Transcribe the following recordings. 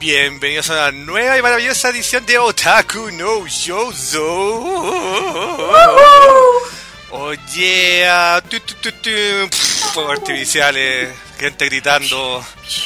Bienvenidos a una nueva y maravillosa edición de Otaku no Shoujo. Oh yeah, fuegos artificiales, gente gritando.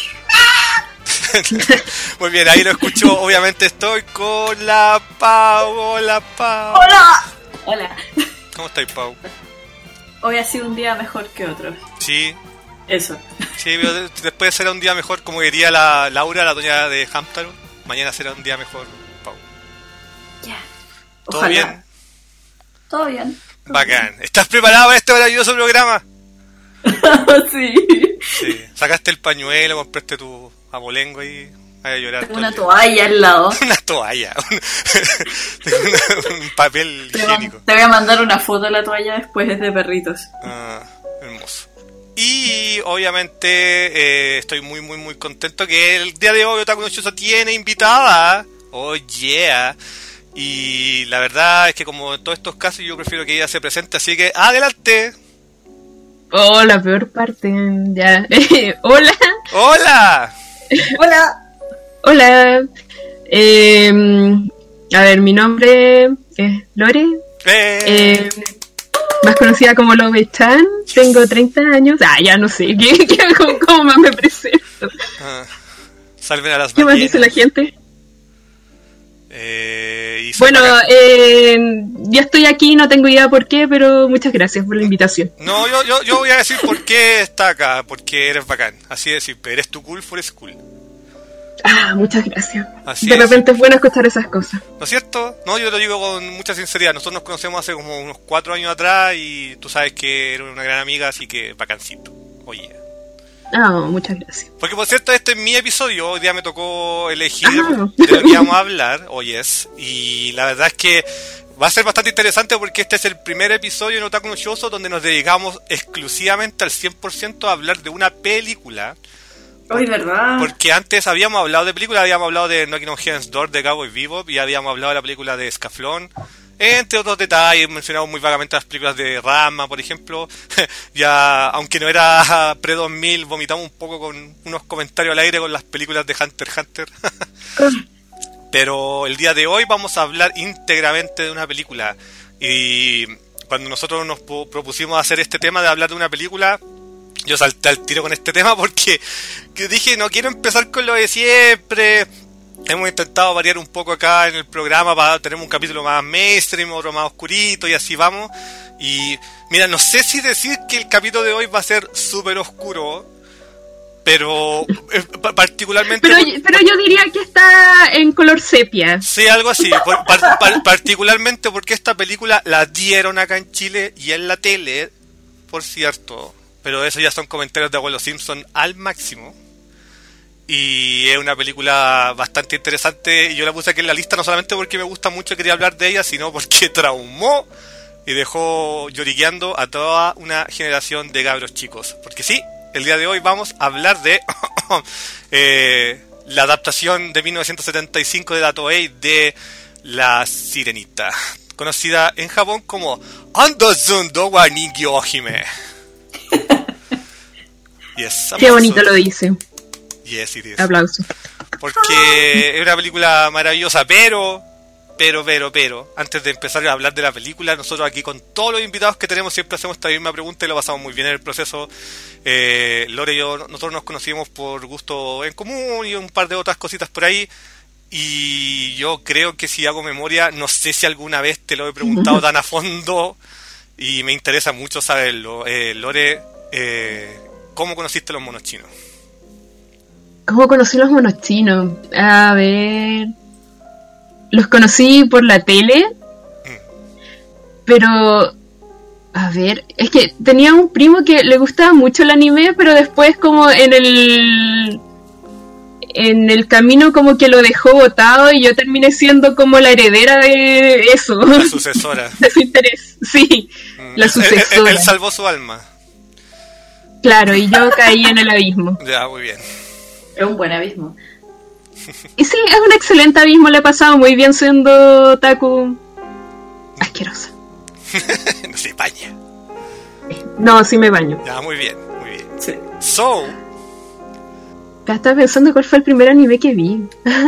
Muy bien, ahí lo escucho. Obviamente estoy con la Pau. Hola, Pau. Hola. ¿Cómo estáis, Pau? Hoy ha sido un día mejor que otro. Sí. Eso. Sí, pero después será un día mejor, como diría la Laura, la doña de Hamtaro. Mañana será un día mejor, Pau. Ya. ¿Todo Ojalá. bien? Todo bien. Bacán. ¿Estás preparado para este maravilloso programa? Sí. Sí. Sacaste el pañuelo, compraste tu abolengo y vas a llorar. Tengo una toalla al lado. Una toalla. Un papel higiénico. Te voy a mandar una foto de la toalla después, es de perritos. Ah, hermoso. Y obviamente estoy muy contento que el día de hoy Otaku no Shoujo tiene invitada. Oh yeah. Y la verdad es que como en todos estos casos yo prefiero que ella se presente, así que adelante. Oh, la peor parte, ya. Hola. ¡Hola! Hola. Hola. A ver, mi nombre es Lore. Más conocida como Lobe-chan. Tengo 30 años. Ya no sé. ¿Cómo más me presento? Salven a las ¿Qué más ballenas. dice la gente? Bueno, ya estoy aquí, no tengo idea por qué, pero muchas gracias por la invitación. no, yo voy a decir por qué está acá, porque eres bacán, así de simple, eres tu cool for school. Muchas gracias. Así de es. repente es bueno escuchar esas cosas. ¿No es cierto? No, yo lo digo con mucha sinceridad, nosotros nos conocemos hace como unos 4 años atrás y tú sabes que eres una gran amiga, así que bacancito, oye. Muchas gracias. Porque por cierto, este es mi episodio, hoy día me tocó elegir de lo que íbamos a hablar, y la verdad es que va a ser bastante interesante porque este es el primer episodio en Otaku no Shoujo donde nos dedicamos exclusivamente al 100% a hablar de una película. Hoy, ¿verdad? Porque antes habíamos hablado de películas, habíamos hablado de Knocking on Heaven's Door de Cowboy Bebop y habíamos hablado de la película de Escaflón. Entre otros detalles, mencionamos muy vagamente las películas de Ranma, por ejemplo. Ya, aunque no era pre-2000, vomitamos un poco con unos comentarios al aire con las películas de Hunter x Hunter. Pero el día de hoy vamos a hablar íntegramente de una película. Y cuando nosotros nos propusimos hacer este tema de hablar de una película, yo salté al tiro con este tema porque dije, no quiero empezar con lo de siempre. Hemos intentado variar un poco acá en el programa para tener un capítulo más mainstream, otro más oscurito y así vamos. Y mira, no sé si decir que el capítulo de hoy va a ser súper oscuro, pero particularmente... Pero yo diría que está en color sepia. Sí, algo así. Particularmente porque esta película la dieron acá en Chile y en la tele, por cierto. Pero eso ya son comentarios de Abuelo Simpson al máximo. Y es una película bastante interesante y yo la puse aquí en la lista no solamente porque me gusta mucho y quería hablar de ella, sino porque traumó y dejó lloriqueando a toda una generación de cabros chicos. Porque sí, el día de hoy vamos a hablar de la adaptación de 1975 de la Toei de La Sirenita, conocida en Japón como Andazun wa Ningyo Hime. Yes, qué bonito lo dice. Yes, it is. Aplauso. Porque es una película maravillosa, pero, antes de empezar a hablar de la película, nosotros aquí con todos los invitados que tenemos siempre hacemos esta misma pregunta y lo pasamos muy bien en el proceso. Lore y yo, nosotros nos conocimos por gusto en común y un par de otras cositas por ahí. Y yo creo que si hago memoria, no sé si alguna vez te lo he preguntado tan a fondo y me interesa mucho saberlo. Lore, ¿cómo conociste los monos chinos? ¿Cómo conocí los monos chinos? A ver... Los conocí por la tele. Pero... A ver... Es que tenía un primo que le gustaba mucho el anime, pero después como en el camino como que lo dejó botado y yo terminé siendo como la heredera de eso. La sucesora. De su interés. Sí, la sucesora. Él salvó su alma. Claro, y yo caí en el abismo. Ya, muy bien. Es un buen abismo. Y sí, es un excelente abismo, le he pasado muy bien siendo otaku asquerosa. No se baña. No, sí me baño. Ya, muy bien, muy bien. Sí. So, Acá estaba pensando cuál fue el primer anime que vi.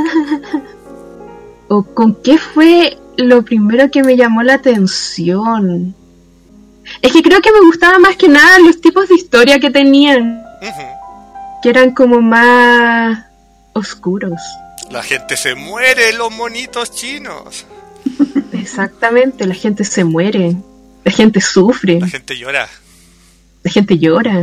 O con qué fue lo primero que me llamó la atención. Es que creo que me gustaba más que nada los tipos de historia que tenían. Que eran como más oscuros. La gente se muere, los monitos chinos. Exactamente, la gente se muere. La gente sufre. La gente llora. La gente llora.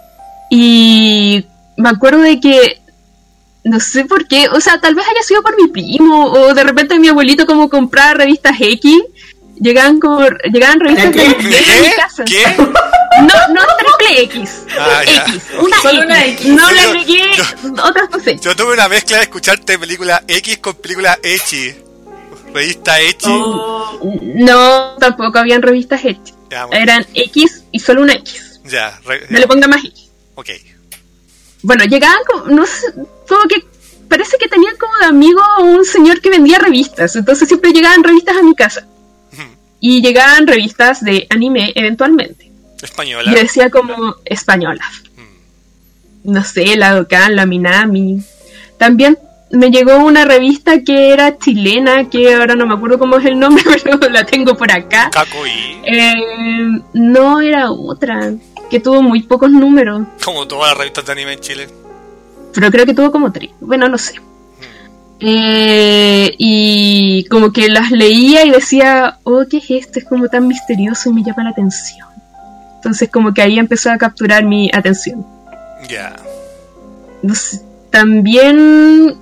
Y me acuerdo de que no sé por qué, o sea, tal vez haya sido por mi primo, o de repente mi abuelito como compraba revistas X, llegaban revistas de mi casa. ¿Qué? No triple X, X, Solo una X. X. No le agregué otras cosas. Yo tuve una mezcla de escucharte película X con película Echi. Revista Echi. Oh. No, tampoco habían revistas X. Ya, bueno. Eran X y solo una X. Ya, No le ponga más X. ok. Bueno, llegaban como, no sé, como que parece que tenían como de amigo un señor que vendía revistas, entonces siempre llegaban revistas a mi casa. Y llegaban revistas de anime eventualmente. Española. Y decía como españolas. No sé, la Dokkan, la Minami. También me llegó una revista que era chilena, que ahora no me acuerdo cómo es el nombre, pero la tengo por acá. Kakoi. No, era otra, que tuvo muy pocos números. Como todas las revistas de anime en Chile. Pero creo que tuvo como 3. Bueno, no sé. Y como que las leía y decía, oh, ¿qué es esto? Es como tan misterioso y me llama la atención. Entonces como que ahí empezó a capturar mi atención. Ya. No sé, también...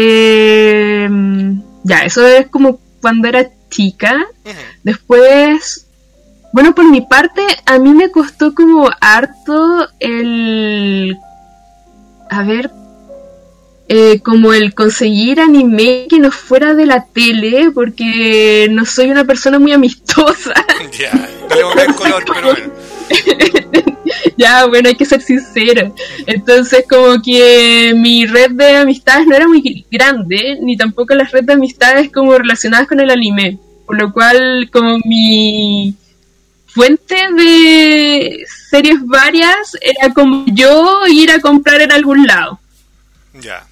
ya, eso es como cuando era chica. Después... Bueno, por mi parte, a mí me costó como harto el... A ver... como el conseguir anime que no fuera de la tele, porque no soy una persona muy amistosa. Ya, no le pongas color, pero bueno. Ya, bueno, hay que ser sincero. Entonces, como que mi red de amistades no era muy grande, ni tampoco las redes de amistades como relacionadas con el anime. Por lo cual, como mi fuente de series varias era como yo ir a comprar en algún lado. Ya.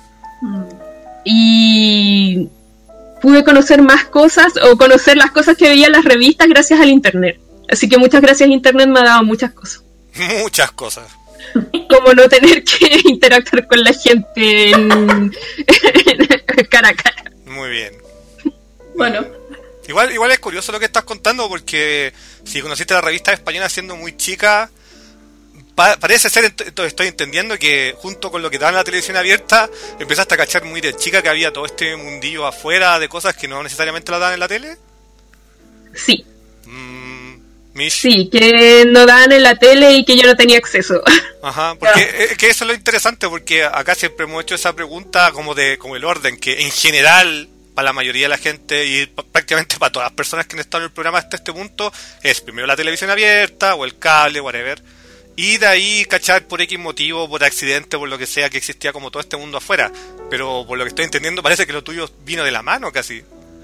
Y pude conocer más cosas o conocer las cosas que veía en las revistas gracias al internet. Así que muchas gracias, internet me ha dado muchas cosas. Muchas cosas. Como no tener que interactuar con la gente cara a cara. Muy bien. Bueno, Igual es curioso lo que estás contando, porque si conociste la revista española siendo muy chica, parece ser, estoy entendiendo que junto con lo que daban en la televisión abierta, empezaste a cachar muy de chica que había todo este mundillo afuera de cosas que no necesariamente la daban en la tele. Sí. Mish. Sí, que no daban en la tele y que yo no tenía acceso. Ajá, porque que eso es lo interesante, porque acá siempre hemos hecho esa pregunta como el orden, que en general, para la mayoría de la gente y prácticamente para todas las personas que han estado en el programa hasta este punto, es primero la televisión abierta o el cable, whatever, y de ahí cachar por X motivo, por accidente, por lo que sea, que existía como todo este mundo afuera. Pero por lo que estoy entendiendo parece que lo tuyo vino de la mano casi.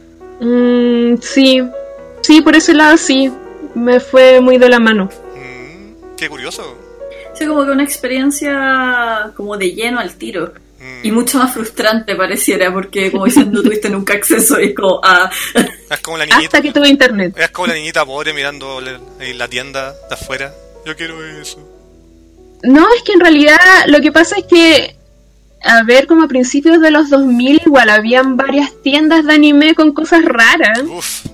Sí, por ese lado sí, me fue muy de la mano. Qué curioso. sí, como que una experiencia como de lleno al tiro. Y mucho más frustrante pareciera, porque como dicen, no tuviste nunca acceso y es como, Es como la niñita, Hasta que tuve internet. es como la niñita pobre mirando la tienda de afuera. Yo quiero eso. No, es que en realidad lo que pasa es que, a ver, como a principios de los 2000 igual habían varias tiendas de anime con cosas raras. Uf.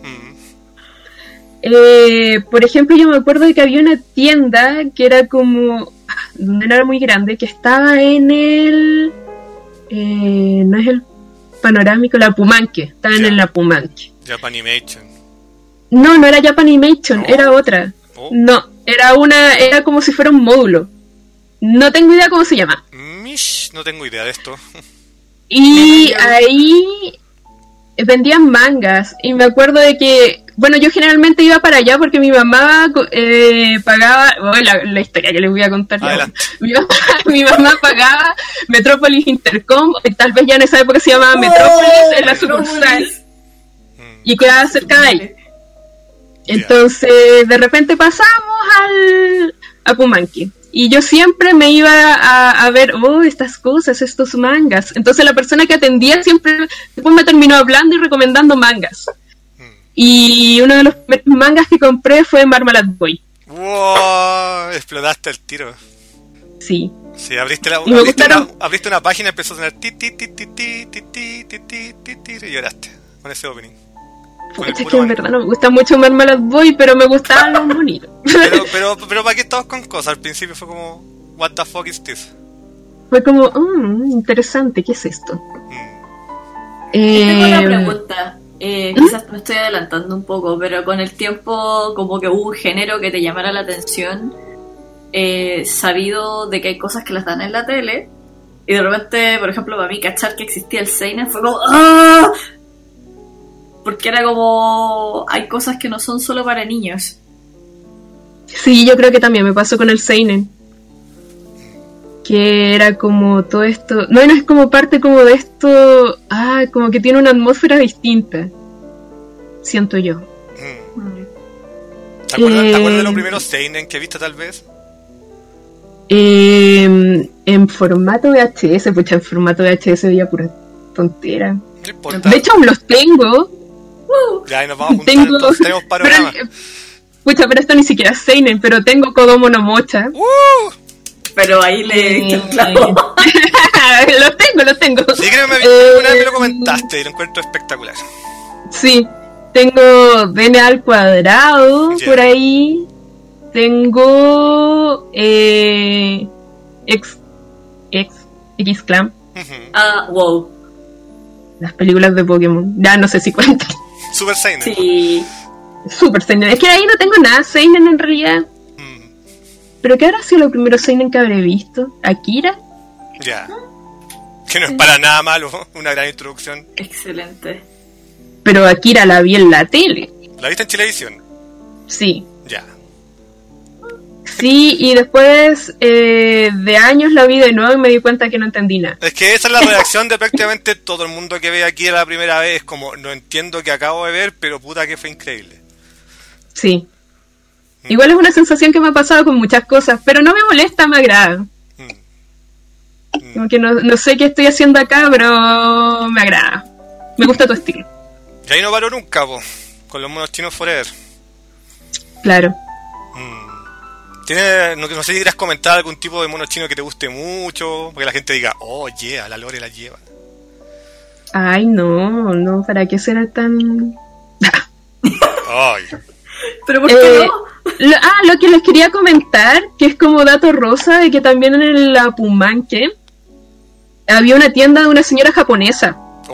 Por ejemplo, yo me acuerdo de que había una tienda que era como, no era muy grande, que estaba en el... no es el Panorámico, la Pumanque, estaba en Ya. el La Pumanque. Japanimation. No era Japanimation, No. era otra. Oh. No, era como si fuera un módulo. No tengo idea cómo se llama. Mish, no tengo idea de esto. Y ahí vendían mangas. Y me acuerdo de que, bueno, yo generalmente iba para allá porque mi mamá pagaba, la historia que les voy a contar. Adelante. Mi mamá pagaba Metrópolis Intercom, y tal vez ya en esa época se llamaba Metrópolis, en la sucursal, y quedaba cerca de ahí. Entonces, de repente pasamos Pumanque. Y yo siempre me iba a ver, estas cosas, estos mangas. Entonces la persona que atendía siempre después me terminó hablando y recomendando mangas. Y uno de los mangas que compré fue Marmalade Boy. ¡Wow! Explotaste el tiro. Sí. Sí, abriste una página y empezó a sonar ti ti ti ti ti ti ti ti ti ti ti y lloraste con ese opening. Es que en verdad no me gusta mucho Marmalade Boy, pero me gustaban los monitos. Pero ¿para qué estabas con cosas? Al principio fue como, what the fuck is this? Fue como, interesante, ¿qué es esto? Tengo una pregunta. Quizás me estoy adelantando un poco, pero con el tiempo como que hubo un género que te llamara la atención, sabido de que hay cosas que las dan en la tele, y de repente, por ejemplo, para mí cachar que existía el seinen fue como ¡ah! Porque era como, hay cosas que no son solo para niños. Sí, yo creo que también me pasó con el seinen, que era como todo esto, no es como parte como de esto, como que tiene una atmósfera distinta, siento yo. ¿Te acuerdas de los primeros seinen que viste tal vez? En formato VHS, pucha, en formato VHS veía pura tontera. No importa. De hecho, aún los tengo. Ya, y nos vamos a juntar, entonces tenemos panorama. Pucha, pero esto ni siquiera es seinen, pero tengo Kodomo no Mocha. Pero ahí le clavo. Los tengo. Sí, creo que una vez me lo comentaste y lo encuentro espectacular. Sí, tengo DN al cuadrado, por ahí. Tengo X-Clan. Wow. Las películas de Pokémon. Ya no sé si cuentan. Super Seinen. Sí. Super Seinen. Es que ahí no tengo nada Seinen en realidad. ¿Pero qué habrá sido lo primero Seinen que habré visto? ¿Akira? Ya. Que no es para nada malo. Una gran introducción. Excelente. Pero Akira la vi en la tele. ¿La viste en Chilevisión? Sí. Ya. Sí, y después de años la vi de nuevo y me di cuenta que no entendí nada. Es que esa es la reacción de prácticamente todo el mundo que ve aquí la primera vez. Como, no entiendo que acabo de ver, pero puta que fue increíble. Sí. Igual es una sensación que me ha pasado con muchas cosas, pero no me molesta, me agrada. Como que no sé qué estoy haciendo acá, pero me agrada. Me gusta tu estilo. Y ahí no paró nunca, con los monos chinos forever. Claro. No sé si quieras comentar algún tipo de mono chino que te guste mucho, para que la gente diga, la Lore la lleva. Ay, no, ¿para qué será tan...? Ay. ¿Pero por qué no? Lo que les quería comentar, que es como dato rosa, de que también en la Pumanque había una tienda de una señora japonesa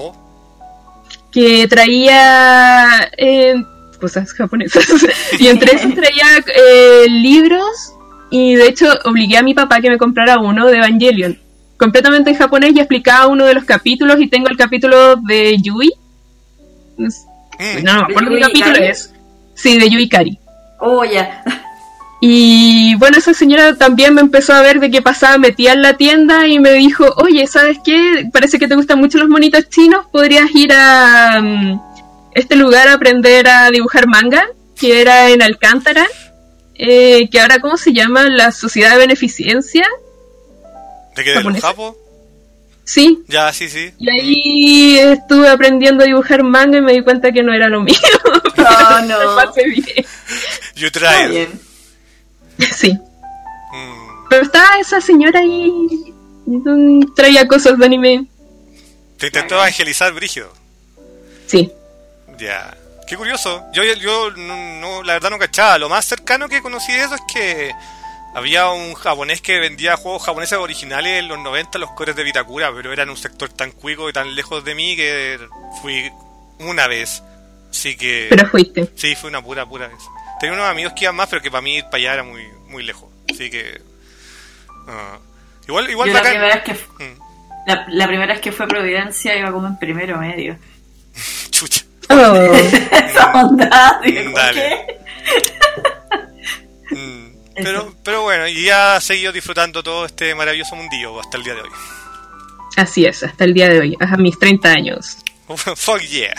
que traía cosas japonesas y entre esos traía libros, y de hecho obligué a mi papá que me comprara uno de Evangelion completamente en japonés y explicaba uno de los capítulos, y tengo el capítulo de Yui. No me acuerdo qué capítulo es. Sí, de Yui Kari. Ya. Y bueno, esa señora también me empezó a ver de qué pasaba metida en la tienda y me dijo, oye, ¿sabes qué? Parece que te gustan mucho los monitos chinos, podrías ir a este lugar a aprender a dibujar manga, que era en Alcántara, que ahora, ¿cómo se llama? La Sociedad de Beneficencia. ¿De qué? ¿De los japos? Sí. Ya, sí. Y ahí estuve aprendiendo a dibujar manga y me di cuenta que no era lo mío. No. Me pasé bien. You tried. Sí. Pero estaba esa señora ahí, traía cosas de anime. ¿Te intentó evangelizar brígido? Sí. Ya. Qué curioso. Yo no, la verdad no cachaba. Lo más cercano que conocí de eso es que había un japonés que vendía juegos japoneses originales en los 90, los cores de Vitacura, pero era en un sector tan cuico y tan lejos de mí que fui una vez. Así que... Pero fuiste. Sí, fue una pura vez. Tenía unos amigos que iban más, pero que para mí ir para allá era muy lejos. Así que... igual yo la primera vez que fue a Providencia iba como en primero medio. Chucha. Esa onda, dale. Pero bueno, y ya has seguido disfrutando todo este maravilloso mundillo hasta el día de hoy. Así es, hasta el día de hoy, a mis 30 años. Fuck yeah.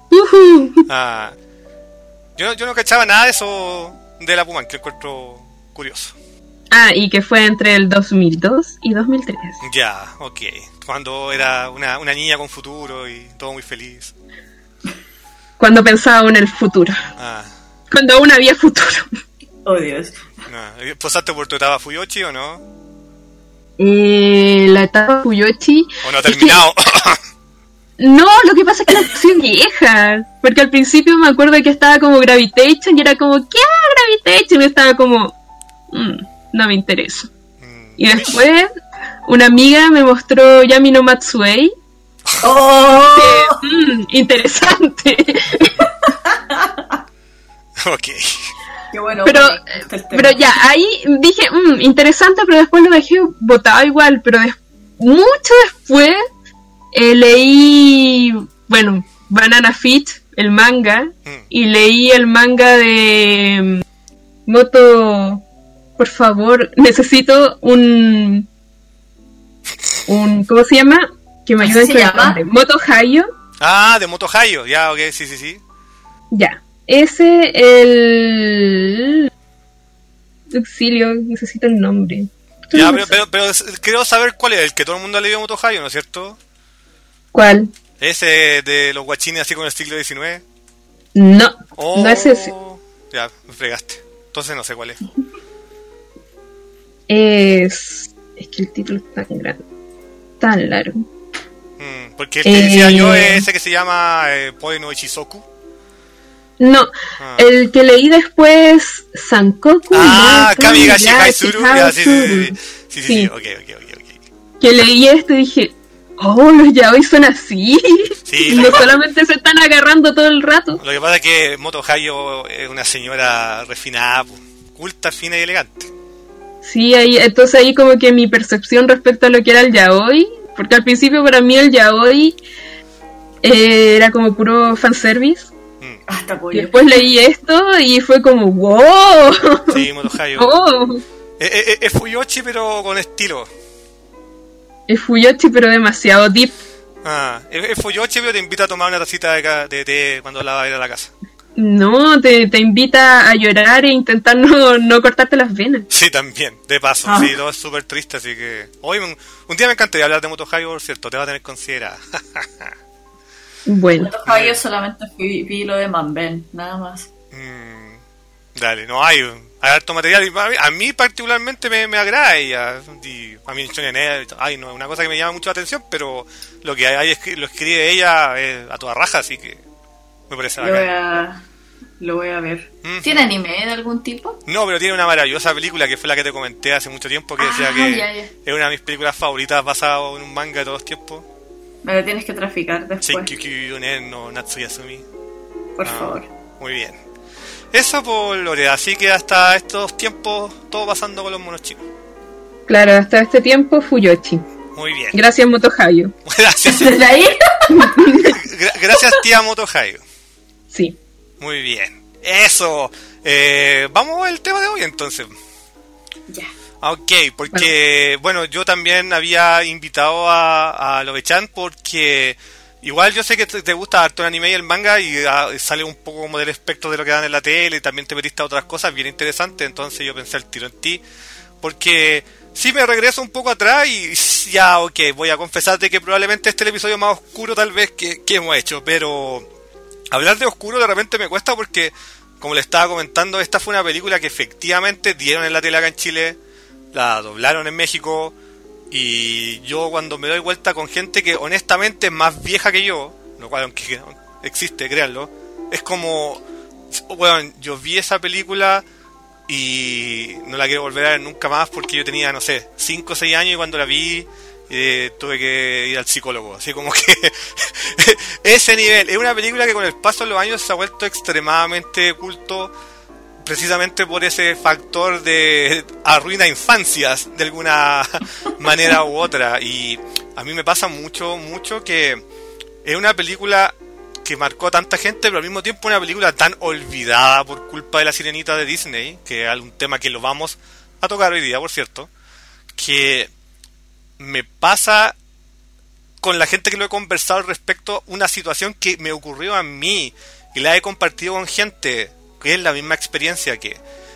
Yo no cachaba nada de eso de la Pumanque, encuentro curioso. Ah, y que fue entre el 2002 y 2003. Ya, ok. Cuando era una niña con futuro y todo muy feliz. Cuando pensaba en el futuro. Ah, Cuando aún había futuro. Oh, Dios. no. ¿Pasaste por tu etapa Fuyoshi o no? La etapa Fuyoshi. ¿O no ha terminado? No, lo que pasa es que la soy vieja. Porque al principio me acuerdo que estaba como Gravitation y era como, ¿qué Gravitation? Y estaba como, no me interesa. Y después una amiga me mostró Yami no Matsuei. ¡Oh! Interesante. Ok. Qué bueno. Pero, me gusta el tema. pero ya, ahí dije, interesante, pero después lo dejé botado igual. Pero mucho después leí, bueno, Banana Fish, el manga, y leí el manga de Moto. Por favor, necesito un ¿cómo se llama? Que me ¿Así ayuden se con el llama? nombre. Moto Hayo. Ah, de Moto Hayo. Ya, ok, sí. Ya. Ese, el auxilio, necesito el nombre. Ya, pero quiero saber cuál es el que todo el mundo ha leído Moto Hayo, ¿no es cierto? ¿Cuál? Ese de los guachines así con el siglo XIX. No, Oh, no es ese. ya, me fregaste. Entonces no sé cuál es. Es que el título es tan grande, tan largo. Porque el que decía yo es ese que se llama Poi no Ichizoku. No, el que leí después, Sankoku. Ah, no, Kamigashi ya, Haizuru. Ya, sí, ok. Que leí esto y dije, oh, los yaoi son así. Sí, no solamente se están agarrando todo el rato. Lo que pasa es que Moto Hayo es una señora refinada, culta, fina y elegante. Sí, entonces ahí como que mi percepción respecto a lo que era el yaoi, porque al principio para mí el yaoi era como puro fanservice. Hasta Y pollo. después leí esto y fue como, wow. Sí, Moto Hayo. Oh, Es Fuyoshi pero con estilo. es Fuyoshi pero demasiado deep. Es Fuyoshi pero te invita a tomar una tacita de té cuando la va a ir a la casa. No, te invita a llorar e intentar no cortarte las venas. Sí, también, de paso. Sí, todo es súper triste, así que... Hoy un día me encantaría hablar de Moto Hayo, por cierto, te va a tener considerada. Bueno, Yo solamente vi lo de Manben, nada más. Dale, no hay harto material. Y a mí particularmente me agrada ella. Y a mí Shonen no es una cosa que me llama mucho la atención, pero lo que hay lo escribe ella a toda raja, así que me parece bacán. Lo voy a ver. ¿Tiene anime de algún tipo? No, pero tiene una maravillosa película que fue la que te comenté hace mucho tiempo, que decía que ya. es una de mis películas favoritas basada en un manga de todos los tiempos. Me lo tienes que traficar después. Sheikyuu no Natsuyasumi. Por favor. Muy bien. Eso por Lore, así que hasta estos tiempos todo pasando con los monos chinos. claro, hasta este tiempo Fuyoshi. Muy bien. Gracias Moto Hayo. Gracias. ¿Desde ahí? Gracias tía Moto Hayo. Sí. Muy bien. Eso. Vamos al tema de hoy entonces. Ya. Ok, porque, bueno, yo también había invitado a Lobe-chan porque igual yo sé que te gusta harto el anime y el manga y sale un poco como del espectro de lo que dan en la tele y también te metiste a otras cosas bien interesantes, entonces yo pensé al tiro en ti, porque sí me regreso un poco atrás y ya, ok, voy a confesarte que probablemente este es el episodio más oscuro tal vez que hemos hecho, pero hablar de oscuro de repente me cuesta porque, como le estaba comentando, esta fue una película que efectivamente dieron en la tele acá en Chile, la doblaron en México y yo cuando me doy vuelta con gente que honestamente es más vieja que yo, lo cual aunque existe, créanlo, es como, bueno, yo vi esa película y no la quiero volver a ver nunca más porque yo tenía, no sé, 5 o 6 años y cuando la vi tuve que ir al psicólogo, así como que ese nivel. Es una película que con el paso de los años se ha vuelto extremadamente culto precisamente por ese factor de arruina infancias de alguna manera u otra, y a mí me pasa mucho que es una película que marcó a tanta gente, pero al mismo tiempo una película tan olvidada por culpa de La Sirenita de Disney, que es un tema que lo vamos a tocar hoy día, por cierto, que me pasa con la gente que lo he conversado respecto a una situación que me ocurrió a mí y la he compartido con gente que es la misma experiencia, que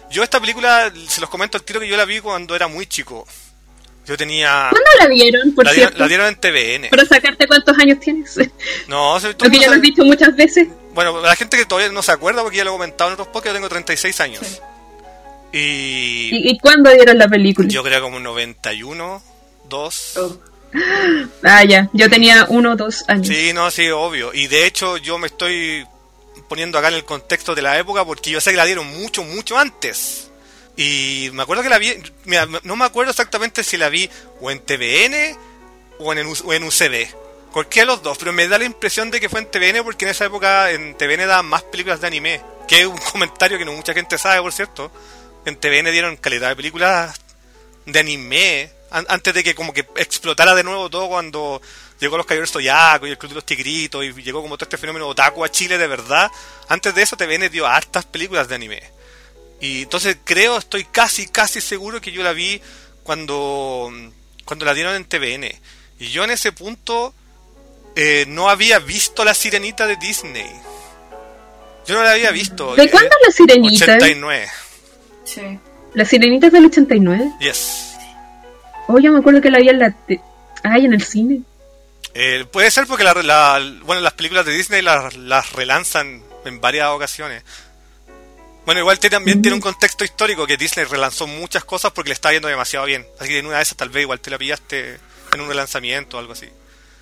Yo esta película, se los comento al tiro que yo la vi cuando era muy chico. Yo tenía... ¿Cuándo la vieron, por cierto? La dieron en TVN. Para sacarte cuántos años tienes. No, Porque ya lo has dicho muchas veces. Bueno, la gente que todavía no se acuerda, porque ya lo he comentado en otros podcasts, yo tengo 36 años. Sí. ¿Y cuándo dieron la película? Yo creo como 91, 2... Oh. Ah, ya, yo tenía 1 o 2 años. Sí, no, sí, obvio. Y de hecho yo me estoy poniendo acá en el contexto de la época porque yo sé que la dieron mucho, mucho antes. Y me acuerdo que la vi, mira, no me acuerdo exactamente si la vi o en TVN o en UCB. Cualquiera de los dos, pero me da la impresión de que fue en TVN porque en esa época en TVN daban más películas de anime. Que es un comentario que no mucha gente sabe, por cierto. En TVN dieron calidad de películas de anime antes de que como que explotara de nuevo todo cuando llegó Los Caballeros Zodiaco y el Club de los Tigritos y llegó como todo este fenómeno otaku a Chile de verdad. Antes de eso TVN dio hartas películas de anime. Y entonces estoy casi seguro que yo la vi cuando la dieron en TVN. Y yo en ese punto no había visto La Sirenita de Disney. Yo no la había visto. ¿De cuándo es La Sirenita? 89. Sí. ¿La Sirenita es del 89? Yes. Oh, yo me acuerdo que la vi en en el cine. Puede ser porque las películas de Disney las relanzan en varias ocasiones. Bueno, igual también tiene un contexto histórico que Disney relanzó muchas cosas porque le está yendo demasiado bien. Así que en una de esas tal vez igual te la pillaste en un relanzamiento o algo así.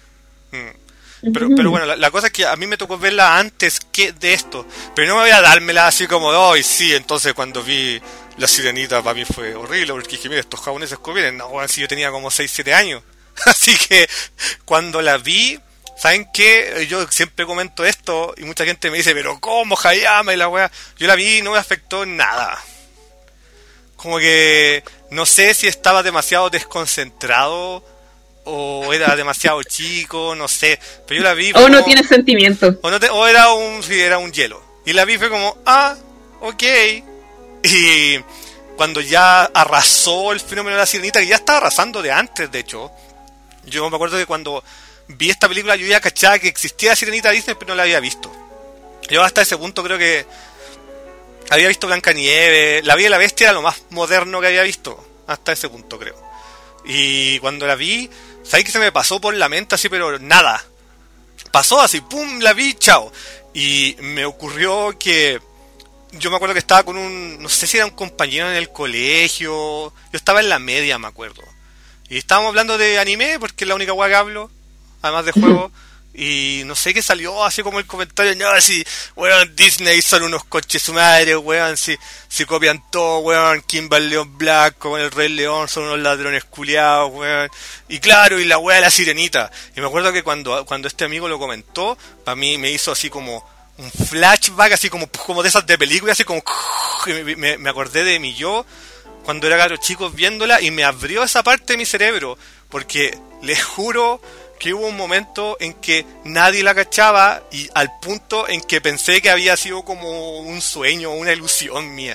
Pero bueno, la cosa es que a mí me tocó verla antes que de esto. Pero no me voy a dármela así como, oh, y sí, entonces cuando vi La Sirenita para mí fue horrible porque dije, mira, estos japoneses vienen. No, bueno, si yo tenía como 6, 7 años. Así que cuando la vi, ¿saben qué? Yo siempre comento esto y mucha gente me dice, pero ¿cómo Hayama y la wea? Yo la vi y no me afectó en nada. Como que no sé si estaba demasiado desconcentrado o era demasiado chico, no sé. Pero yo la vi... O no tiene sentimiento. O era un hielo. Y la vi fue como, ok. Y cuando ya arrasó el fenómeno de La Sirenita, que ya estaba arrasando de antes, de hecho. Yo me acuerdo que cuando vi esta película yo ya cachaba que existía La Sirenita Disney, pero no la había visto. Yo hasta ese punto creo que había visto Blancanieves. La Bella y la Bestia era lo más moderno que había visto. Hasta ese punto, creo. Y cuando la vi, ¿sabes que se me pasó por la mente así, pero nada? Pasó así, pum, la vi, chao. Y me ocurrió que... Yo me acuerdo que estaba con no sé si era un compañero en el colegio. Yo estaba en la media, me acuerdo. Y estábamos hablando de anime, porque es la única hueá que hablo, además de juego. Y no sé qué salió, así como el comentario, no, así, weón, Disney son unos coches su madre, weón, si copian todo, weón, Kimber León Black con el Rey León son unos ladrones culiados, weón. Y claro, y la weá de La Sirenita. Y me acuerdo que cuando este amigo lo comentó, para mí me hizo así como un flashback, así como de esas de películas, así como... Me acordé de mi yo cuando era cabro chico viéndola y me abrió esa parte de mi cerebro, porque les juro que hubo un momento en que nadie la cachaba y al punto en que pensé que había sido como un sueño, una ilusión mía.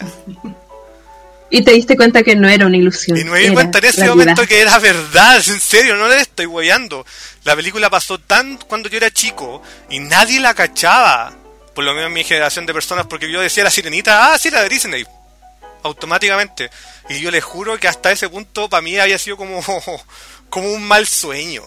Y te diste cuenta que no era una ilusión. Y no me di cuenta en ese momento que era verdad, en serio, no le estoy hueveando. La película pasó tan cuando yo era chico y nadie la cachaba. Por lo menos en mi generación de personas, porque yo decía La Sirenita, sí, la de Disney, automáticamente. Y yo les juro que hasta ese punto para mí había sido como un mal sueño.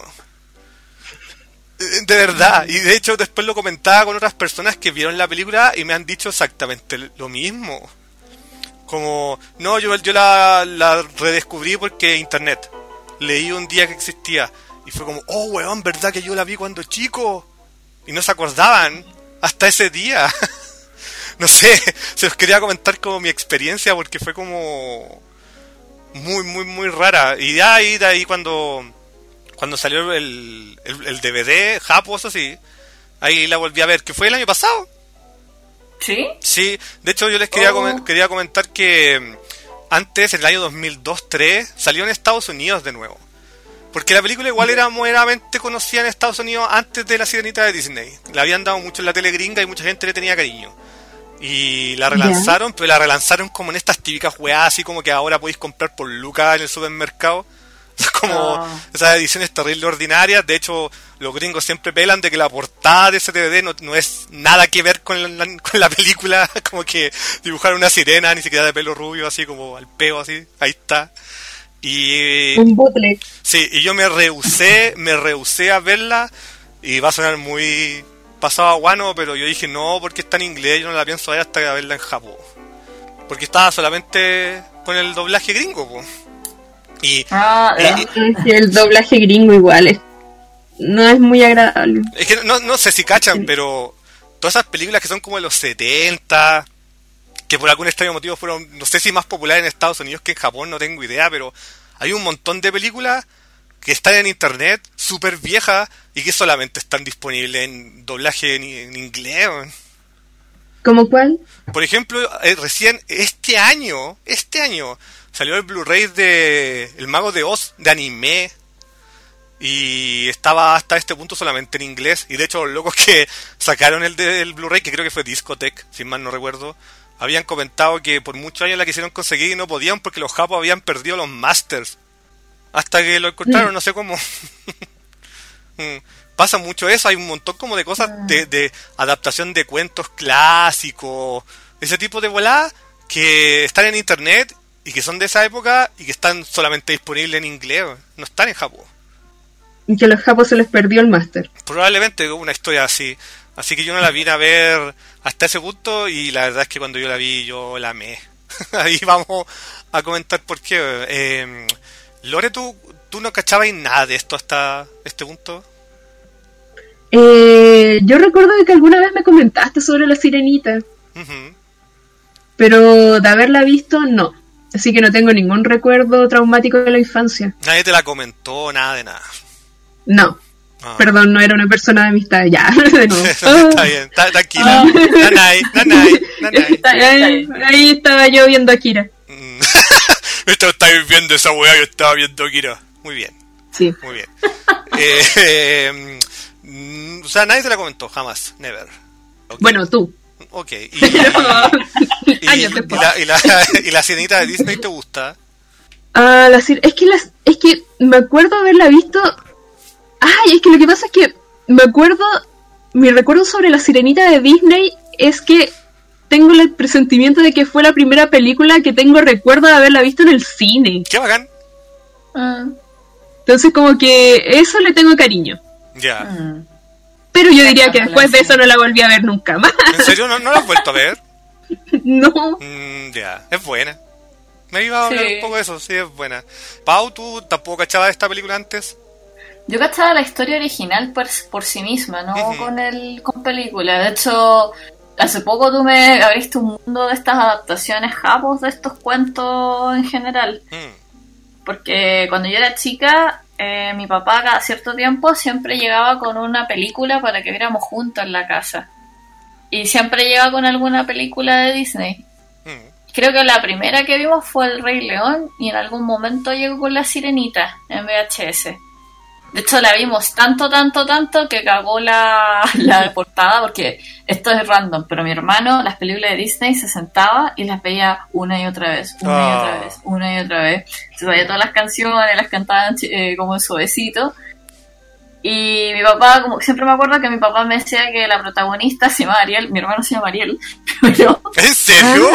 De verdad. Y de hecho después lo comentaba con otras personas que vieron la película y me han dicho exactamente lo mismo. Como, no, yo la redescubrí porque internet. Leí un día que existía y fue como, oh, weón, ¿verdad que yo la vi cuando chico? Y no se acordaban hasta ese día. No sé, se los quería comentar como mi experiencia porque fue como muy, muy, muy rara. Y de ahí cuando salió el DVD, Japos, así, ahí la volví a ver, que fue el año pasado. ¿Sí? Sí, de hecho yo les quería comentar que antes, en el año 2002-2003, salió en Estados Unidos de nuevo. Porque la película igual era moderadamente conocida en Estados Unidos antes de La Sirenita de Disney. La habían dado mucho en la tele gringa y mucha gente le tenía cariño. Y la relanzaron, pero la relanzaron como en estas típicas weas, así como que ahora podéis comprar por lucas en el supermercado. Como esas ediciones terribles ordinarias. De hecho, los gringos siempre pelan de que la portada de ese DVD no es nada que ver con la película. Como que dibujaron una sirena, ni siquiera de pelo rubio, así como al peo, así. Ahí está. Y un bootleg. sí, y yo me rehusé a verla. Y va a sonar muy pasado a guano, pero yo dije no, porque está en inglés, yo no la pienso ver hasta verla en Japón. Porque estaba solamente con el doblaje gringo, po. Y El doblaje gringo igual no es muy agradable. es que no sé si cachan, pero todas esas películas que son como de los 70, que por algún extraño motivo fueron, no sé si más populares en Estados Unidos que en Japón, no tengo idea, pero hay un montón de películas que están en internet, súper viejas, y que solamente están disponibles en doblaje en inglés. ¿Cómo cuál? Por ejemplo, recién este año salió el Blu-ray de El Mago de Oz de anime, y estaba hasta este punto solamente en inglés. Y de hecho los locos que sacaron el Blu-ray, que creo que fue Discotech, si mal no recuerdo, habían comentado que por muchos años la quisieron conseguir y no podían porque los japos habían perdido los masters hasta que lo encontraron, no sé cómo. Pasa mucho eso, hay un montón como de cosas de adaptación de cuentos clásicos, ese tipo de voladas que están en internet y que son de esa época y que están solamente disponibles en inglés, no están en Japón. Y que a los japos se les perdió el máster. Probablemente una historia así. Así que yo no la vine a ver hasta ese punto, y la verdad es que cuando yo la vi, yo la amé. Ahí vamos a comentar por qué. Lore, ¿tú no cachabas nada de esto hasta este punto? Yo recuerdo que alguna vez me comentaste sobre La Sirenita. Uh-huh. Pero de haberla visto, no. Así que no tengo ningún recuerdo traumático de la infancia. Nadie te la comentó, nada de nada. No. Perdón, no era una persona de amistad. Ya, de nuevo. Está bien, tranquila. Nanay. Ahí estaba yo viendo a Kira. Estáis viendo esa weá, yo estaba viendo a Kira. Muy bien. Sí. Muy bien. O sea, nadie te la comentó, jamás, never. Okay. Bueno, tú. Ok. Años después. ¿Y la sirenita de Disney te gusta? Es que me acuerdo haberla visto. Ay, es que lo que pasa es que mi recuerdo sobre La Sirenita de Disney es que tengo el presentimiento de que fue la primera película que tengo recuerdo de haberla visto en el cine. ¡Qué bacán! Entonces como que eso le tengo cariño. Ya. Pero yo diría que después de eso no la volví a ver nunca más. ¿En serio? ¿No la has vuelto a ver? No. Ya, es buena. Me iba a hablar un poco de eso, sí, es buena. Pau, ¿tú tampoco cachabas esta película antes? Yo cachaba la historia original por sí misma, no con película. De hecho, hace poco tú me abriste un mundo de estas adaptaciones japos de estos cuentos en general. Porque cuando yo era chica, mi papá cada cierto tiempo siempre llegaba con una película para que viéramos juntos en la casa. Y siempre llegaba con alguna película de Disney. Creo que la primera que vimos fue El Rey León, y en algún momento llegó con La Sirenita en VHS. De hecho la vimos tanto que cagó la portada, porque esto es random, pero mi hermano las películas de Disney se sentaba y las veía una y otra vez. Se veía todas las canciones, las cantaban como suavecito. Y mi papá, como siempre me acuerdo que mi papá me decía que la protagonista se llama Ariel, mi hermano se llama Ariel, pero... ¿En serio?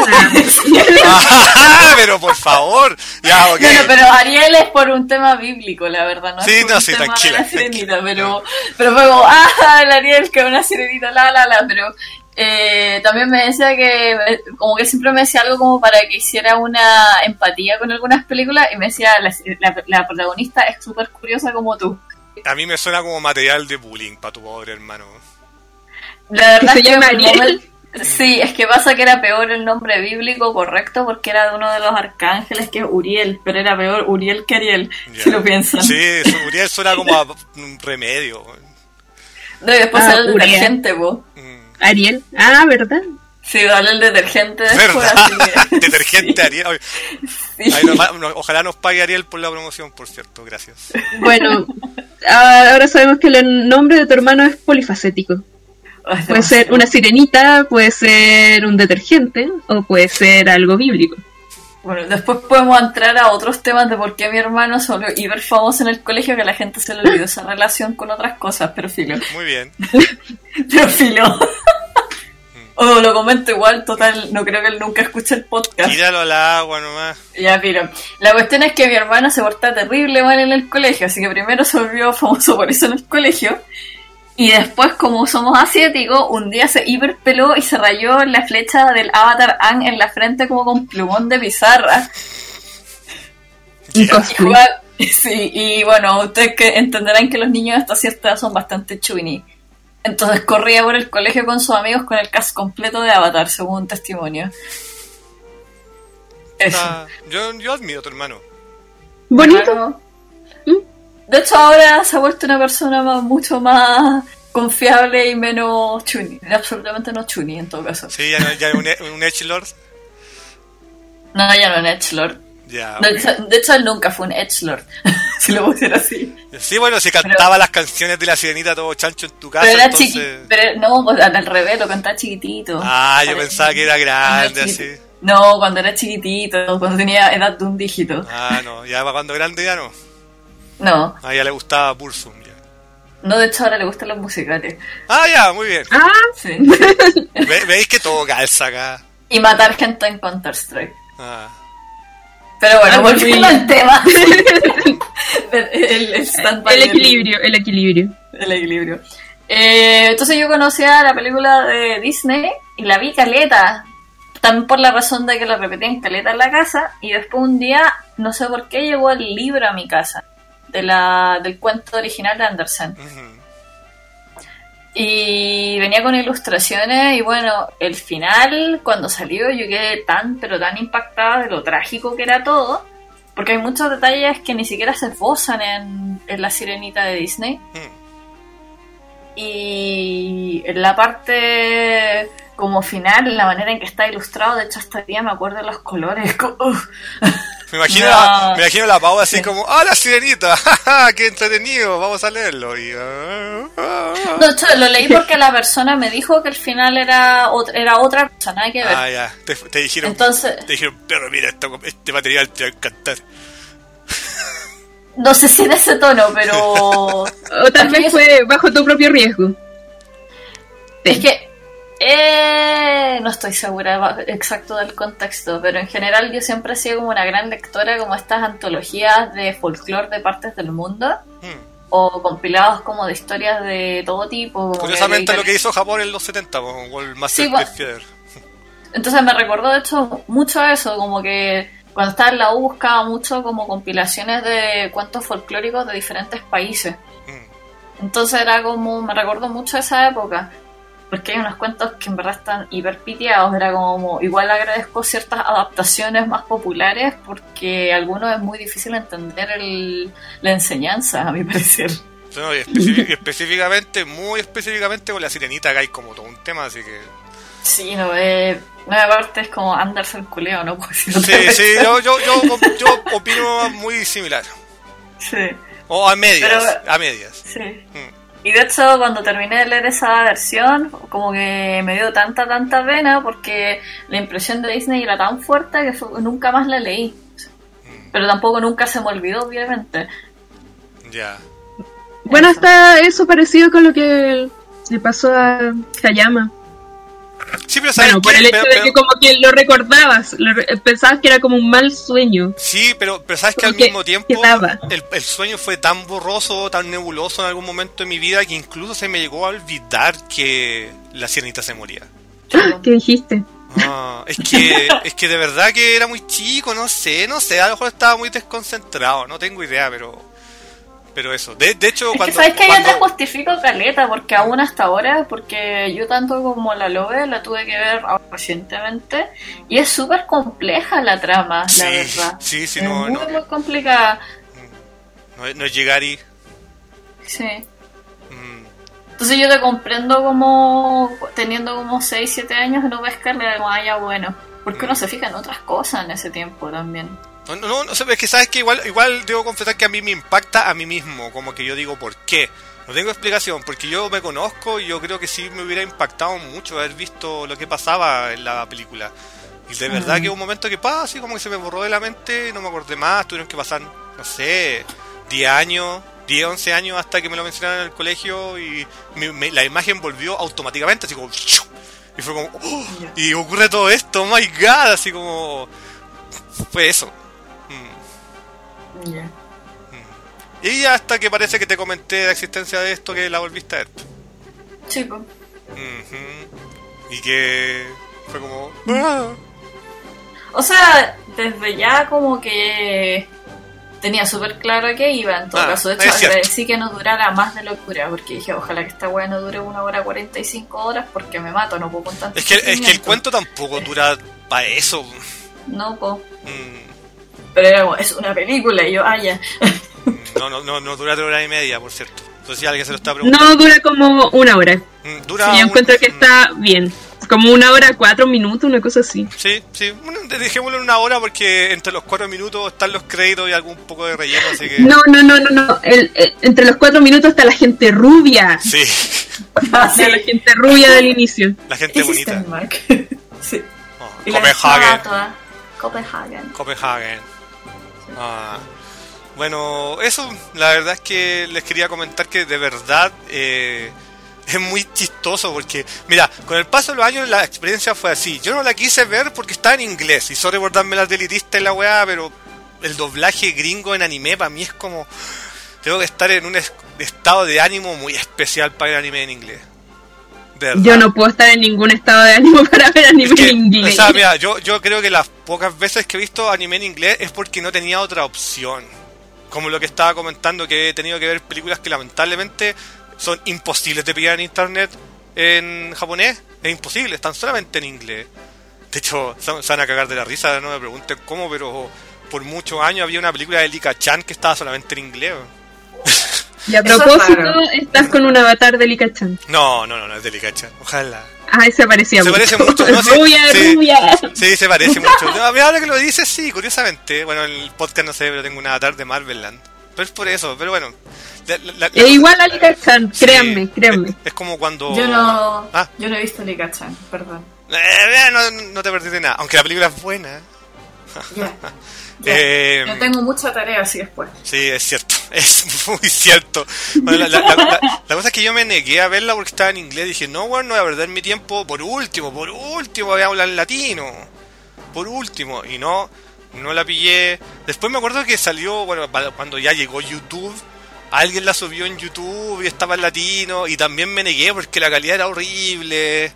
Pero por favor. Ya, okay. Bueno, pero Ariel es por un tema bíblico, la verdad, no sí, es por un tema tranquila, de la sirenita, pero fue como, el Ariel que es una sirenita, pero... también me decía que como que siempre me decía algo como para que hiciera una empatía con algunas películas, y me decía la protagonista es súper curiosa como tú. A mí me suena como material de bullying para tu pobre hermano. La verdad es que sí, es que pasa que era peor el nombre bíblico correcto, porque era de uno de los arcángeles, que es Uriel, pero era peor Uriel que Ariel, si lo piensan. Sí, Uriel suena como a un remedio. No, y después era el detergente, po. Ariel, ¿verdad? Sí, dale el detergente después. ¿Verdad? Detergente Ariel. Sí. Ojalá nos pague Ariel por la promoción, por cierto, gracias. Bueno, ahora sabemos que el nombre de tu hermano es polifacético. Puede ser una sirenita, puede ser un detergente, o puede ser algo bíblico. Bueno, después podemos entrar a otros temas de por qué mi hermano se volvió hiper famoso en el colegio, que a la gente se le olvidó esa relación con otras cosas, pero filo. Muy bien. Pero filo. O lo comento igual, total, no creo que él nunca escuche el podcast. Tíralo al agua nomás. Ya, pero la cuestión es que mi hermano se porta terrible mal en el colegio, así que primero se volvió famoso por eso en el colegio. Y después, como somos asiáticos, un día se hiperpeló y se rayó la flecha del Avatar Aang en la frente como con plumón de pizarra. Un Y, cosplay. sí, y bueno, ustedes que entenderán que los niños hasta cierta edad son bastante chubini. Entonces corría por el colegio con sus amigos con el cast completo de Avatar, según un testimonio. Eso. Yo admiro a tu hermano. Bonito. Claro. De hecho, ahora se ha vuelto una persona mucho más confiable y menos chuni. Absolutamente no chuni, en todo caso. Sí, ya es un edgelord. No, ya no es Edgelord. Ya. De hecho, él nunca fue un Edgelord, si lo pusiera así. Sí, bueno, si cantaba las canciones de la sirenita todo chancho en tu casa, Pero era entonces... pero no, pues, al revés, lo cantaba chiquitito. Ah, yo pensaba que era grande, Cuando era así. chiquitito. No, cuando era chiquitito, cuando tenía edad de un dígito. Ah, no, ya cuando grande ya no. No, A ella le gustaba Bursum, ya. no, de hecho ahora le gustan los musicales. Ah, ya, muy bien. Ah, Sí. ¿Veis que todo calza acá? Y matar gente en Counter-Strike. Ah. Pero bueno, Ah, volviendo sí. al tema. el stand-by el equilibrio, el equilibrio. El equilibrio. Entonces yo conocía la película de Disney y la vi caleta. También por la razón de que la repetían caleta en la casa. Y después un día, no sé por qué, llegó el libro a mi casa. Del cuento original de Andersen. Ujú. Y venía con ilustraciones y bueno, el final, cuando salió, yo quedé pero tan impactada de lo trágico que era todo. Porque hay muchos detalles que ni siquiera se esbozan en La Sirenita de Disney. Y en la parte como final, en la manera en que está ilustrado, de hecho hasta el día me acuerdo de los colores. Me imagino, No. me imagino la Pau así Sí. como, ¡ah, la sirenita! ¡Ja, qué entretenido! Vamos a leerlo. Y, De hecho, lo leí porque la persona me dijo que el final era otra cosa, nada que ver. Ah, ya. Te dijeron, Entonces, pero mira, este material te va a encantar. no sé si en ese tono, pero... O tal Es que vez yo- fue bajo tu propio riesgo. Es que no estoy segura exacto del contexto, pero en general yo siempre he sido como una gran lectora como estas antologías de folclore de partes del mundo o compilados como de historias de todo tipo. como Curiosamente que- lo que hizo Japón en los 70 con World Master Sí, Theater. Entonces me recordó de hecho mucho eso, como que cuando estaba en la U buscaba mucho como compilaciones de cuentos folclóricos de diferentes países. Entonces era como, me recordó mucho esa época. Porque hay unos cuentos que en verdad están hiper piteados. Era como, igual agradezco ciertas adaptaciones más populares porque algunos es muy difícil entender la enseñanza, a mi parecer. No, y específicamente, muy específicamente con la sirenita, acá hay como todo un tema, así que... Sí, no, aparte es como Anderson culeo, ¿no? Puedo decir otra Sí, vez. sí, yo opino muy similar. Sí, O a medias, Pero- a medias. sí. Mm. Y de hecho, cuando terminé de leer esa versión, como que me dio tanta pena porque la impresión de Disney era tan fuerte que nunca más la leí. Pero tampoco nunca se me olvidó, obviamente. Ya. Bueno, Eso. está eso parecido con lo que le pasó a Hayama. Sí, pero ¿sabes Bueno, por qué? el hecho de que como que lo recordabas, pensabas que era como un mal sueño. Sí, pero sabes que al Porque mismo tiempo quedaba. el sueño fue tan borroso, tan nebuloso en algún momento de mi vida que incluso se me llegó a olvidar que la sirenita se moría. ¿Qué dijiste? Ah, es que de verdad que era muy chico, no sé, a lo mejor estaba muy desconcentrado, no tengo idea, pero eso. De hecho, Es cuando... que sabes que yo cuando- te justifico caleta, porque aún hasta ahora, porque yo tanto como la Lobe la tuve que ver recientemente, y es súper compleja la trama, Sí, la verdad. sí, es no, muy, no. muy complicada. No es llegar y... Sí. mm, Entonces yo te comprendo como teniendo como 6, 7 años no pescarle algo ya bueno. Porque uno se fija en otras cosas en ese tiempo también. No sé, es que sabes que igual debo confesar que a mí me impacta a mí mismo, como que yo digo, ¿por qué? No tengo explicación, porque yo me conozco y yo creo que sí me hubiera impactado mucho haber visto lo que pasaba en la película. Y de verdad que hubo un momento que así como que se me borró de la mente, no me acordé más, tuvieron que pasar, no sé, 10 años, 10, 11 años hasta que me lo mencionaron en el colegio y la imagen volvió automáticamente, así como... Y fue como... ¡oh! Y ocurre todo esto, oh my god, así como... Fue eso. Y hasta que parece que te comenté la existencia de esto que la volviste a ver. Sí, pues. Y que fue como... O sea, desde ya como que tenía súper claro a qué iba. En todo caso, de hecho agradecí que no durara más de lo que dura, porque dije, ojalá que esta weá no dure 1 hora 45 horas porque me mato, no puedo contar. Es que el cuento tampoco dura para eso. No, po. Pero era como, es una película, y yo, ya. No dura 3 horas y media, por cierto. Entonces si alguien se lo está preguntando. No, dura como 1 hora. Dura yo encuentro que está bien. Como 1 hora 4 minutos, una cosa así. Sí. Dejémoslo en 1 hora porque entre los 4 minutos están los créditos y algún poco de relleno, así que... No. Entre los 4 minutos está la gente rubia. Sí. La gente rubia del inicio. La gente bonita. Sí. Y Copenhagen. Bueno, eso, la verdad es que les quería comentar que de verdad es muy chistoso porque, mira, con el paso de los años la experiencia fue así. Yo no la quise ver porque estaba en inglés, y sorry por darme las delitistas y la weá, pero el doblaje gringo en anime para mí es como... Tengo que estar en un estado de ánimo muy especial para ver anime en inglés. Yo no puedo estar en ningún estado de ánimo para ver anime en inglés. O sea, mira, yo creo que las pocas veces que he visto anime en inglés es porque no tenía otra opción. Como lo que estaba comentando, que he tenido que ver películas que lamentablemente son imposibles de pillar en internet en japonés. Es imposible, están solamente en inglés. De hecho, se van a cagar de la risa, no me pregunten cómo, pero por muchos años había una película de Lika-chan que estaba solamente en inglés. Y a propósito, estás con un avatar de Lika-chan. No es de Lika-chan, ojalá. Se parecía mucho. Se parece mucho, ¿no? Rubia. Sí, se parece mucho. No, ahora que lo dices, sí, curiosamente. Bueno, en el podcast no sé, pero tengo un avatar de Marvelland. Pero es por eso, pero bueno. Es igual a Lika-chan, sí, créanme. Es como cuando... Yo no he visto Lika-chan, perdón. No te perdiste nada, aunque la película es buena. Ya. Yo tengo mucha tarea así después. Sí, es cierto, es muy cierto. Bueno, la cosa es que yo me negué a verla porque estaba en inglés. Dije, no voy a perder mi tiempo. Por último voy a hablar en latino. Por último, y no la pillé. Después me acuerdo que salió, bueno, cuando ya llegó YouTube, alguien la subió en YouTube y estaba en latino. Y también me negué porque la calidad era horrible.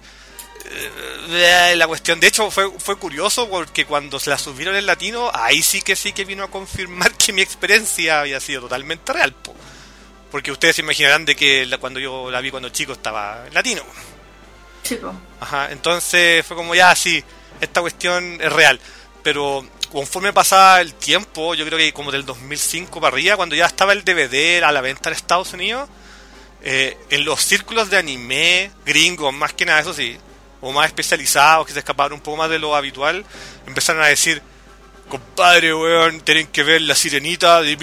La cuestión, de hecho fue curioso porque cuando se la subieron en latino, ahí sí que vino a confirmar que mi experiencia había sido totalmente real, porque ustedes se imaginarán de que cuando yo la vi cuando chico estaba en latino. Chico. Ajá, entonces fue como ya, sí, esta cuestión es real, pero conforme pasaba el tiempo, yo creo que como del 2005 para arriba, cuando ya estaba el DVD a la venta en Estados Unidos, en los círculos de anime gringos, más que nada, eso sí, o más especializados, que se escaparon un poco más de lo habitual, empezaron a decir, compadre, weón, tienen que ver La Sirenita de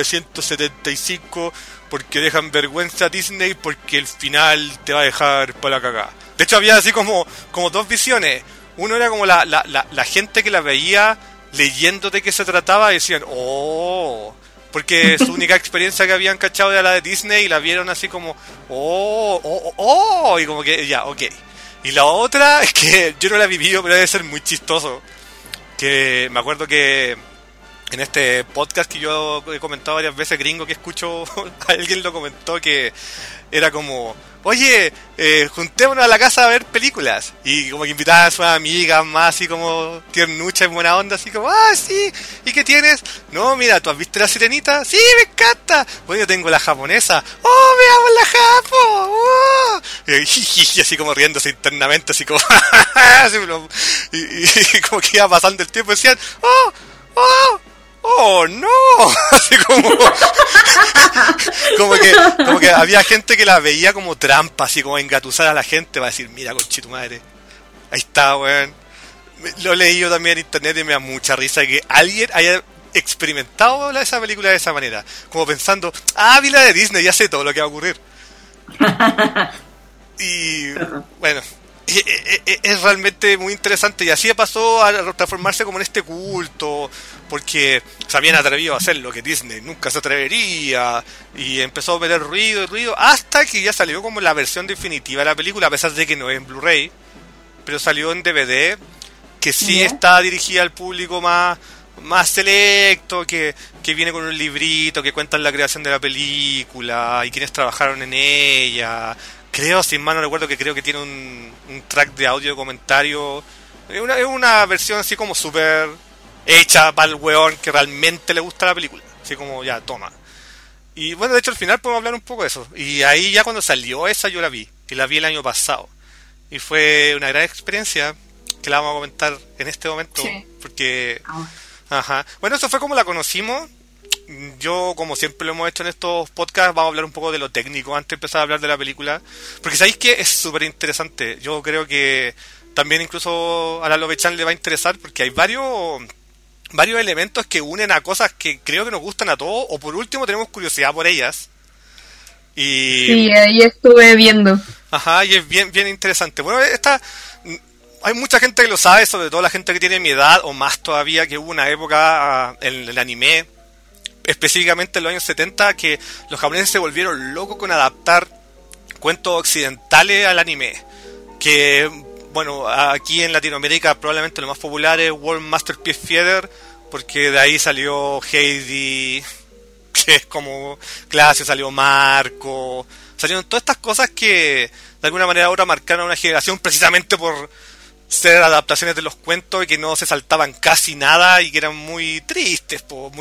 1975 porque dejan vergüenza a Disney, porque el final te va a dejar para la cagada. De hecho había así como dos visiones. Uno era como la gente que la veía leyendo de qué se trataba y decían, porque su única experiencia que habían cachado era la de Disney y la vieron así como, y como que, ya, ok. Y la otra es que yo no la he vivido, pero debe ser muy chistoso. Que me acuerdo que en este podcast que yo he comentado varias veces, gringo, que escucho, alguien lo comentó, que era como, oye, juntémonos a la casa a ver películas. Y como que invitaban a sus amigas más así como tiernucha y buena onda, así como, sí, ¿y qué tienes? No, mira, ¿tú has visto La Sirenita? Sí, me encanta. Bueno, yo tengo la japonesa. Veamos la japo. Y así como riéndose internamente, así como, y como que iba pasando el tiempo y decían, no, así como que había gente que la veía como trampa, así como engatusar a la gente para decir, mira, conchito madre, ahí está, weón. Lo he leído también en internet y me da mucha risa que alguien haya experimentado esa película de esa manera, como pensando, vi la de Disney, ya sé todo lo que va a ocurrir. Y bueno, es realmente muy interesante, y así pasó a transformarse como en este culto, porque se habían atrevido a hacer lo que Disney nunca se atrevería, y empezó a meter ruido y ruido, hasta que ya salió como la versión definitiva de la película, a pesar de que no es en Blu-ray, pero salió en DVD, que sí está dirigida al público más selecto, que viene con un librito, que cuentan la creación de la película, y quienes trabajaron en ella. Creo, sin mal no recuerdo, que creo que tiene un track de audio de comentario. Es una versión así como súper hecha para el weón que realmente le gusta la película. Así como, ya, toma. Y bueno, de hecho al final podemos hablar un poco de eso. Y ahí ya cuando salió esa yo la vi. Y la vi el año pasado. Y fue una gran experiencia que la vamos a comentar en este momento. Sí. Porque... Ajá. Bueno, eso fue como la conocimos. Yo, como siempre lo hemos hecho en estos podcasts, vamos a hablar un poco de lo técnico antes de empezar a hablar de la película, porque sabéis que es súper interesante. Yo creo que también incluso a la Lovechan le va a interesar, porque hay varios elementos que unen a cosas que creo que nos gustan a todos, o por último tenemos curiosidad por ellas. Y... Sí, ahí estuve viendo. Ajá, y es bien interesante. Bueno, hay mucha gente que lo sabe, sobre todo la gente que tiene mi edad, o más todavía, que hubo una época en el anime, específicamente en los años 70, que los japoneses se volvieron locos con adaptar cuentos occidentales al anime. Que, bueno, aquí en Latinoamérica probablemente lo más popular es World Masterpiece Theater, porque de ahí salió Heidi, que es como clase, salió Marco, salieron todas estas cosas que de alguna manera ahora marcaron a una generación precisamente por ser adaptaciones de los cuentos y que no se saltaban casi nada y que eran muy tristes,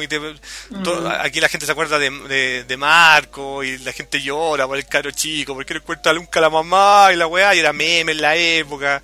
aquí la gente se acuerda de Marco y la gente llora por el caro chico porque le cuenta nunca a la mamá y la weá, y era meme en la época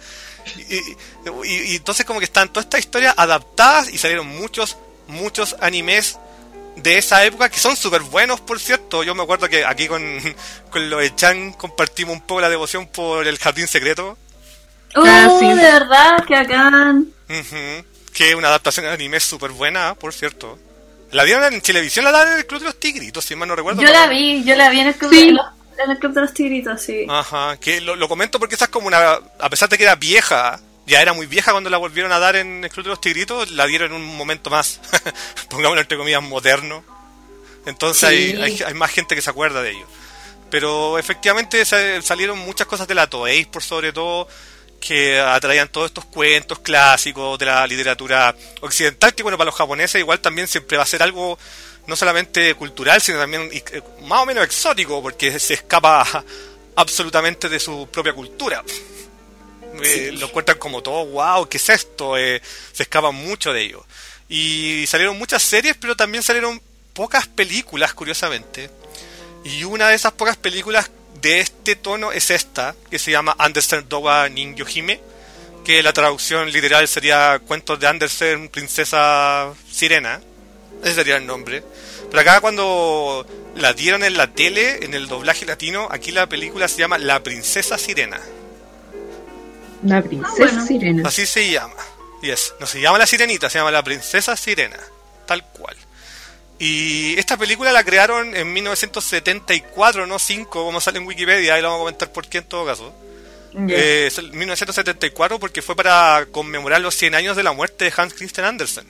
y entonces como que están todas estas historias adaptadas y salieron muchos animes de esa época que son súper buenos, por cierto. Yo me acuerdo que aquí con Loe-chan compartimos un poco la devoción por El Jardín Secreto. Sí. De verdad, que acá. Que es una adaptación de anime súper buena, por cierto. La dieron en televisión, la daban en el Club de los Tigritos, si mal no recuerdo. Yo la vi en el Club, en el Club de los Tigritos, sí. Ajá, que lo comento porque esa es como una... A pesar de que era vieja, ya era muy vieja cuando la volvieron a dar en el Club de los Tigritos, la dieron en un momento más, pongámoslo entre comillas, moderno. Entonces sí. hay más gente que se acuerda de ello. Pero efectivamente salieron muchas cosas de la Toei, por sobre todo, que atraían todos estos cuentos clásicos de la literatura occidental, que bueno, para los japoneses igual también siempre va a ser algo no solamente cultural, sino también más o menos exótico, porque se escapa absolutamente de su propia cultura. Sí. Lo cuentan como todo, wow, ¿qué es esto? Se escapan mucho de ello. Y salieron muchas series, pero también salieron pocas películas, curiosamente. Y una de esas pocas películas de este tono es esta, que se llama Andersen Dowa Ninjo Hime, que la traducción literal sería Cuentos de Andersen, Princesa Sirena. Ese sería el nombre. Pero acá cuando la dieron en la tele, en el doblaje latino, aquí la película se llama La Princesa Sirena. La Princesa Sirena. Así se llama. Yes. No se llama La Sirenita, se llama La Princesa Sirena. Tal cual. Y esta película la crearon en 1974, no 5, como sale en Wikipedia, y lo vamos a comentar por qué en todo caso. 1974 porque fue para conmemorar los 100 años de la muerte de Hans Christian Andersen.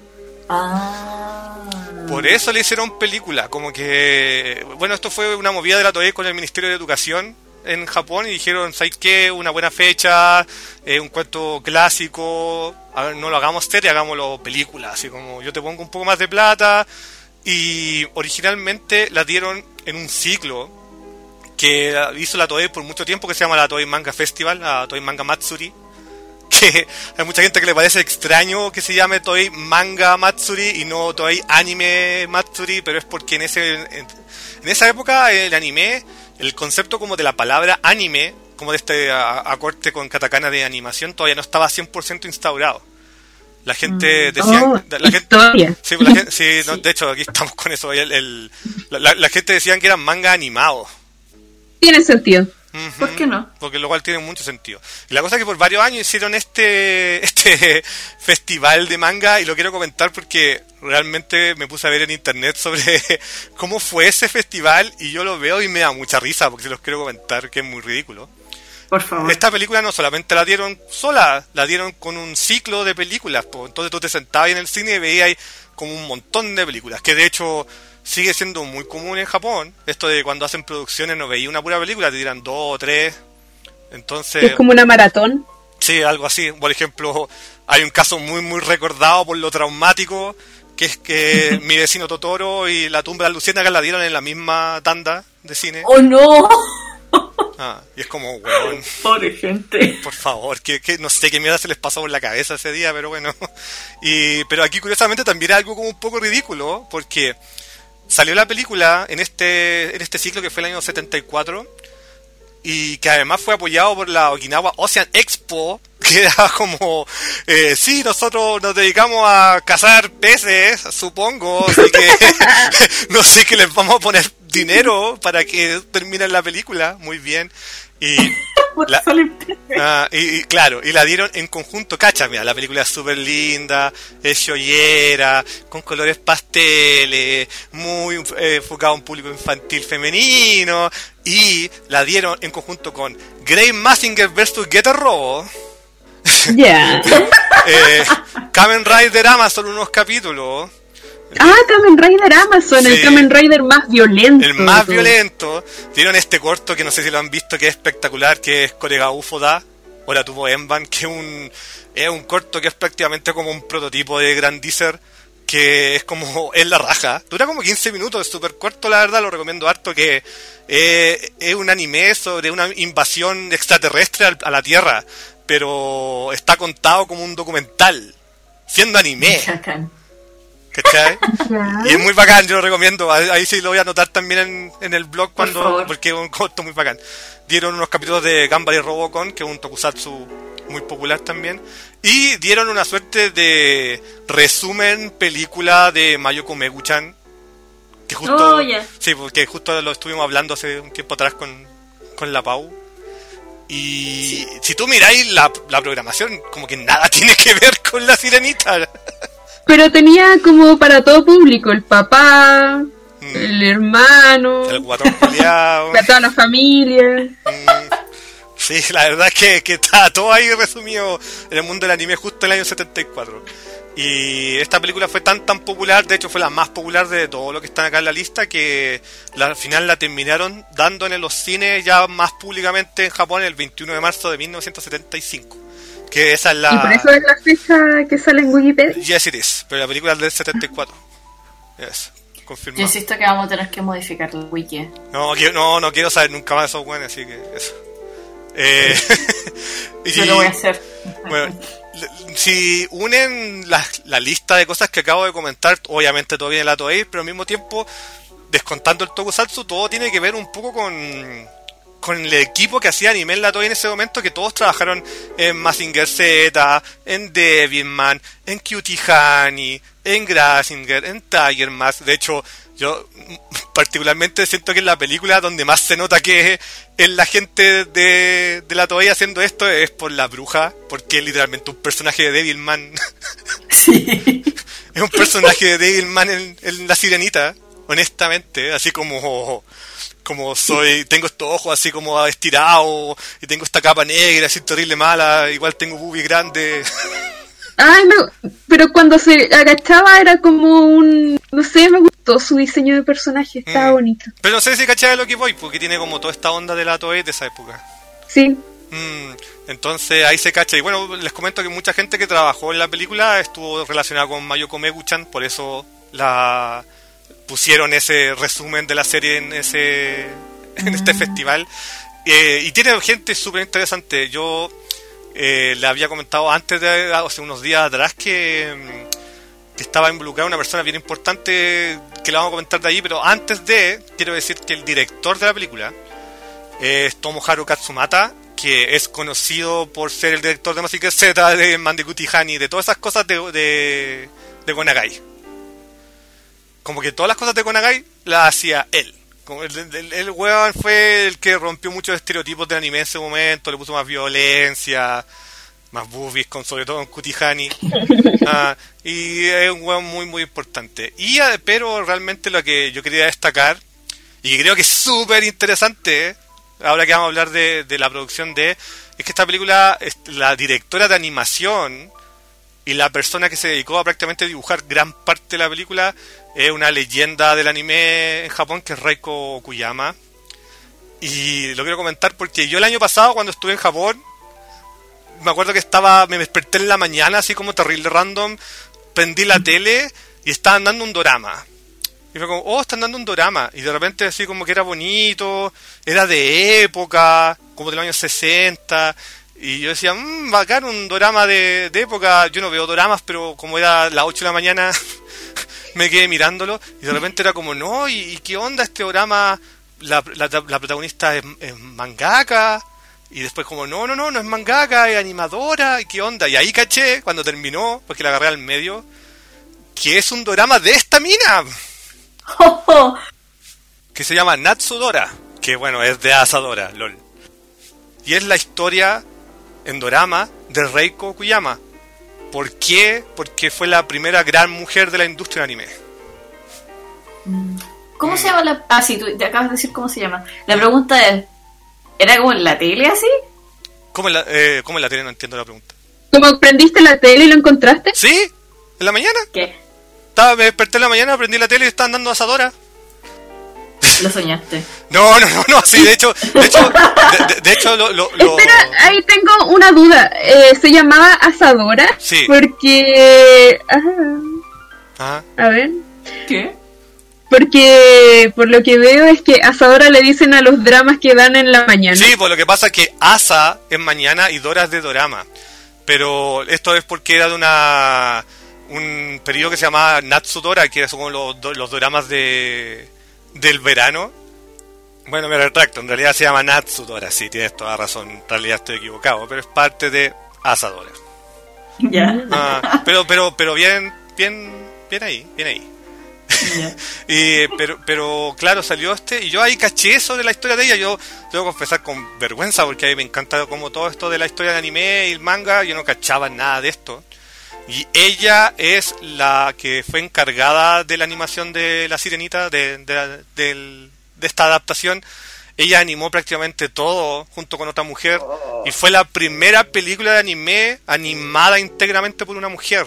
Por eso le hicieron película, como que... Bueno, esto fue una movida de la Toei con el Ministerio de Educación en Japón y dijeron, ¿sabes qué? Una buena fecha, un cuento clásico, a ver, no lo hagamos serie, hagámoslo película, así como yo te pongo un poco más de plata. Y originalmente la dieron en un ciclo que hizo la Toei por mucho tiempo, que se llama la Toei Manga Festival, la Toei Manga Matsuri, que hay mucha gente que le parece extraño que se llame Toei Manga Matsuri y no Toei Anime Matsuri, pero es porque en esa época el anime, el concepto como de la palabra anime, como de este acorte con katakana de animación, todavía no estaba 100% instaurado. La gente decía... de hecho, aquí estamos con eso. La gente decía que eran manga animados. Tiene sentido. ¿Por qué no? Porque lo cual tiene mucho sentido. Y la cosa es que por varios años hicieron este festival de manga, y lo quiero comentar porque realmente me puse a ver en internet sobre cómo fue ese festival, y yo lo veo y me da mucha risa porque se los quiero comentar, que es muy ridículo. Por favor. Esta película no solamente la dieron sola, la dieron con un ciclo de películas, po. Entonces tú te sentabas en el cine y veías como un montón de películas, que de hecho sigue siendo muy común en Japón, esto de cuando hacen producciones no veía una pura película, te tiran 2 o 3, entonces... Es como una maratón. Sí, algo así. Por ejemplo, hay un caso muy muy recordado por lo traumático, que es que Mi vecino Totoro y La tumba de la luciérnaga la dieron en la misma tanda de cine. ¡Oh, no! Y es como, weón, Pobre gente. por favor, que no sé qué mierda se les pasó por la cabeza ese día, pero bueno. Pero aquí curiosamente también era algo como un poco ridículo, porque salió la película en este ciclo que fue el año 74, y que además fue apoyado por la Okinawa Ocean Expo, que era como, sí, nosotros nos dedicamos a cazar peces, supongo, así que no sé, que les vamos a poner dinero para que terminen la película, muy bien. Y claro, y la dieron en conjunto, cacha, mira, la película es súper linda, es shoyera, con colores pasteles, muy enfocado a un público infantil femenino, y la dieron en conjunto con Grey Mazinger vs. Getter Robo. Ya. Kamen Rider Amazon, unos capítulos. Kamen Rider Amazon, sí. El Kamen Rider más violento. El más violento. Dieron este corto que no sé si lo han visto, que es espectacular, que es Korega Ufoda, Ora tuvo Enban, que es un corto que es prácticamente como un prototipo de Grandizer, que es como es la raja. Dura como 15 minutos, es súper corto, la verdad, lo recomiendo harto, que es un anime sobre una invasión extraterrestre a la Tierra, pero está contado como un documental, siendo anime. ¿Cachai? Y es muy bacán, yo lo recomiendo. Ahí sí lo voy a anotar también en el blog porque es un corto muy bacán. Dieron unos capítulos de Ganbare Robocon, que es un tokusatsu muy popular también. Y dieron una suerte de resumen película de Mayoko Megu-chan, que justo, sí, porque justo lo estuvimos hablando hace un tiempo atrás con la Pau. Y si tú miráis la programación, como que nada tiene que ver con La Sirenita. Pero tenía como para todo público, el papá, el hermano, el guatón culiao, para toda la familia. Sí, la verdad es que está todo ahí resumido en el mundo del anime justo en el año 74. Y esta película fue tan popular, de hecho fue la más popular de todo lo que están acá en la lista, que al final la terminaron dando en los cines ya más públicamente en Japón el 21 de marzo de 1975. Que esa es la... ¿Y por eso es la fecha que sale en Wikipedia? Yes it is, pero la película es del 74. Yes, confirmado. Yo insisto que vamos a tener que modificar la wiki. No quiero saber nunca más de esos buenos, así que eso. Yo lo voy a hacer. Bueno, si unen la lista de cosas que acabo de comentar, obviamente todo viene de la Toei, pero al mismo tiempo, descontando el tokusatsu, todo tiene que ver un poco con el equipo que hacía anime en la Toei en ese momento, que todos trabajaron en Mazinger Z, en Devilman, en Cutie Honey, en Grazinger, en Tiger Mask. De hecho, yo particularmente siento que en la película donde más se nota que es la gente de la Toei haciendo esto es por la bruja, porque es literalmente un personaje de Devilman. Sí. Es un personaje de Devilman en La Sirenita, honestamente, así como tengo estos ojos así como estirados, y tengo esta capa negra así terrible mala, igual tengo boobies grandes. Ay, no, pero cuando se agachaba era como no sé, me gustó su diseño de personaje, estaba bonito. Pero no sé si cachai de lo que voy, porque tiene como toda esta onda de la Toei de esa época. Sí. Entonces ahí se cacha. Y bueno, les comento que mucha gente que trabajó en la película estuvo relacionada con Mayoko Megu-chan, por eso la pusieron ese resumen de la serie en este festival. Y tiene gente súper interesante. Yo le había comentado hace unos días atrás que estaba involucrada una persona bien importante, que la vamos a comentar de ahí, pero antes quiero decir que el director de la película es Tomoharu Katsumata, que es conocido por ser el director de Mazinger Z, de Mandekuti Honey, de todas esas cosas de Gonagai. Como que todas las cosas de Gonagai las hacía él. Como el weón fue el que rompió muchos estereotipos del anime en ese momento, le puso más violencia, más boobies, sobre todo en Cutie Honey. Y es un weón muy muy importante. Pero realmente lo que yo quería destacar, y creo que es súper interesante, ahora que vamos a hablar de la producción es que esta película, la directora de animación y la persona que se dedicó a prácticamente dibujar gran parte de la película es una leyenda del anime en Japón, que es Reiko Okuyama. Y lo quiero comentar porque yo el año pasado, cuando estuve en Japón, me acuerdo que me desperté en la mañana, así como terrible random, prendí la tele y estaban dando un dorama. Y fue como, están dando un dorama. Y de repente así como que era bonito, era de época, como de los años 60. Y yo decía, bacán, un dorama de época. Yo no veo doramas, pero como era las 8 de la mañana, me quedé mirándolo. Y de repente era como, no, ¿y qué onda este dorama? La protagonista es mangaka. Y después como, no es mangaka, es animadora. ¿Y qué onda? Y ahí caché, cuando terminó, porque la agarré al medio, que es un dorama de esta mina. Que se llama Natsudora, que bueno, es de Asadora, lol. Y es la historia en dorama de Reiko Okuyama. ¿Por qué? Porque fue la primera gran mujer de la industria del anime. ¿Cómo se llama la...? Sí, tú te acabas de decir cómo se llama. La pregunta es, ¿era como en la tele así? ¿Cómo en la tele? No entiendo la pregunta. ¿Cómo prendiste la tele y lo encontraste? ¿Sí? ¿En la mañana? ¿Qué? Me desperté en la mañana, prendí la tele y estaban dando Asadora. Lo soñaste. No, sí, de hecho, Espera, ahí tengo una duda. ¿Se llamaba Asadora? Sí. Porque... Ajá. A ver. ¿Qué? Porque por lo que veo es que Asadora le dicen a los dramas que dan en la mañana. Sí, pues lo que pasa es que Asa es mañana y Dora es de dorama. Pero esto es porque era de un periodo que se llamaba Natsudora, que son como los doramas del verano. Bueno, me retracto, en realidad se llama Natsudora, sí, tienes toda razón, en realidad estoy equivocado, pero es parte de Asadora. Ya. Pero bien ahí. Yeah. pero claro, salió y yo ahí caché sobre la historia de ella. Yo tengo que confesar con vergüenza, porque a mí me encanta como todo esto de la historia del anime y el manga, yo no cachaba nada de esto. Y ella es la que fue encargada de la animación de La Sirenita, de esta adaptación. Ella animó prácticamente todo junto con otra mujer, y fue la primera película de anime animada íntegramente por una mujer.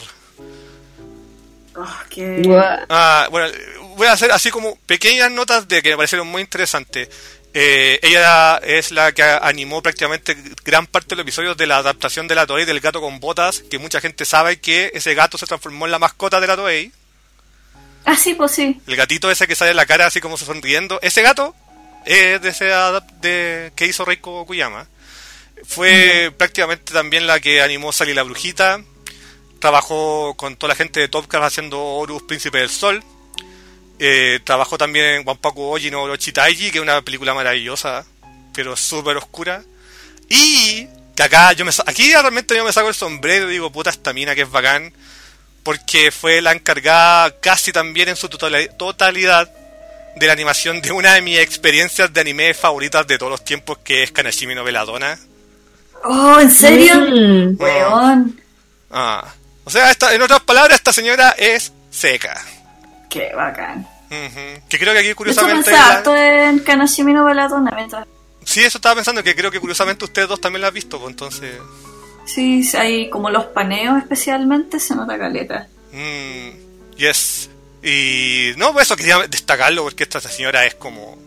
Bueno, voy a hacer así como pequeñas notas de que me parecieron muy interesantes. Ella es la que animó prácticamente gran parte de los episodios de la adaptación de la Toei del gato con botas, que mucha gente sabe que ese gato se transformó en la mascota de la Toei. Ah, sí, pues sí. El gatito ese que sale en la cara así como sonriendo, ese gato es que hizo Reiko Okuyama. Fue prácticamente también la que animó Sally la Brujita. Trabajó con toda la gente de Top Cars haciendo Horus Príncipe del Sol. Trabajó también en Wanpaku Oji no Orochi Taiji, que es una película maravillosa, pero súper oscura. Y que aquí realmente yo me saco el sombrero y digo, puta, esta mina que es bacán, porque fue la encargada casi también en su totalidad de la animación de una de mis experiencias de anime favoritas de todos los tiempos, que es Kanashimi no Belladonna. Oh, ¿en serio? Weón. O sea, en otras palabras, esta señora es seca. Qué bacán. Que creo que aquí curiosamente... Yo pensaba en Kanashimi no Belladonna mientras... Sí, eso estaba pensando, que creo que curiosamente ustedes dos también la han visto, pues entonces... Sí, hay como los paneos especialmente, se nota caleta. Yes. Y no, pues eso quería destacarlo, porque esta señora es como...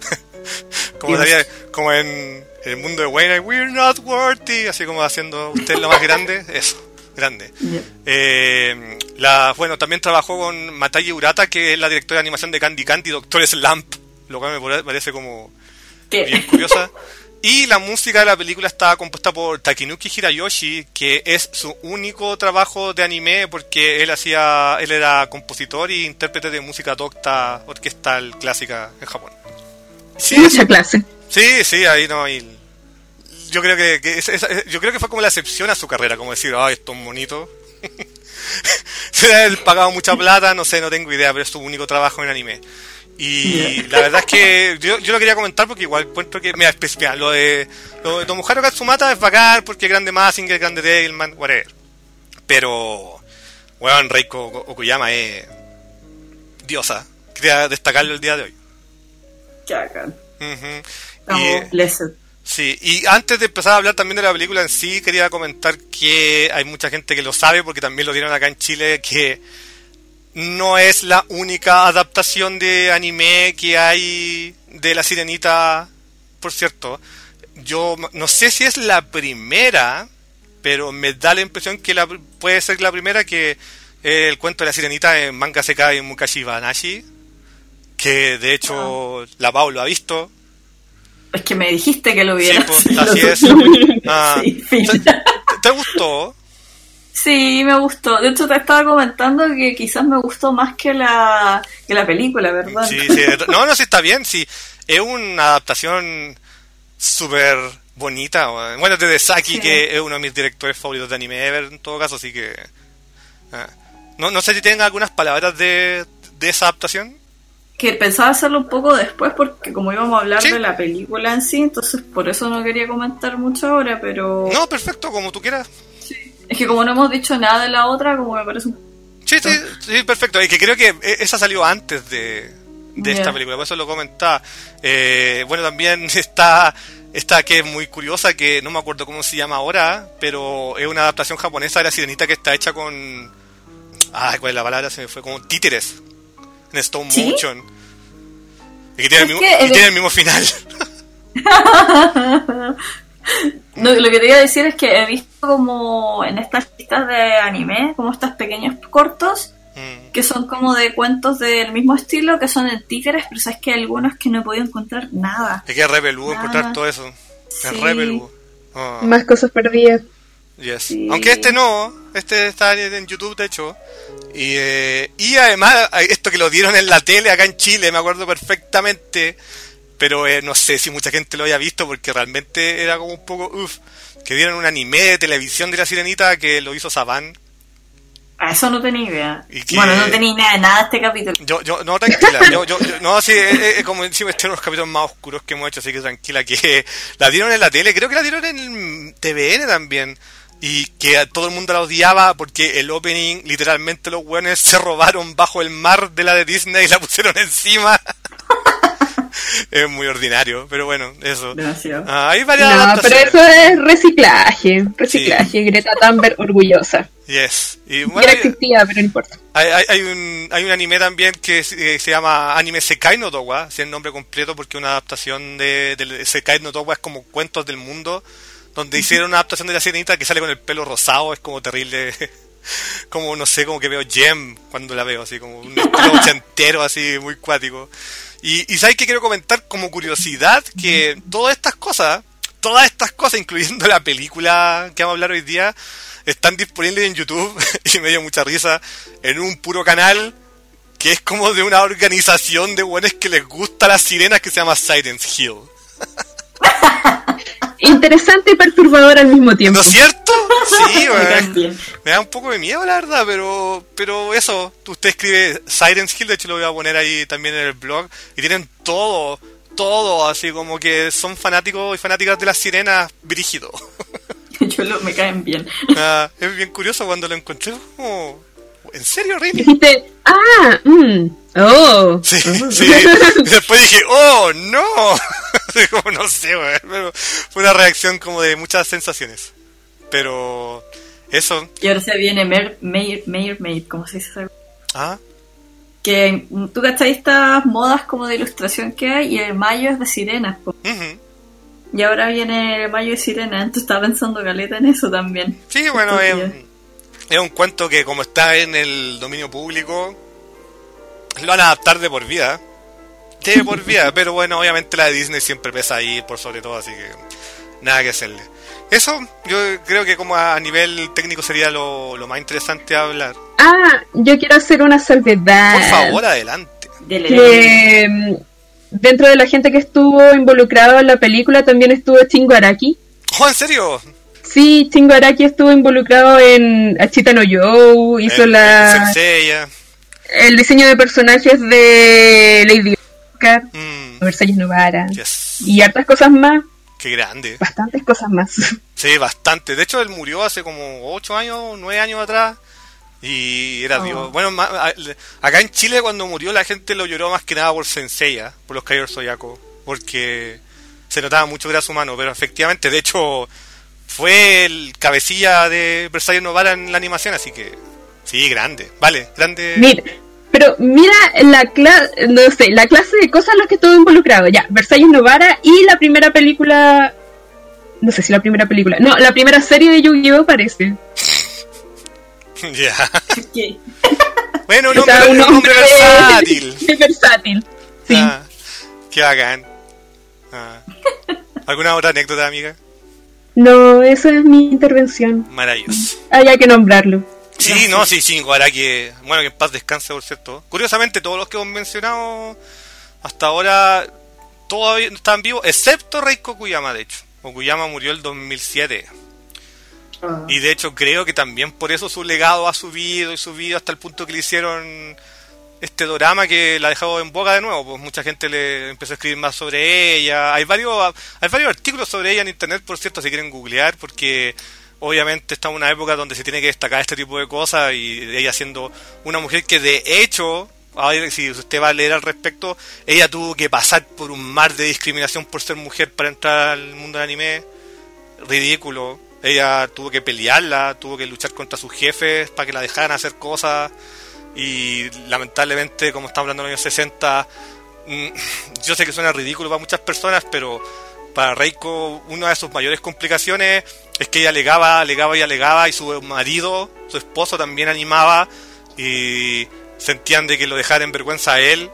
como en el mundo de Wayne, we're not worthy, así como haciendo usted lo más grande, eso. Grande. Bueno, también trabajó con Mataji Urata, que es la directora de animación de Candy Candy, Doctor Slump, lo cual me parece como bien curiosa. Y la música de la película estaba compuesta por Takenuki Hirayoshi, que es su único trabajo de anime, porque él era compositor y intérprete de música docta orquestal clásica en Japón. Sí, mucha clase. Sí, ahí no hay... Yo creo que fue como la excepción a su carrera, como decir, esto es bonito. Se ha pagado mucha plata, no sé, no tengo idea, pero es su único trabajo en anime. Y la verdad es que yo lo quería comentar porque igual encuentro que, mira, lo de Tomohiro Katsumata es bacán porque es grande Mazinger, grande Tailman, whatever. Pero, bueno, Reiko Okuyama es diosa. Quería destacarlo el día de hoy. Qué bacán. Estamos blessed. Sí, y antes de empezar a hablar también de la película en sí, quería comentar que hay mucha gente que lo sabe, porque también lo dieron acá en Chile, que no es la única adaptación de anime que hay de La Sirenita, por cierto. Yo no sé si es la primera, pero me da la impresión que puede ser la primera, que el cuento de La Sirenita en Manga Sekai Mukashi Banashi, que de hecho la Pau lo ha visto. Es que me dijiste que lo vieras. Sí, pues, así es. Sí, fin. ¿Te gustó? Sí, me gustó. De hecho, te estaba comentando que quizás me gustó más que la película, ¿verdad? Sí, sí. No, sí está bien. Sí, es una adaptación súper bonita. Bueno, de Saki, sí, que es uno de mis directores favoritos de anime ever, en todo caso, así que... No sé si tienen algunas palabras de esa adaptación. Que pensaba hacerlo un poco después, porque como íbamos a hablar de la película en sí, entonces por eso no quería comentar mucho ahora, pero... No, perfecto, como tú quieras. Sí. Es que como no hemos dicho nada de la otra, como me parece un... Sí, perfecto. Y que creo que esa salió antes de esta película, por eso lo comentaba. Bueno, también está esta que es muy curiosa, que no me acuerdo cómo se llama ahora, pero es una adaptación japonesa de La Sirenita que está hecha con... ¿cuál es la palabra? Se me fue, como títeres. En stop motion. Y que tiene el mismo final. No, lo que te iba a decir es que he visto como en estas listas de anime, como estos pequeños cortos, que son como de cuentos del mismo estilo, que son en títeres, pero sabes que hay algunos que no he podido encontrar nada. Es que es re peludo encontrar todo eso. Sí. Es re peludo. Más cosas perdidas. Yes. Sí. Aunque este está en YouTube, de hecho. Y además, esto que lo dieron en la tele acá en Chile, me acuerdo perfectamente. Pero no sé si mucha gente lo haya visto, porque realmente era como un poco que dieron un anime de televisión de La Sirenita que lo hizo Saban. A eso no tenía idea. Bueno, no tenía nada de este capítulo. No, tranquila. No, sí, como encima este es uno de los capítulos más oscuros que hemos hecho, así que tranquila, que la dieron en la tele, creo que la dieron en TVN también. Y que a todo el mundo la odiaba porque el opening, literalmente los hueones se robaron bajo el mar de la de Disney y la pusieron encima. Es muy ordinario, pero bueno, eso. Gracias. Hay varias adaptaciones. Pero eso es reciclaje. Sí. Greta Thunberg orgullosa. Yes. Y bueno, era existía, pero no importa. Hay un anime también que se llama Anime Sekai no Towa, es el nombre completo, porque una adaptación de Sekai no Towa es como cuentos del mundo, donde hicieron una adaptación de La Sirenita que sale con el pelo rosado, es como terrible, como no sé, como que veo Gem cuando la veo, así como un estilo ochentero, así muy cuático. Y ¿sabes qué quiero comentar como curiosidad? Que todas estas cosas, incluyendo la película que vamos a hablar hoy día, están disponibles en YouTube, y me dio mucha risa, en un puro canal que es como de una organización de buenos que les gusta las sirenas, que se llama Silent Hill. Interesante y perturbador al mismo tiempo. ¿No es cierto? Sí, bueno, me da un poco de miedo, la verdad, pero eso, usted escribe Silent Hill, de hecho lo voy a poner ahí también en el blog, y tienen todo, así como que son fanáticos y fanáticas de las sirenas brígido. Me caen bien. Es bien curioso cuando lo encontré, como... ¿En serio, Rini? Dijiste, oh. Sí. Después dije, oh, no. Como no sé, pero fue una reacción como de muchas sensaciones. Pero eso. Y ahora se viene Maid, ¿cómo se dice eso? Que tú cachai estas modas como de ilustración que hay, y el mayo es de sirenas. Uh-huh. Y ahora viene el mayo de sirenas, entonces estaba pensando caleta en eso también. Sí, bueno, es un cuento que como está en el dominio público, lo van a adaptar de por vida. Pero bueno, obviamente la de Disney siempre pesa ahí por sobre todo, así que nada que hacerle. Eso, yo creo que como a nivel técnico sería lo más interesante a hablar. Yo quiero hacer una salvedad. Por favor, adelante. Dentro de la gente que estuvo involucrada en la película también estuvo Shingo Araki. ¿Oh, en serio? Sí, Shingo Araki estuvo involucrado en Achita no Joe, hizo el diseño de personajes de Lady Gaga, Versalles Novara, y hartas cosas más. ¡Qué grande! Bastantes cosas más. Sí, bastante. De hecho, él murió hace como 8 años, 9 años atrás, y era Dios. Bueno, acá en Chile cuando murió la gente lo lloró más que nada por Senseiya, por los Caballeros Zodiaco, porque se notaba mucho brazo humano, pero efectivamente, de hecho, fue el cabecilla de Versailles Novara en la animación, así que sí, grande, vale, grande. Mira, pero mira la clase de cosas en las que estuvo involucrado. Ya, Versailles Novara y la primera película, no sé si la primera película, no, la primera serie de Yu-Gi-Oh parece. Ya. Okay. Bueno, un hombre versátil. Versátil, sí. Ah, qué bacán. ¿Alguna otra anécdota, amiga? No, esa es mi intervención. Maravilloso. Hay que nombrarlo. Sí, no, sí, ahora que... Bueno, que en paz descanse, por cierto. Curiosamente, todos los que hemos mencionado hasta ahora, todavía están vivos, excepto Reiko Okuyama, de hecho. Okuyama murió el 2007. Y de hecho creo que también por eso su legado ha subido hasta el punto que le hicieron este dorama que la ha dejado en boga de nuevo. Pues mucha gente le empezó a escribir más sobre ella. Hay varios artículos sobre ella en internet, por cierto, si quieren googlear, porque obviamente está en una época donde se tiene que destacar este tipo de cosas, y ella siendo una mujer que de hecho, a ver si usted va a leer al respecto, ella tuvo que pasar por un mar de discriminación por ser mujer para entrar al mundo del anime. Ridículo. Ella tuvo que pelearla, tuvo que luchar contra sus jefes para que la dejaran hacer cosas, y lamentablemente, como estamos hablando de los años 60, yo sé que suena ridículo para muchas personas, pero para Reiko una de sus mayores complicaciones es que ella alegaba, y su marido, su esposo, también animaba, y sentían de que lo dejaran en vergüenza a él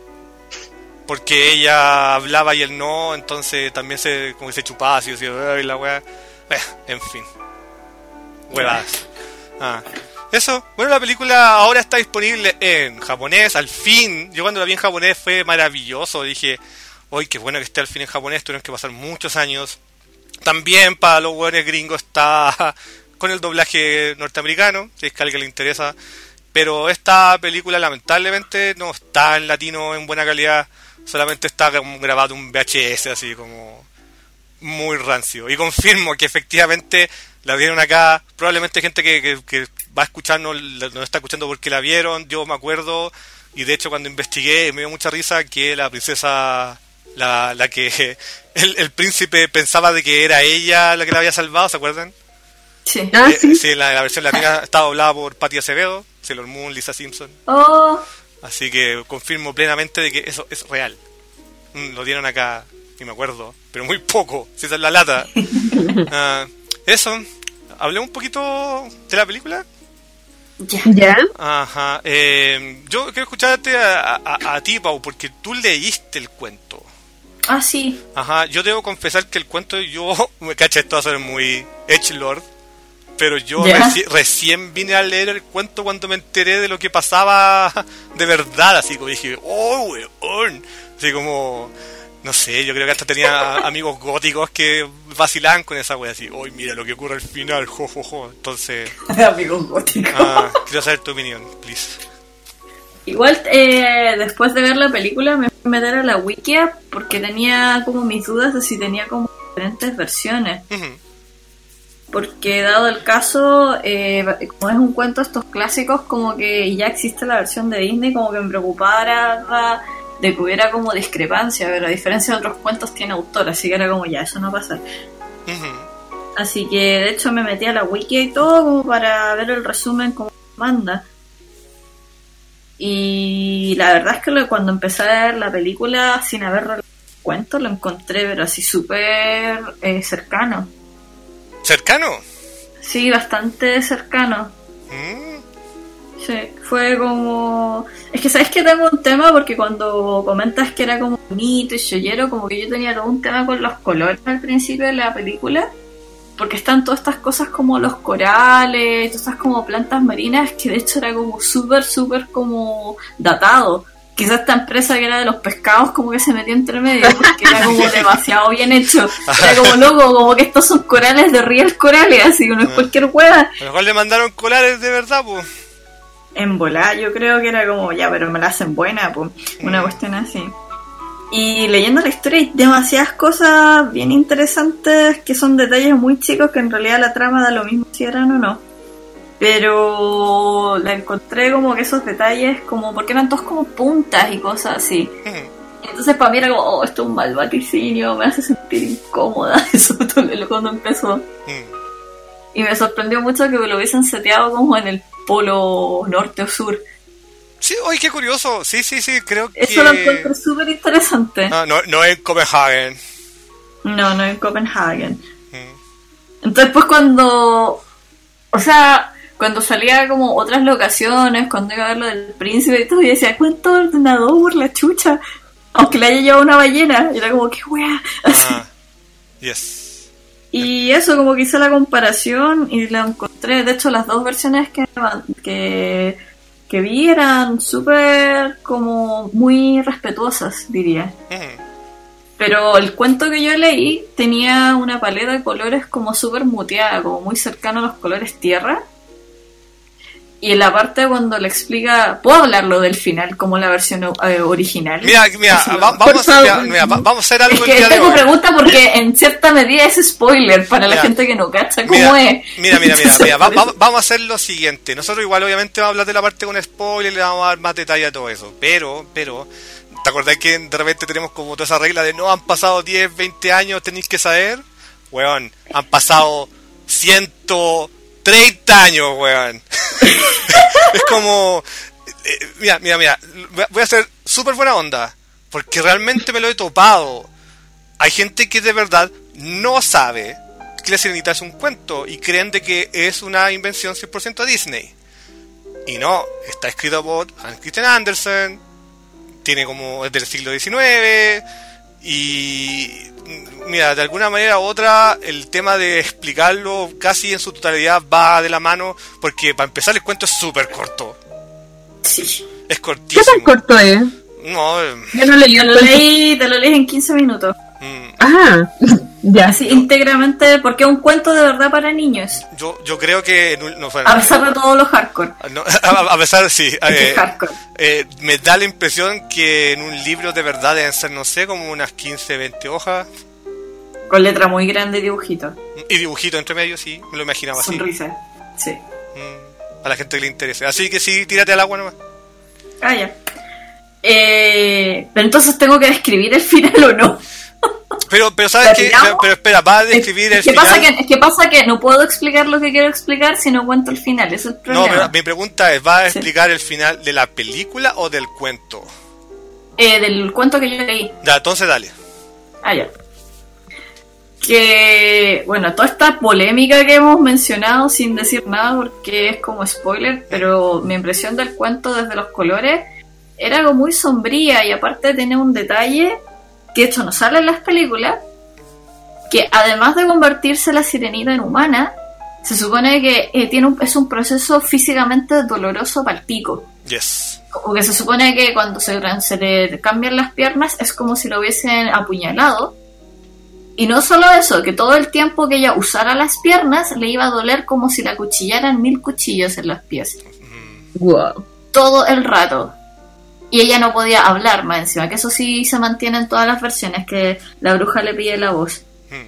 porque ella hablaba y él no, entonces también como que se chupaba así, y la wea. En fin, huevadas. Eso, bueno, la película ahora está disponible en japonés, al fin. Yo cuando la vi en japonés fue maravilloso, dije, uy, qué bueno que esté al fin en japonés, tuvieron que pasar muchos años. También para los hueones gringos está con el doblaje norteamericano, si es que a alguien le interesa. Pero esta película lamentablemente no está en latino en buena calidad, solamente está grabado un VHS así como muy rancio. Y confirmo que efectivamente la vieron acá. Probablemente hay gente que va a escuchar, no está escuchando porque la vieron. Yo me acuerdo, y de hecho cuando investigué me dio mucha risa que la princesa, la que el príncipe pensaba de que era ella la que la había salvado, ¿se acuerdan? Sí. Sí, la versión latina está doblada por Patti Acevedo, Sailor Moon, Lisa Simpson. Así que confirmo plenamente de que eso es real. Lo dieron acá, y me acuerdo, pero muy poco, si esa es la lata. Eso, hablemos un poquito de la película. ¿Ya? Ajá. Yo quiero escucharte a ti, Pau, porque tú leíste el cuento. Sí. Ajá, yo debo confesar que el cuento, me cacha, esto va a ser muy edgelord, pero yo recién vine a leer el cuento cuando me enteré de lo que pasaba de verdad, así como dije, oh, weón, así como, no sé, yo creo que hasta tenía amigos góticos que vacilaban con esa wea, así, oh, mira lo que ocurre al final, jo. Entonces, amigos góticos. Quiero saber tu opinión, please. Igual, después de ver la película me fui a meter a la wiki porque tenía como mis dudas de si tenía como diferentes versiones. Uh-huh. Porque dado el caso, como es un cuento de estos clásicos, como que ya existe la versión de Disney, como que me preocupara de que hubiera como discrepancia, pero a diferencia de otros cuentos tiene autor, así que era como ya, eso no pasa. Uh-huh. Así que de hecho me metí a la wiki y todo como para ver el resumen como manda. Y la verdad es que cuando empecé a ver la película sin haber leído el cuento, lo encontré pero así súper cercano. ¿Cercano? Sí, bastante cercano. Sí, fue como... Es que sabes que tengo un tema porque cuando comentas que era como bonito y shoyero, como que yo tenía todo un tema con los colores al principio de la película, porque están todas estas cosas como los corales, todas estas como plantas marinas, que de hecho era como súper como datado. Quizás esta empresa que era de los pescados como que se metió entre medio porque era como demasiado bien hecho. Era como loco, como que estos son corales de Real Corales, así que no es cualquier hueá. A lo mejor le mandaron corales de verdad, pues. En volá, yo creo que era como, ya, pero me la hacen buena, pues. Una cuestión así. Y leyendo la historia hay demasiadas cosas bien interesantes que son detalles muy chicos que en realidad la trama da lo mismo si eran o no. Pero la encontré como que esos detalles, como porque eran todos como puntas y cosas así. Entonces para mí era como, oh, esto es un mal vaticinio, me hace sentir incómoda eso cuando empezó. Y me sorprendió mucho que lo hubiesen seteado como en el polo norte o sur. Sí, oye, qué curioso. Sí, creo que... Eso lo encuentro súper interesante. No en Copenhagen. No en Copenhagen. Entonces pues cuando salía como otras locaciones, cuando iba a ver lo del príncipe y todo, y decía, ¿cuánto ordenador por la chucha? Aunque le haya llevado una ballena. Y era como, qué wea. Así. Yes. Y eso, como que hice la comparación y la encontré. De hecho, las dos versiones que vi eran súper como muy respetuosas, diría. Pero el cuento que yo leí tenía una paleta de colores como súper muteada, como muy cercano a los colores tierra. Y en la parte cuando le explica... ¿Puedo hablarlo del final como la versión original? Mira, vamos a hacer algo el día de hoy. Tengo pregunta porque en cierta medida es spoiler para la gente que no cacha cómo es. Mira, vamos a hacer lo siguiente. Nosotros igual obviamente vamos a hablar de la parte con spoiler, le vamos a dar más detalle a todo eso. Pero, ¿te acordás que de repente tenemos como toda esa regla de no, han pasado 10, 20 años, tenéis que saber? Weón, han pasado 130 años, weón. Es como... Mira, voy a hacer súper buena onda, porque realmente me lo he topado. Hay gente que de verdad no sabe que La Sirenita es un cuento y creen de que es una invención 100% Disney. Y no, está escrito por Hans Christian Andersen, es del siglo XIX, y mira, de alguna manera u otra el tema de explicarlo casi en su totalidad va de la mano, porque para empezar el cuento es súper corto. Sí. Es cortísimo. ¿Qué tan corto es? No, yo no leí. Te lo leí en 15 minutos. Ajá, ya. Así íntegramente, porque es un cuento de verdad para niños. Yo creo que a pesar de todos los hardcore. A pesar, sí. Hardcore. Me da la impresión que en un libro de verdad deben ser, no sé, como unas 15, 20 hojas. Con letra muy grande y dibujito. Y dibujito entre medio, sí, me lo imaginaba así. Sonrisa, sí. A la gente que le interese. Así que sí, tírate al agua nomás. Ah, ya. Pero entonces tengo que describir el final o no. Pero ¿sabes qué? Pero espera, va a describir el final. ¿Qué pasa? Que no puedo explicar lo que quiero explicar si no cuento el final, ese es el problema. No, pero mi pregunta es, ¿va a explicar el final de la película o del cuento? Del cuento que yo leí. Ya, entonces dale. Ah, ya. Que, bueno, toda esta polémica que hemos mencionado sin decir nada porque es como spoiler, pero mi impresión del cuento desde los colores era algo muy sombría y aparte tenía un detalle que esto no sale en las películas, que además de convertirse la sirenita en humana, se supone que es un proceso físicamente doloroso para el pico. Yes. Porque se supone que cuando se le cambian las piernas es como si lo hubiesen apuñalado. Y no solo eso, que todo el tiempo que ella usara las piernas le iba a doler como si la cuchillaran 1000 cuchillos en los pies. Wow. Todo el rato. Y ella no podía hablar más encima, que eso sí se mantiene en todas las versiones, que la bruja le pide la voz.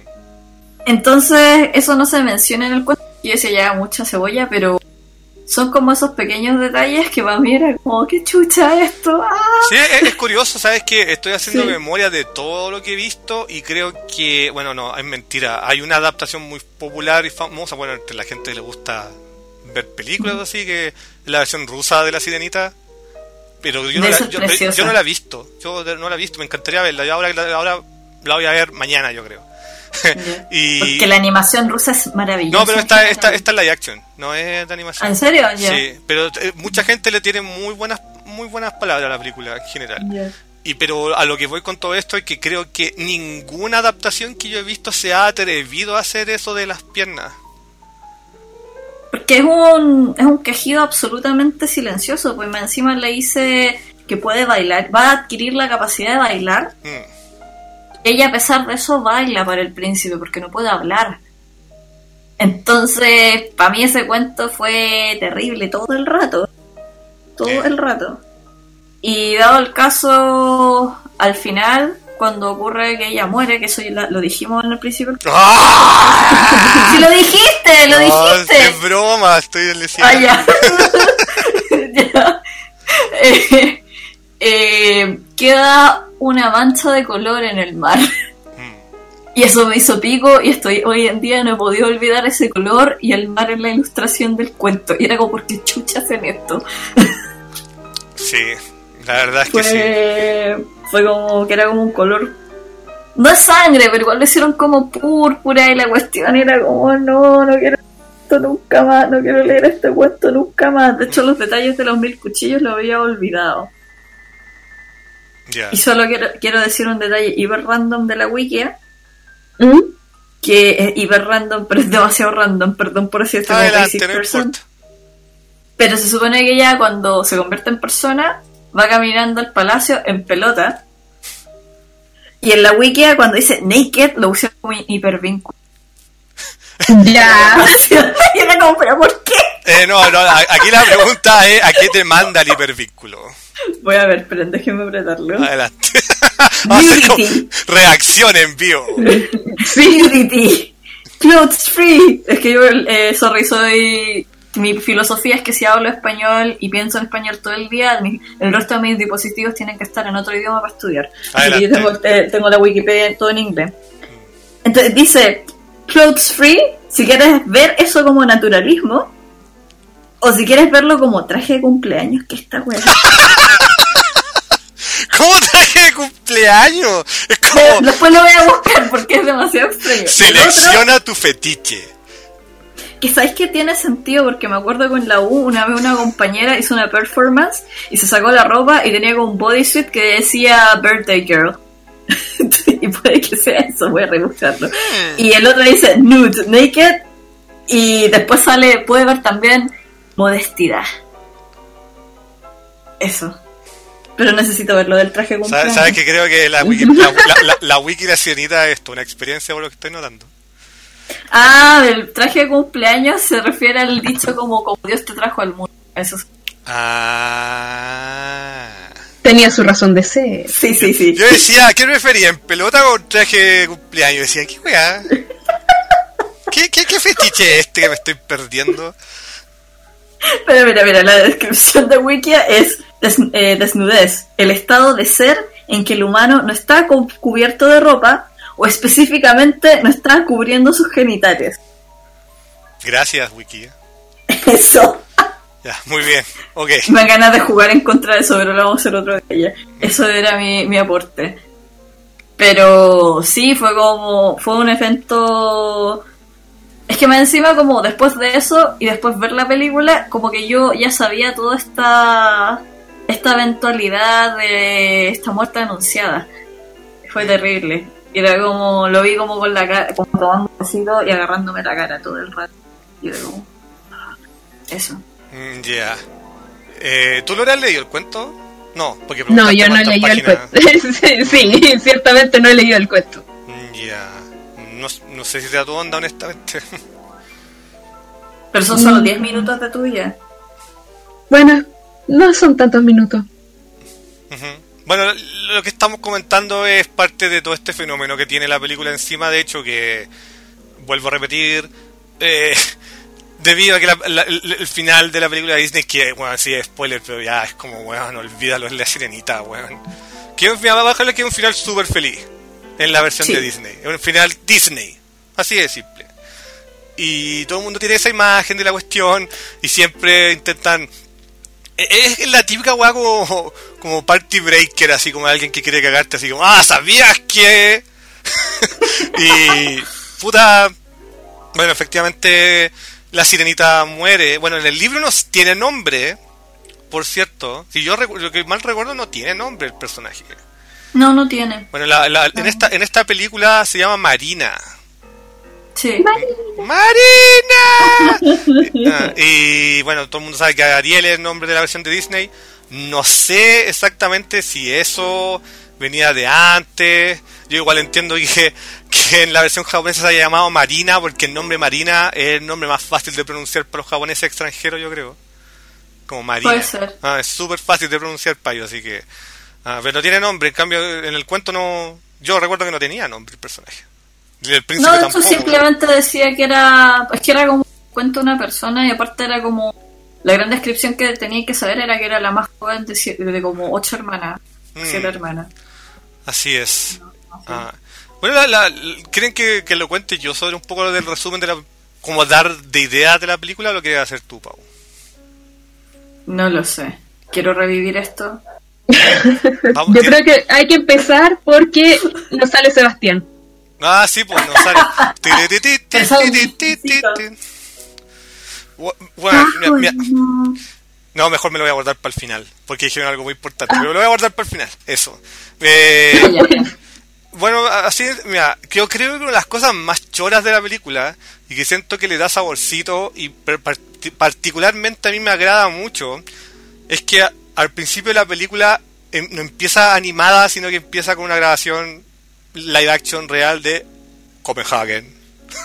Entonces, eso no se menciona en el cuento. Yo decía ya mucha cebolla, pero son como esos pequeños detalles que para mí era como, qué chucha esto. ¡Ah! Sí, es curioso, ¿sabes qué? Estoy haciendo memoria de todo lo que he visto y creo que, bueno, no, es mentira. Hay una adaptación muy popular y famosa, bueno, entre la gente que le gusta ver películas así, que es la versión rusa de La Sirenita. Pero yo no la he visto. Yo no la he visto, me encantaría verla. Yo ahora la voy a ver mañana, yo creo. Porque la animación rusa es maravillosa. No, pero esta es live action, no es de animación. ¿En serio? Sí, pero mucha gente le tiene muy buenas palabras a la película en general. Pero a lo que voy con todo esto es que creo que ninguna adaptación que yo he visto se ha atrevido a hacer eso de las piernas. Porque es un quejido absolutamente silencioso, pues encima le dice que puede bailar, va a adquirir la capacidad de bailar. Ella a pesar de eso baila para el príncipe porque no puede hablar. Entonces, para mí ese cuento fue terrible todo el rato. El rato. Y dado el caso, al final, cuando ocurre que ella muere, que eso ya lo dijimos en el principio. ¡Ah! ¡Sí, lo dijiste! ¡Lo dijiste! ¡Es broma! Estoy delicioso. Ah, ya. queda una mancha de color en el mar. Y eso me hizo pico y hoy en día no he podido olvidar ese color y el mar en la ilustración del cuento. Y era como, ¿por qué chucha hacen esto? Sí, la verdad es que sí. Fue como que era como un color, no es sangre, pero igual lo hicieron como púrpura y la cuestión era como, no quiero esto nunca más, no quiero leer este cuento nunca más. De hecho, los detalles de los 1000 cuchillos lo había olvidado. Yeah. Y solo quiero decir un detalle hiper random de la Wikia. ¿Mm? Que es hiper random, pero es demasiado random, perdón por decirte como Adelante, basic no person. importa. Pero se supone que ella cuando se convierte en persona va caminando al palacio en pelota. Y en la Wikia cuando dice naked lo usa como hipervínculo. Ya. Y era como, ¿pero por qué? No, aquí la pregunta es ¿a qué te manda el hipervínculo? Voy a ver, pero déjenme apretarlo. Adelante. Vamos a hacer como reacción en vivo. Sí. Nudity. Clothes free. Es que yo, soy... Mi filosofía es que si hablo español y pienso en español todo el día, el resto de mis dispositivos tienen que estar en otro idioma para estudiar. Así que yo tengo la Wikipedia todo en inglés. Entonces dice, clothes free, si quieres ver eso como naturalismo, o si quieres verlo como traje de cumpleaños, que está bueno. ¿Cómo traje de cumpleaños? Es como... Después lo voy a buscar porque es demasiado extraño. Selecciona tu fetiche. Que sabéis que tiene sentido porque me acuerdo que en la U una vez una compañera hizo una performance y se sacó la ropa y tenía como un bodysuit que decía Birthday Girl. Y puede que sea eso, voy a rebuscarlo. Y el otro dice nude, naked, y después puede ver también modestidad. Eso. Pero necesito ver lo del traje de cumpleaños. ¿Sabes que creo que la wiki de la sirenita es una experiencia por lo que estoy notando? El traje de cumpleaños se refiere al dicho como Dios te trajo al mundo. Eso es. Tenía su razón de ser. Sí. Yo decía, ¿qué prefería? ¿En pelota o traje de cumpleaños? Decía, ¿qué weá? ¿Qué fetiche es este que me estoy perdiendo? Pero mira, la descripción de Wikia es desnudez, el estado de ser en que el humano no está cubierto de ropa o específicamente no está cubriendo sus genitales. Gracias, Wiki. Eso. Ya, muy bien, ok. Me dan ganas de jugar en contra de eso, pero lo vamos a hacer otro día. Eso era mi aporte. Pero sí, fue un evento... Es que más encima como después de eso y después ver la película, como que yo ya sabía toda esta eventualidad de esta muerte anunciada. Fue terrible. Y era como, lo vi como con la cara, como tomando un besito y agarrándome la cara todo el rato. Y era como... Eso. Ya. ¿Tú lo has leído el cuento? No, porque no, yo no he leído el cuento. Sí, ciertamente no he leído el cuento. Ya. No sé si te da tu onda, honestamente. Pero son solo 10 minutos de tuya. Bueno, no son tantos minutos. Bueno, lo que estamos comentando es parte de todo este fenómeno que tiene la película encima. De hecho, que vuelvo a repetir, debido a que el final de la película de Disney, que bueno, sí es spoiler, pero ya es como, bueno, olvídalo, es la sirenita, weón. Que es un final súper feliz en la versión de Disney. Es un final Disney, así de simple. Y todo el mundo tiene esa imagen de la cuestión y siempre intentan... Es la típica weá como party breaker, así como alguien que quiere cagarte, así como, ¿sabías que? Y puta, bueno, efectivamente la sirenita muere. Bueno, en el libro no tiene nombre, por cierto. Si yo lo que mal recuerdo, no tiene nombre el personaje. No tiene. Bueno, en esta película se llama Marina. Sí. ¡Marina! Y bueno, todo el mundo sabe que Ariel es el nombre de la versión de Disney. No sé exactamente si eso venía de antes. Yo igual entiendo que en la versión japonesa se haya llamado Marina, porque el nombre Marina es el nombre más fácil de pronunciar para los japoneses extranjeros, yo creo. Como Marina. Puede ser. Es súper fácil de pronunciar para ellos, así que... pero no tiene nombre. En cambio, en el cuento no... Yo recuerdo que no tenía nombre el personaje. El príncipe no, tampoco. Simplemente decía que era como un cuento de una persona, y aparte era como la gran descripción que tenía que saber era que era la más joven de como 8 hermanas. 7 hermanas. Así es. No sé. Bueno, ¿creen que lo cuente yo sobre un poco del resumen de como dar de ideas de la película, o lo quieres hacer tú, Pau? No lo sé. Quiero revivir esto. Vamos, Yo creo que hay que empezar porque no sale Sebastián. sí, pues no sale. Bueno, mira. No, mejor me lo voy a guardar para el final, porque dijeron algo muy importante, pero me lo voy a guardar para el final, eso. Bueno, así, mira, yo creo que una de las cosas más choras de la película, y que siento que le da saborcito, y particularmente a mí me agrada mucho, es que al principio de la película no empieza animada, sino que empieza con una grabación live action real de Copenhagen.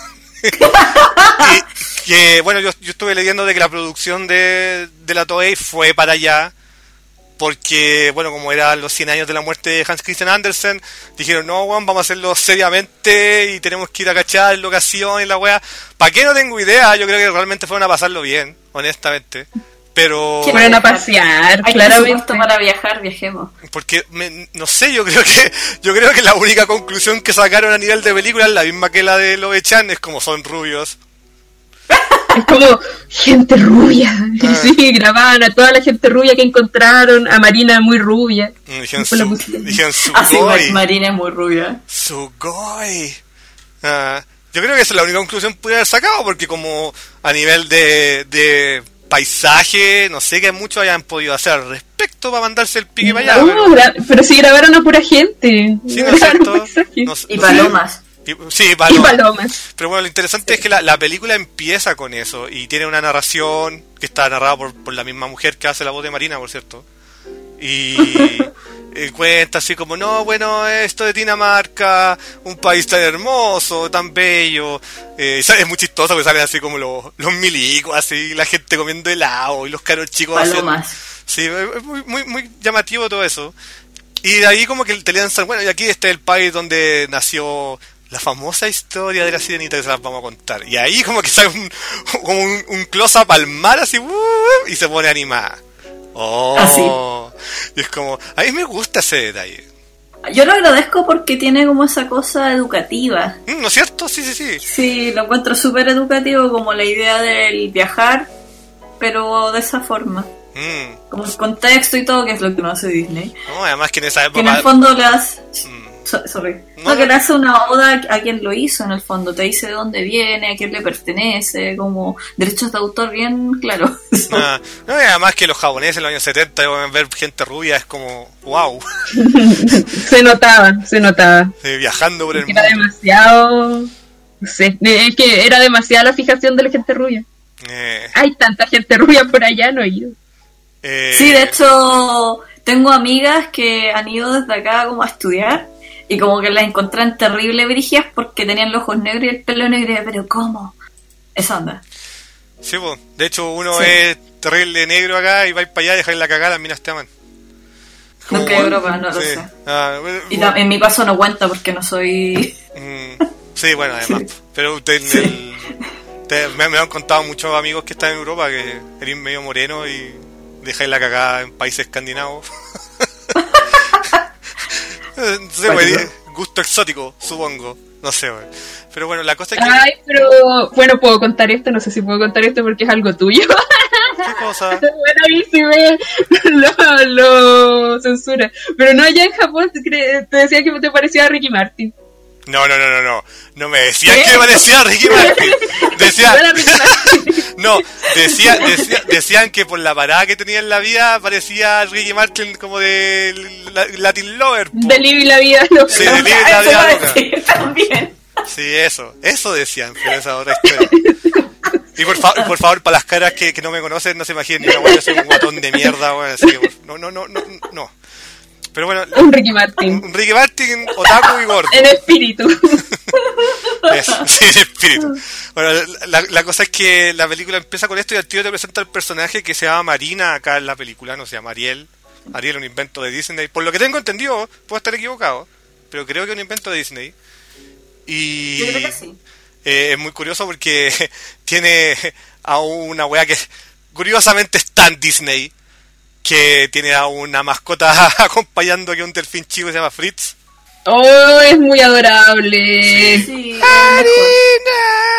Y que, bueno, yo estuve leyendo de que la producción de la Toei fue para allá, porque, bueno, como eran los 100 años de la muerte de Hans Christian Andersen, dijeron, no, weón, vamos a hacerlo seriamente y tenemos que ir a cachar locación y la weá. ¿Para qué? No tengo idea, yo creo que realmente fueron a pasarlo bien, honestamente. Pero... Fueron a pasear, Hay claramente. para viajar, viajemos. Porque, no sé, yo creo que la única conclusión que sacaron a nivel de película es la misma que la de Lobe-chan, es como son rubios. Es como gente rubia. Y sí, grababan a toda la gente rubia que encontraron, a Marina muy rubia. Dijeron Así, Sugoi. Marina es muy rubia. Sugoi. Yo creo que esa es la única conclusión que pude haber sacado, porque como a nivel de paisaje, no sé qué mucho hayan podido hacer al respecto para mandarse el pique para allá. No, pero si grabaron a pura gente. Sí, ¿no es cierto? Y palomas. Sí, Y palomas. Pero bueno, lo interesante es que la película empieza con eso y tiene una narración que está narrada por la misma mujer que hace la voz de Marina, por cierto. Y cuenta así como, no, bueno, esto de Dinamarca, un país tan hermoso, tan bello. Es muy chistoso porque salen así como los milicos, así, la gente comiendo helado y los caros chicos Palomas. Sí, es muy llamativo todo eso. Y de ahí como que te lanzan, bueno, y aquí este es el país donde nació la famosa historia de la sirenita, que se las vamos a contar. Y ahí como que sale un close-up al mar así, y se pone animada. Y es como, a mí me gusta ese detalle. Yo lo agradezco porque tiene como esa cosa educativa. ¿No es cierto? Sí. Sí, lo encuentro súper educativo, como la idea del viajar, pero de esa forma. Como el contexto y todo, que es lo que no hace Disney. No, además que en esa época... Que en el fondo le hace... que le hace una oda a quien lo hizo, en el fondo. Te dice de dónde viene, a quién le pertenece, como derechos de autor bien claro. No, y además que los japoneses en los años 70, ver gente rubia es como... ¡Wow! Se notaba. Viajando por el mundo. Era demasiado... No sé, es que era demasiada la fijación de la gente rubia. Hay tanta gente rubia por allá, no he ido. Sí, de hecho, tengo amigas que han ido desde acá como a estudiar y como que las encontraron terrible brígidas porque tenían los ojos negros y el pelo negro. Pero ¿cómo? Esa onda. Sí, pues. De hecho, uno es terrible negro acá y vais para allá y dejáis la cagada, las minas te aman. No, que Europa, no lo sé. Y en mi caso no cuenta porque no soy... Sí, bueno, además. Sí. Pero me han contado muchos amigos que están en Europa que eres medio moreno y dejáis la cagada en países escandinavos. No sé, gusto exótico, supongo. No sé, güey. Pero bueno, la cosa es que... Ay, pero... Bueno, puedo contar esto, no sé si puedo contar esto porque es algo tuyo. ¿Qué cosa? Bueno, ahí sí lo censura. Pero no, allá en Japón te decía que te parecía a Ricky Martin. No. No me decían que me parecía a Ricky Martin. Decían que por la parada que tenía en la vida parecía a Ricky Martin como de Latin Lover. De Living la vida loca. Sí, de Living la vida loca. También. Sí, eso decían, pero esa otra historia. Y por favor, para las caras que no me conocen, no se imaginen, yo soy un guatón de mierda, bueno, así que no. Pero bueno, un Ricky Martin, otaku y gordo. En espíritu. Eso, sí, en espíritu. Bueno, la cosa es que la película empieza con esto y al tío te presenta el personaje que se llama Marina acá en la película, no se llama Ariel. Ariel es un invento de Disney. Por lo que tengo entendido, puedo estar equivocado, pero creo que es un invento de Disney. Y yo creo que sí. Es muy curioso porque tiene a una wea que curiosamente está en Disney. que tiene a una mascota acompañando, que es un delfín chico que se llama Fritz. Oh, es muy adorable. Sí, ¡Harina!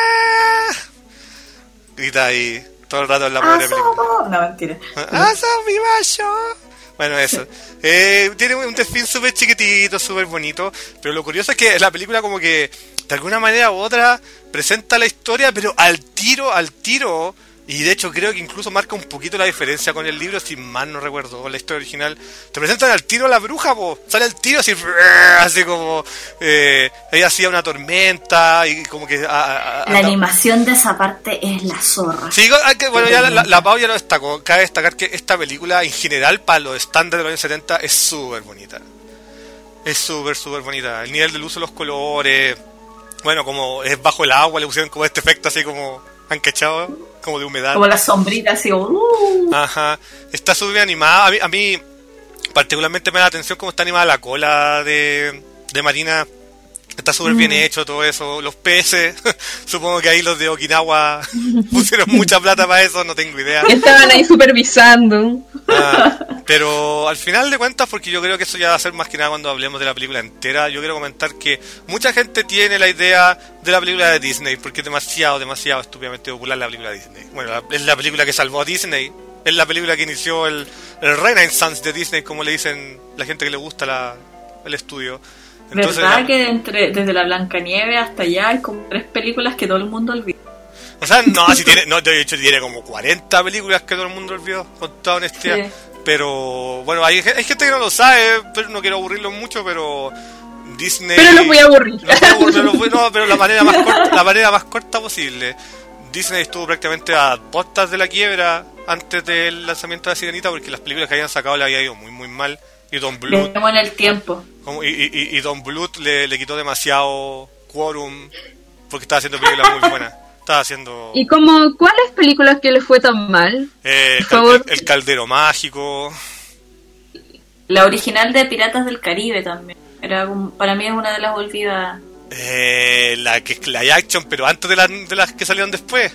Grita ahí todo el rato en la pobre película. no, mentira. ¡Aso viva yo! Bueno, eso. Tiene un delfín súper chiquitito, súper bonito. Pero lo curioso es que la película como que de alguna manera u otra presenta la historia, pero al tiro. Y de hecho creo que incluso marca un poquito la diferencia con el libro, si mal no recuerdo, con la historia original. Te presentan al tiro a la bruja, po. Sale al tiro así como... ella hacía una tormenta y como que... La animación de esa parte es la zorra. Sí, bueno, ya la Pau ya lo destacó. Cabe destacar que esta película en general, para los estándares de los años 70, es súper bonita. Es súper bonita. El nivel del uso de los colores... Bueno, como es bajo el agua, le pusieron como este efecto así como... ¿Han cachado? Como de humedad. Como las sombritas, así como... Ajá. Está súper bien animada. A mí particularmente me da atención cómo está animada la cola de Marina. Está súper bien hecho todo eso. Los peces, supongo que ahí los de Okinawa pusieron mucha plata para eso, no tengo idea. Estaban ahí supervisando. Pero al final de cuentas, porque yo creo que eso ya va a ser más que nada cuando hablemos de la película entera, yo quiero comentar que mucha gente tiene la idea de la película de Disney, porque es demasiado estúpidamente popular la película de Disney. Bueno, es la película que salvó a Disney, es la película que inició el Renaissance de Disney, como le dicen la gente que le gusta el estudio. Entonces, ¿verdad que desde la Blancanieves hasta allá hay como 3 películas que todo el mundo olvida? O sea, de hecho tiene como 40 películas que todo el mundo olvidó, con toda honestidad. Sí. Pero bueno, hay gente que no lo sabe, pero no quiero aburrirlo mucho, pero Disney... Pero los voy a aburrir. Pero la manera más corta posible. Disney estuvo prácticamente a puertas de la quiebra antes del lanzamiento de la Sirenita, porque las películas que habían sacado le había ido muy mal. Y Don Bluth... en el tiempo. Y Don Bluth le quitó demasiado quórum, porque estaba haciendo películas muy buenas. Estaba haciendo... ¿Y como cuáles películas que le fue tan mal? El Caldero Mágico. La original de Piratas del Caribe también. Para mí es una de las olvidadas. La que es live action, pero antes de las que salieron después.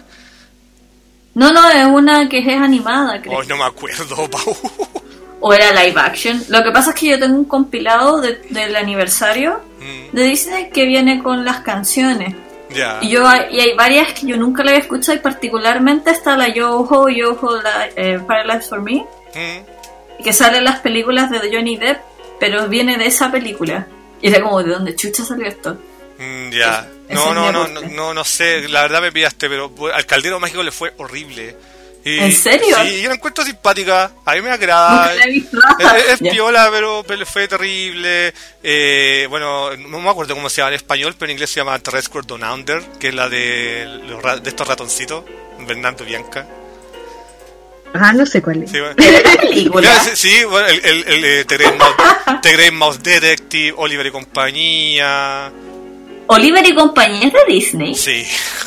No, es una que es animada, creo. Oh, no me acuerdo, Pau. O era live action. Lo que pasa es que yo tengo un compilado del aniversario de Disney que viene con las canciones. Yeah. Y hay varias que yo nunca la había escuchado, y particularmente está la Yo-Ho, Paralyzed for Me, que sale en las películas de Johnny Depp, pero viene de esa película. Y era como, ¿de dónde chucha salió esto? Ya. No sé, la verdad me pillaste, pero al Caldero Mágico le fue horrible. ¿En serio? Sí, yo la encuentro simpática, a mí me agrada. Nunca la he visto. Es piola, pero le fue terrible. Bueno, no me acuerdo cómo se llama en español, pero en inglés se llama Terrestre Down Under, que es la de estos ratoncitos, Bernardo Bianca. No sé cuál es. Sí, bueno. El The Great Mouse Detective, Oliver y compañía. ¿Oliver y compañía es de Disney? Sí.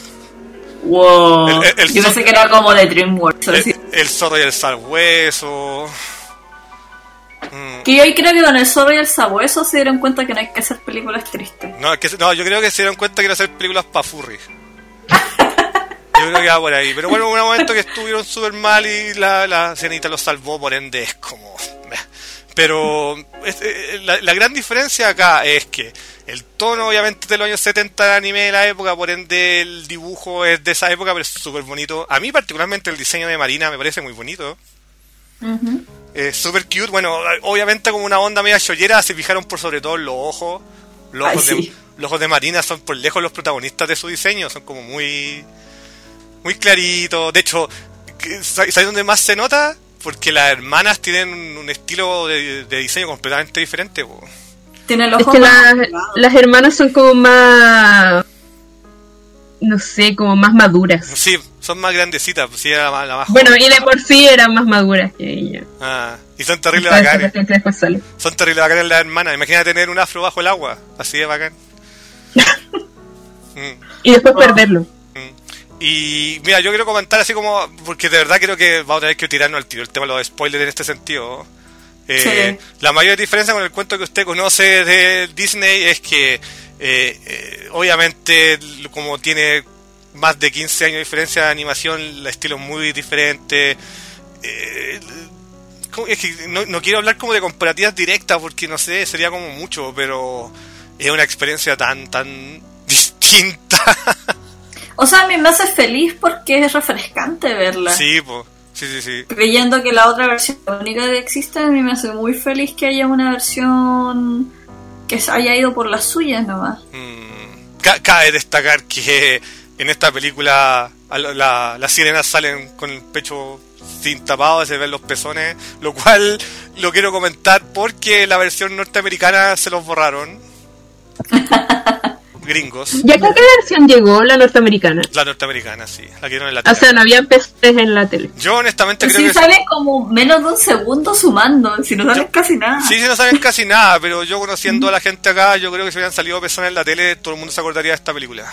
Wow. Yo pensé que era como de DreamWorks. El zorro y el sabueso. Que yo creo que con el zorro y el sabueso se dieron cuenta que no hay que hacer películas tristes. No, yo creo que se dieron cuenta que iban a hacer películas pa' furries. Yo creo que va por ahí. Pero bueno, hubo un momento que estuvieron súper mal y la Sirenita los salvó, por ende es como... Pero la gran diferencia acá es que el tono obviamente de los años 70 del anime de la época, por ende el dibujo es de esa época, pero es súper bonito. A mí particularmente el diseño de Marina me parece muy bonito. Súper cute. Bueno, obviamente como una onda media shoyera, se fijaron por sobre todo en los ojos. Los ojos de Marina son por lejos los protagonistas de su diseño, son como muy claritos. De hecho, ¿sabes dónde más se nota? Porque las hermanas tienen un estilo de diseño completamente diferente. Tienen los ojos las hermanas son como más... No sé, como más maduras. Sí, son más grandecitas. Sí, era la más bueno, joven. Y de por sí eran más maduras que ella. Y son terribles bacanes. Son terribles bacanes las hermanas. Imagina tener un afro bajo el agua. Así de bacán. Y después perderlo. Y mira, yo quiero comentar así como, porque de verdad creo que vamos a tener que tirarnos al tiro el tema de los spoilers en este sentido. Sí. La mayor diferencia con el cuento que usted conoce de Disney es que obviamente como tiene más de 15 años de diferencia de animación, el estilo es muy diferente. es que no quiero hablar como de comparativas directas porque no sé, sería como mucho, pero es una experiencia tan distinta. O sea, a mí me hace feliz porque es refrescante verla. Sí, pues. Sí. Creyendo que la otra versión es la única que existe, a mí me hace muy feliz que haya una versión que se haya ido por las suyas nomás. Cabe destacar que en esta película las sirenas salen con el pecho sin tapado, se ven los pezones, lo cual lo quiero comentar porque la versión norteamericana se los borraron. Gringos. ¿Y acá qué versión llegó? ¿La norteamericana? La norteamericana, sí. La que dieron en la tele. O sea, no había peces en la tele. Yo honestamente Pero creo sí que... sale como menos de un segundo sumando, si no salen casi nada. Sí, no saben casi nada, pero yo conociendo a la gente acá, yo creo que si hubieran salido pezones en la tele, todo el mundo se acordaría de esta película.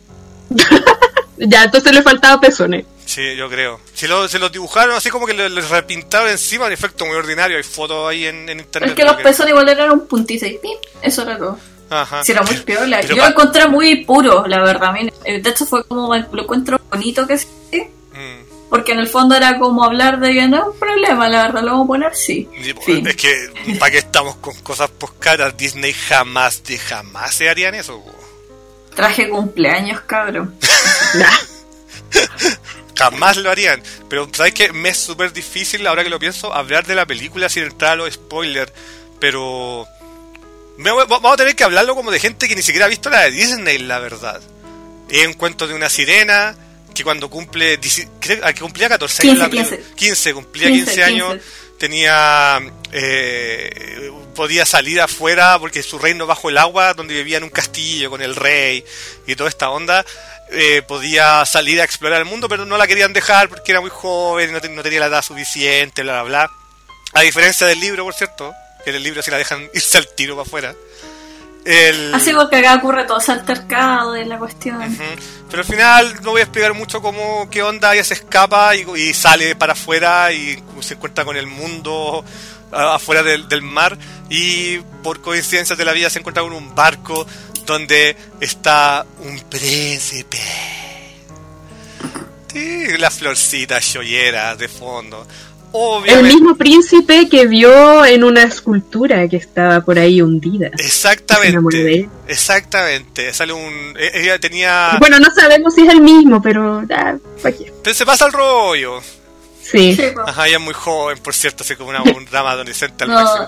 Ya, entonces le faltaba pezones. Sí, yo creo. Se los dibujaron así como que les repintaron encima, un efecto muy ordinario. Hay fotos ahí en internet. Es que los pezones igual eran un puntito y ¡pim! Eso era todo. Ajá. Sí, era muy piola. Pero Yo lo encontré muy puro, la verdad. A mí, de hecho, fue como lo encuentro bonito que sí. Porque en el fondo era como hablar de que no es un problema, la verdad, lo vamos a poner sí. Fin. Es que, ¿para qué estamos con cosas poscaras? Disney jamás se harían eso. Traje cumpleaños, cabrón. Jamás lo harían. Pero, ¿sabes qué? Me es súper difícil, ahora que lo pienso, hablar de la película sin entrar a los spoilers. Pero... vamos a tener que hablarlo como de gente que ni siquiera ha visto la de Disney, la verdad. Es un cuento de una sirena que cuando cumple... que cumplía 14 años. 15, cumplía 15 años. Tenía... podía salir afuera porque su reino bajo el agua, donde vivía en un castillo con el rey y toda esta onda... podía salir a explorar el mundo, pero no la querían dejar porque era muy joven, no tenía la edad suficiente, bla bla bla. A diferencia del libro, por cierto, que en el libro sí la dejan irse al tiro para afuera. Así porque acá ocurre todo ese altercado de la cuestión. Pero al final no voy a explicar mucho cómo qué onda, ella se escapa y sale para afuera y se encuentra con el mundo afuera del mar, y por coincidencias de la vida se encuentra con un barco donde está un príncipe. Sí, las florcitas joyeras de fondo. Obviamente. El mismo príncipe que vio en una escultura que estaba por ahí hundida. Exactamente. Sale ella tenía... Bueno, no sabemos si es el mismo, pero... Pero se pasa el rollo. Sí. Ajá, ella es muy joven, por cierto, así como un drama adolescente al máximo.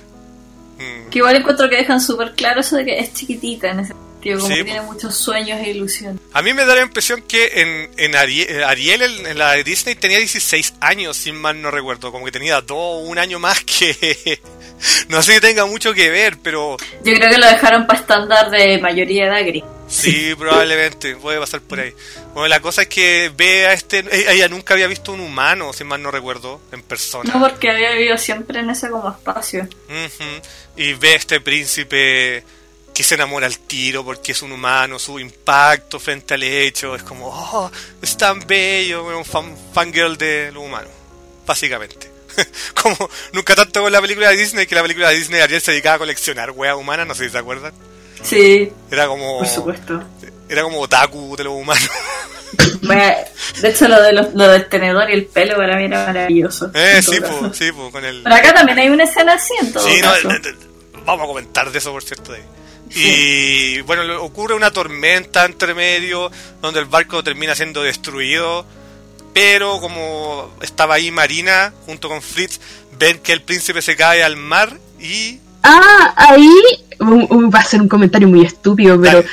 Que igual encuentro que dejan súper claro eso de que es chiquitita en ese sentido, como que tiene muchos sueños e ilusiones. A mí me da la impresión que en Ariel, en la de Disney, tenía 16 años, si mal no recuerdo, como que tenía 1 año más que... No sé si tenga mucho que ver, pero... Yo creo que lo dejaron para estándar de mayoría de edad gris. Sí, probablemente, puede pasar por ahí. Bueno, la cosa es que ve a ella nunca había visto un humano, si mal no recuerdo, en persona. No, porque había vivido siempre en ese como espacio. Y ve a este príncipe que se enamora al tiro porque es un humano, su impacto frente al hecho es como, oh, es tan bello, un fangirl de lo humano, básicamente. Como nunca tanto con la película de Disney, que la película de Disney Ariel se dedicaba a coleccionar weas humanas, no sé si se acuerdan. Sí, era como, por supuesto. Era como otaku de lo humano. Bueno, de hecho lo del tenedor y el pelo para mí era maravilloso. Sí, con el... Pero acá también hay una escena así en todo caso. Vamos a comentar de eso, por cierto. Sí. Y bueno, ocurre una tormenta entre medio donde el barco termina siendo destruido, pero como estaba ahí Marina junto con Fritz, ven que el príncipe se cae al mar y... ahí va a ser un comentario muy estúpido, pero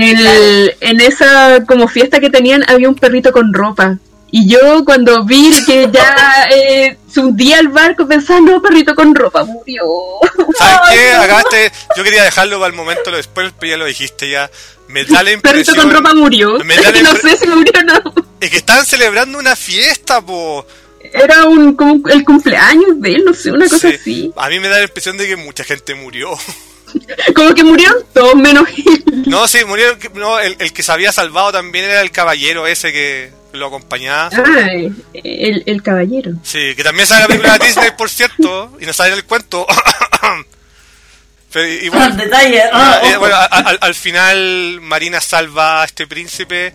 en esa como fiesta que tenían había un perrito con ropa. Y yo cuando vi que ya se hundía el barco pensaba, no, perrito con ropa murió. ¿Sabes qué? Yo quería dejarlo para el momento después, pero ya lo dijiste ya. Me da la impresión... Perrito con ropa murió. No sé si murió o no. Es que estaban celebrando una fiesta, po. Era como el cumpleaños de él, no sé, una cosa así. A mí me da la impresión de que mucha gente murió. Como que murieron todos menos él. No, sí, murieron. No, el que se había salvado también era el caballero ese que lo acompañaba. El caballero. Sí, que también sale la película de Disney, por cierto, y no sale en el cuento. Pero, y bueno, detalle. Bueno, al final Marina salva a este príncipe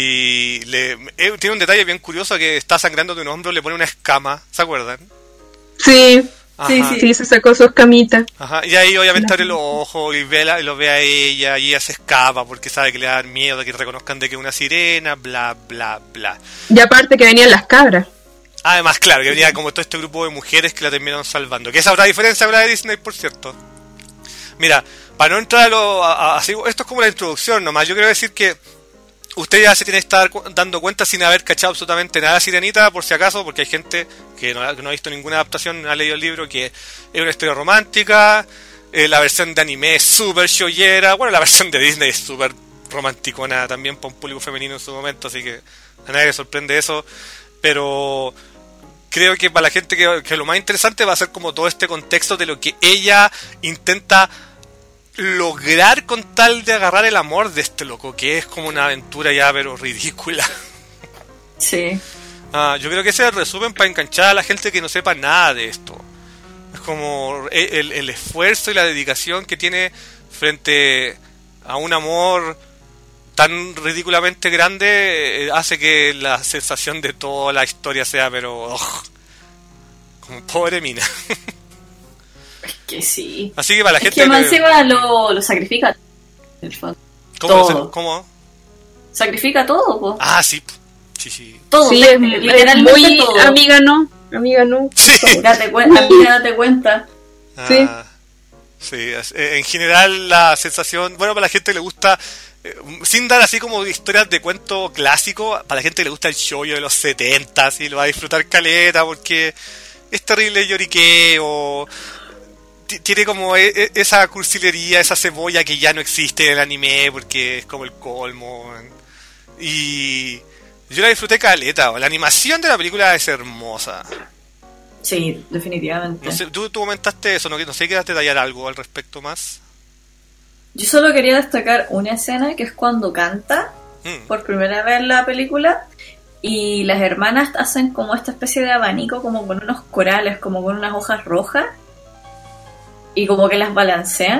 y tiene un detalle bien curioso, que está sangrando de un hombro, le pone una escama, ¿se acuerdan? Sí, Ajá. sí, se sacó sus camitas. Ajá, y ahí obviamente abre los ojos y lo ve a ella y ella se escapa porque sabe que le va a dar miedo de que reconozcan de que es una sirena, bla, bla, bla. Y aparte que venían las cabras. Además, claro, que venía como todo este grupo de mujeres que la terminaron salvando. Que esa es otra diferencia ahora de Disney, por cierto. Mira, para no entrar así, esto es como la introducción nomás. Yo quiero decir que usted ya se tiene que estar dando cuenta sin haber cachado absolutamente nada de Sirenita, por si acaso, porque hay gente que no ha visto ninguna adaptación, no ha leído el libro, que es una historia romántica. La versión de anime es súper shoyera. Bueno, la versión de Disney es súper romanticona también para un público femenino en su momento, así que a nadie le sorprende eso. Pero creo que para la gente que lo más interesante va a ser como todo este contexto de lo que ella intenta lograr con tal de agarrar el amor de este loco, que es como una aventura ya pero ridícula. Sí. Yo creo que ese es el resumen para enganchar a la gente que no sepa nada de esto. Es como el esfuerzo y la dedicación que tiene frente a un amor tan ridículamente grande, hace que la sensación de toda la historia sea pero como pobre mina. Es que sí. Así que para la gente que más encima lo sacrifica en el fondo. ¿Cómo? ¿Cómo? Sacrifica todo, po. Ah, sí. Sí. Todo, Sí, literalmente muy todo. amiga no. Sí. Date cuenta, amiga, date cuenta. Sí. Sí, en general la sensación, bueno, para la gente que le gusta, sin dar así como historias de cuento clásico, para la gente que le gusta el shoujo de los 70, sí, lo va a disfrutar caleta porque es terrible lloriqueo, tiene como esa cursilería, esa cebolla que ya no existe en el anime porque es como el colmo. Y yo la disfruté caleta, la animación de la película es hermosa. Sí, definitivamente. No sé, tú comentaste eso, no sé, ¿quieres detallar algo al respecto más? Yo solo quería destacar una escena que es cuando canta por primera vez en la película y las hermanas hacen como esta especie de abanico como con unos corales, como con unas hojas rojas y como que las balancean.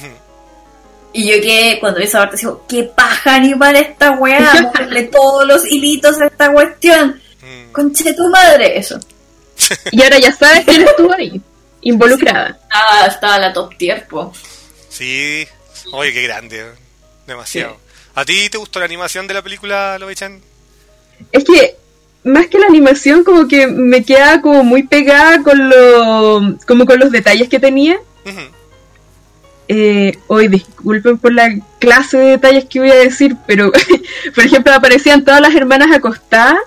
Y yo que cuando vi esa parte digo, qué paja ni para esta weá, moverle todos los hilitos a esta cuestión. Conche tu madre, eso. Y ahora ya sabes quién estuvo ahí, involucrada. Estaba la top tier, po. Sí, oye, qué grande, demasiado. Sí. ¿A ti te gustó la animación de la película, Lobe-chan? Es que, más que la animación, como que me queda como muy pegada con los detalles que tenía. Hoy disculpen por la clase de detalles que voy a decir, pero, por ejemplo, aparecían todas las hermanas acostadas,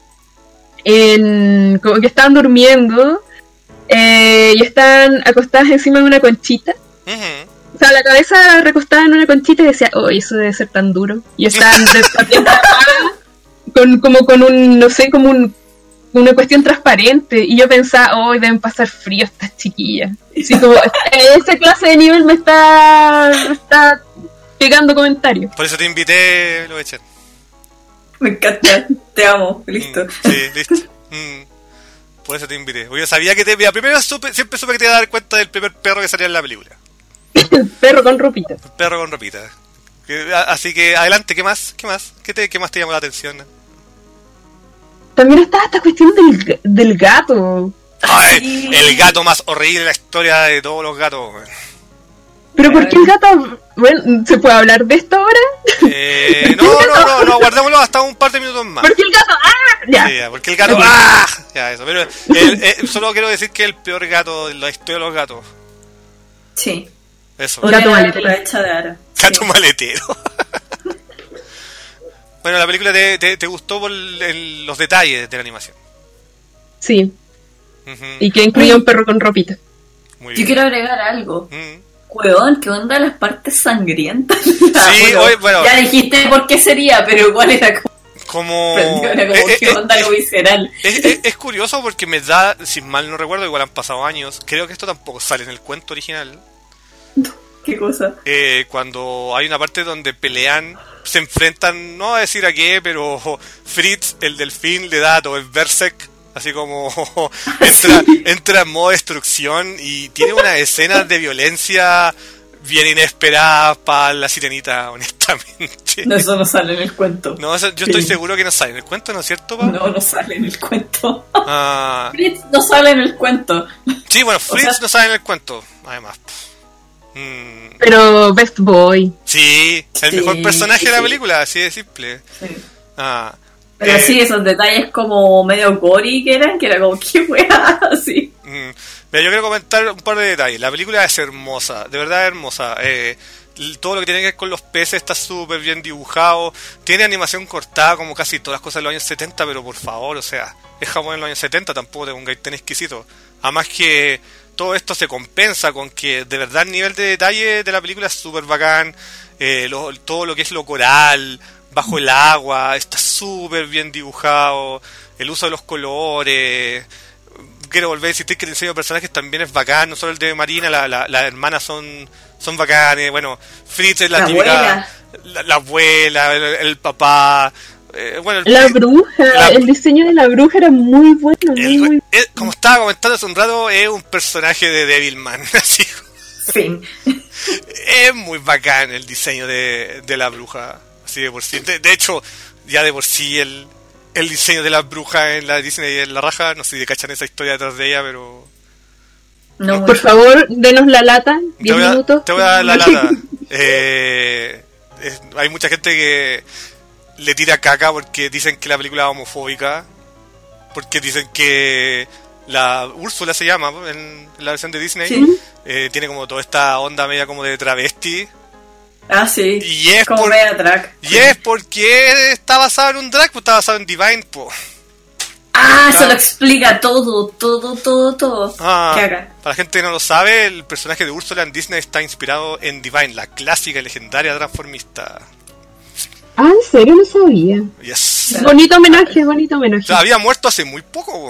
como que estaban durmiendo y estaban acostadas encima de una conchita. O sea, la cabeza recostada en una conchita y decía, oh, eso debe ser tan duro. Y estaban con un, no sé, como una cuestión transparente. Y yo pensaba, oh, deben pasar frío estas chiquillas. Así como, esa clase de nivel me está pegando comentarios. Por eso te invité, Lobe-chan. Me encanta, te amo, listo. Sí, listo. Por eso te invité. Porque yo sabía que primero siempre supe que te iba a dar cuenta del primer perro que salía en la película. El perro con ropita. El perro con ropita. Así que adelante, ¿qué más? ¿Qué más te llamó la atención? También estaba esta cuestión del gato. Ay, sí. El gato más horrible de la historia de todos los gatos. ¿Pero por qué el gato? Bueno, ¿se puede hablar de esto ahora? No, guardémoslo hasta un par de minutos más. ¿Por qué el gato? ¡Ah! Ya. Sí, porque el gato... Ya, eso. Pero solo quiero decir que es el peor gato de la historia de los gatos. Sí. Eso. Gato maletero. Gato maletero. Bueno, la película te gustó por los detalles de la animación. Sí. Y que incluía un perro con ropita. Muy bien. Yo quiero agregar algo. Huevón, ¿qué onda las partes sangrientas? Sí, bueno. Ya dijiste por qué sería, pero igual era como ¿qué onda lo visceral? Es curioso porque me da, si mal no recuerdo, igual han pasado años, creo que esto tampoco sale en el cuento original. ¿Qué cosa? Cuando hay una parte donde pelean, se enfrentan, no a decir a qué, pero Fritz, el delfín, le da todo el Berserk, así como entra en modo destrucción y tiene unas escenas de violencia bien inesperadas para la sirenita, honestamente. No, eso no sale en el cuento. No, yo estoy seguro que no sale en el cuento, ¿no es cierto, Pau? No sale en el cuento. Fritz no sale en el cuento. Sí, bueno, Fritz no sale en el cuento, además. Pero Best Boy. Sí, el mejor personaje de la película, así de simple. Sí. Pero sí, esos detalles como medio gory que era como, qué weá, así. Mira, yo quiero comentar un par de detalles. La película es hermosa, de verdad hermosa. Todo lo que tiene que ver con los peces está súper bien dibujado. Tiene animación cortada como casi todas las cosas de los años 70, pero por favor, o sea, es Japón en los años 70, tampoco te pongáis tan exquisito. Además que todo esto se compensa con que de verdad el nivel de detalle de la película es súper bacán. Todo lo que es lo coral, bajo el agua, está súper bien dibujado. El uso de los colores. Quiero volver a insistir que el diseño de personajes también es bacán, no solo el de Marina, las hermanas son bacanes. Bueno, Fritz es la típica, la abuela, el papá. La bruja, el diseño de la bruja era muy bueno. Como estaba comentando hace un rato, es un personaje de Devilman. Así. Fin. Es muy bacán el diseño de la bruja. Así de por sí. De hecho, ya de por sí el diseño de la bruja en la Disney en la raja, no sé si cachan esa historia detrás de ella, pero... No, por favor, denos la lata, 10 minutos. Te voy a dar la lata. Hay mucha gente que le tira caca porque dicen que la película es homofóbica, porque dicen que la Úrsula se llama en la versión de Disney, ¿sí? Tiene como toda esta onda media como de travesti. Ah, sí. Y es como media drag. Y es porque está basado en un drag, pues está basado en Divine, pues. Eso lo explica todo. Para la gente que no lo sabe, el personaje de Úrsula en Disney está inspirado en Divine, la clásica y legendaria transformista. ¿En serio? No sabía. Yes. Bonito homenaje. O sea, había muerto hace muy poco.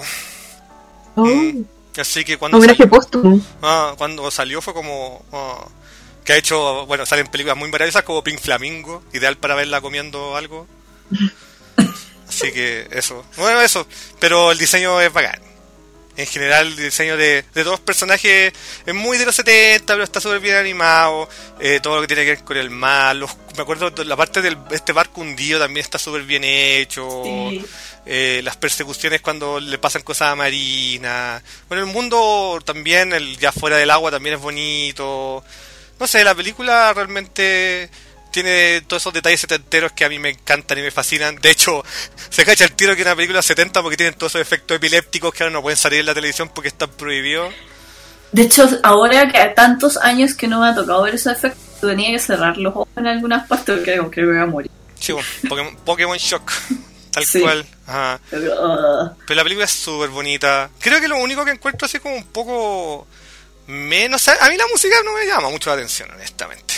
Así que cuando homenaje póstumo. Cuando salió fue como... que ha hecho, bueno, salen películas muy maravillosas como Pink Flamingo, ideal para verla comiendo algo. Así que eso. Bueno, eso. Pero el diseño es bacán. En general, el diseño de todos los personajes es muy de los 70, pero está súper bien animado. Todo lo que tiene que ver con el mar. Me acuerdo de la parte de este barco hundido también está súper bien hecho. Sí. Las persecuciones cuando le pasan cosas a Marina. Bueno, el mundo también, ya fuera del agua, también es bonito. No sé, la película realmente tiene todos esos detalles setenteros que a mí me encantan y me fascinan. De hecho, se cacha el tiro que es una película 70 porque tienen todos esos efectos epilépticos que ahora no pueden salir en la televisión porque están prohibidos. De hecho, ahora que a tantos años que no me ha tocado ver esos efectos, tenía que cerrar los ojos en algunas partes porque creo que me voy a morir. Sí, bueno, Pokémon Shock, tal cual. Ajá. Pero la película es súper bonita. Creo que lo único que encuentro así como un poco... menos... A mí la música no me llama mucho la atención, honestamente.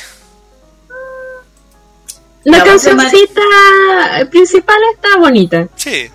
La cancioncita principal está bonita. Sí.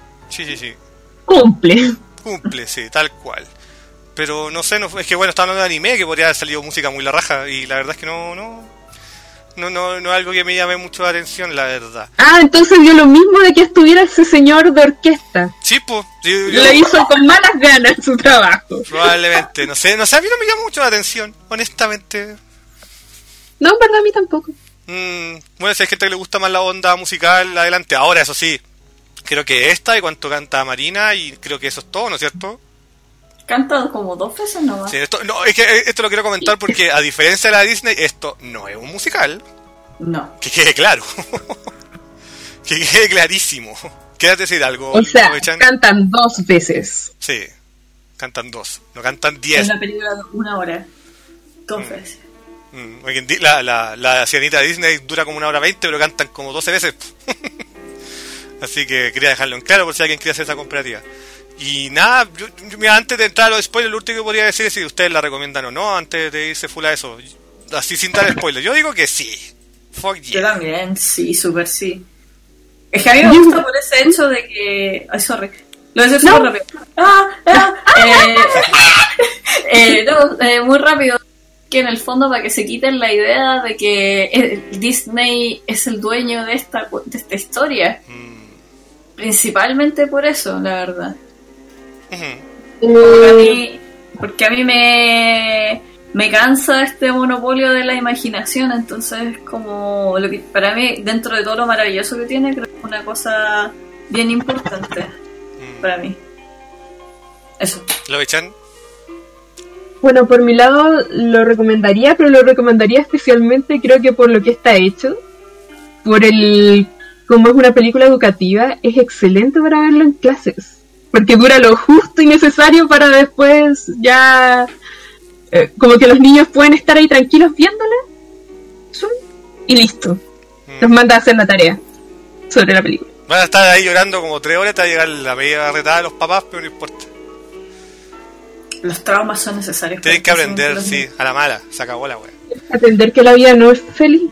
Cumple, sí, tal cual. Pero no sé, es que bueno, está hablando de anime, que podría haber salido música muy la raja, y la verdad es que no es algo que me llame mucho la atención, la verdad. Entonces dio lo mismo de que estuviera ese señor de orquesta. Sí, pues. Le hizo con malas ganas su trabajo. Probablemente, no sé, a mí no me llama mucho la atención, honestamente. No, en verdad a mí tampoco. Bueno, si hay gente que le gusta más la onda musical, adelante. Ahora, eso sí, creo que esta y cuanto canta Marina, y creo que eso es todo, ¿no es cierto? Canta como 2 veces nomás. Sí, es que esto lo quiero comentar porque a diferencia de la Disney, esto no es un musical. No. Que quede claro. Que quede clarísimo. ¿Quieres decir algo? O sea, cantan 2 veces. Sí, cantan 2, no cantan 10. Es una película de 1 hora. 2 veces. La sirenita de Disney dura como 1 hora 20, pero cantan como 12 veces. Así que quería dejarlo en claro por si alguien quiere hacer esa comparativa. Y nada, mira, antes de entrar a los spoilers, lo último que podría decir es si ustedes la recomiendan o no, antes de irse full a eso. Así sin dar spoilers. Yo digo que sí. Fuck yeah. Yo también, sí, súper sí. Es que a mí me gusta por ese hecho de que... Ay, sorry. Lo voy a decir súper rápido. Muy rápido. Que en el fondo para que se quiten la idea de que Disney es el dueño de esta historia. Principalmente por eso, la verdad. Porque a mí me me cansa este monopolio de la imaginación, entonces como lo que para mí, dentro de todo lo maravilloso que tiene, creo que es una cosa bien importante para mí. Eso. ¿Lo echan? Bueno, por mi lado lo recomendaría, pero lo recomendaría especialmente creo que por lo que está hecho, como es una película educativa, es excelente para verlo en clases, porque dura lo justo y necesario para después ya como que los niños pueden estar ahí tranquilos viéndola y listo, los manda a hacer la tarea sobre la película. Van a estar ahí llorando como 3 horas, te va a llegar la media retada de los papás, pero no importa. Los traumas son necesarios. Tienen que aprender, sí, a la mala, se acabó la wea. Aprender que la vida no es feliz.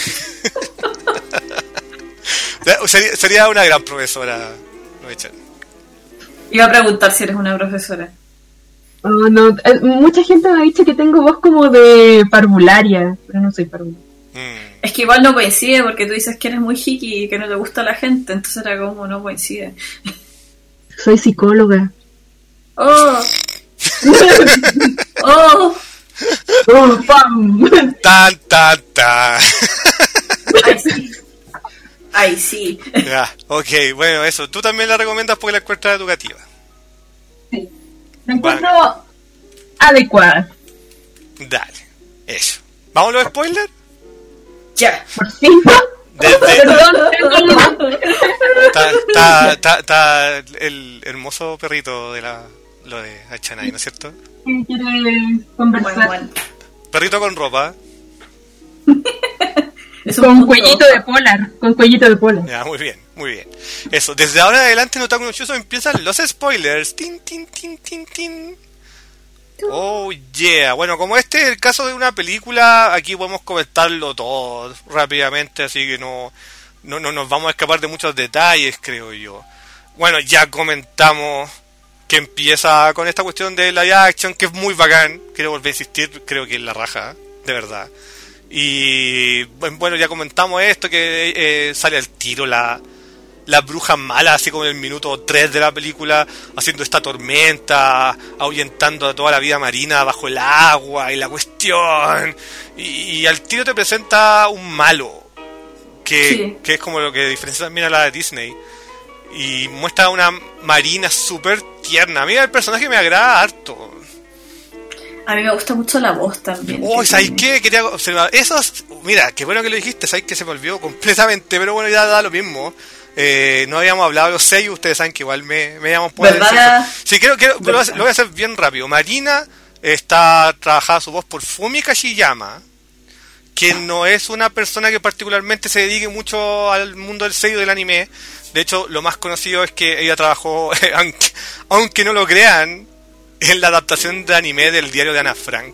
Sería una gran profesora, ¿no, Echan? Iba a preguntar si eres una profesora. Oh, no, mucha gente me ha dicho que tengo voz como de parvularia, pero no soy parvularia. Es que igual no coincide porque tú dices que eres muy hippie y que no te gusta la gente, entonces era como no coincide. Soy psicóloga. ¡Oh! ¡Oh! ¡Oh, pam! ¡Tan, tan, tan! ¡Ay, sí! ¡Ay, sí! Ya, ok, bueno, eso. ¿Tú también la recomiendas porque la encuentras educativa? Sí. La encuentro adecuada. Dale, eso. ¿Vamos a los spoilers? Ya. Por fin. Perdón. Está el hermoso perrito de lo de Achanay, ¿no es cierto? ¿Quién quiere conversar? Bueno. Perrito con ropa. Con cuellito de polar. Con cuellito de polar. Ya, muy bien, muy bien. Eso, desde ahora en adelante, no tan conocioso, empiezan los spoilers. Tin, tin, tin, tin, tin. Oh, yeah. Bueno, como este es el caso de una película, aquí podemos comentarlo todo rápidamente, así que no nos vamos a escapar de muchos detalles, creo yo. Bueno, ya comentamos que empieza con esta cuestión de live action, que es muy bacán. Quiero volver a insistir, creo que es la raja, de verdad. Y bueno, ya comentamos esto, que sale al tiro la bruja mala, así como en el minuto 3 de la película, haciendo esta tormenta, ahuyentando a toda la vida marina bajo el agua y la cuestión. Y al tiro te presenta un malo, que es como lo que diferencia también a la de Disney. Y muestra una marina súper tierna. A mí el personaje me agrada harto. A mí me gusta mucho la voz también. Oh, ¿sabes qué? Quería observar. Mira, qué bueno que lo dijiste, ¿sabes que se me olvidó completamente? Pero bueno, ya da lo mismo. No habíamos hablado de los sellos, ustedes saben que igual me llaman por ¿verdad? Sí, creo lo voy a hacer bien rápido. Marina está trabajada su voz por Fumi Kashiyama, que no es una persona que particularmente se dedique mucho al mundo del sello del anime. De hecho, lo más conocido es que ella trabajó, aunque no lo crean, en la adaptación de anime del diario de Ana Frank.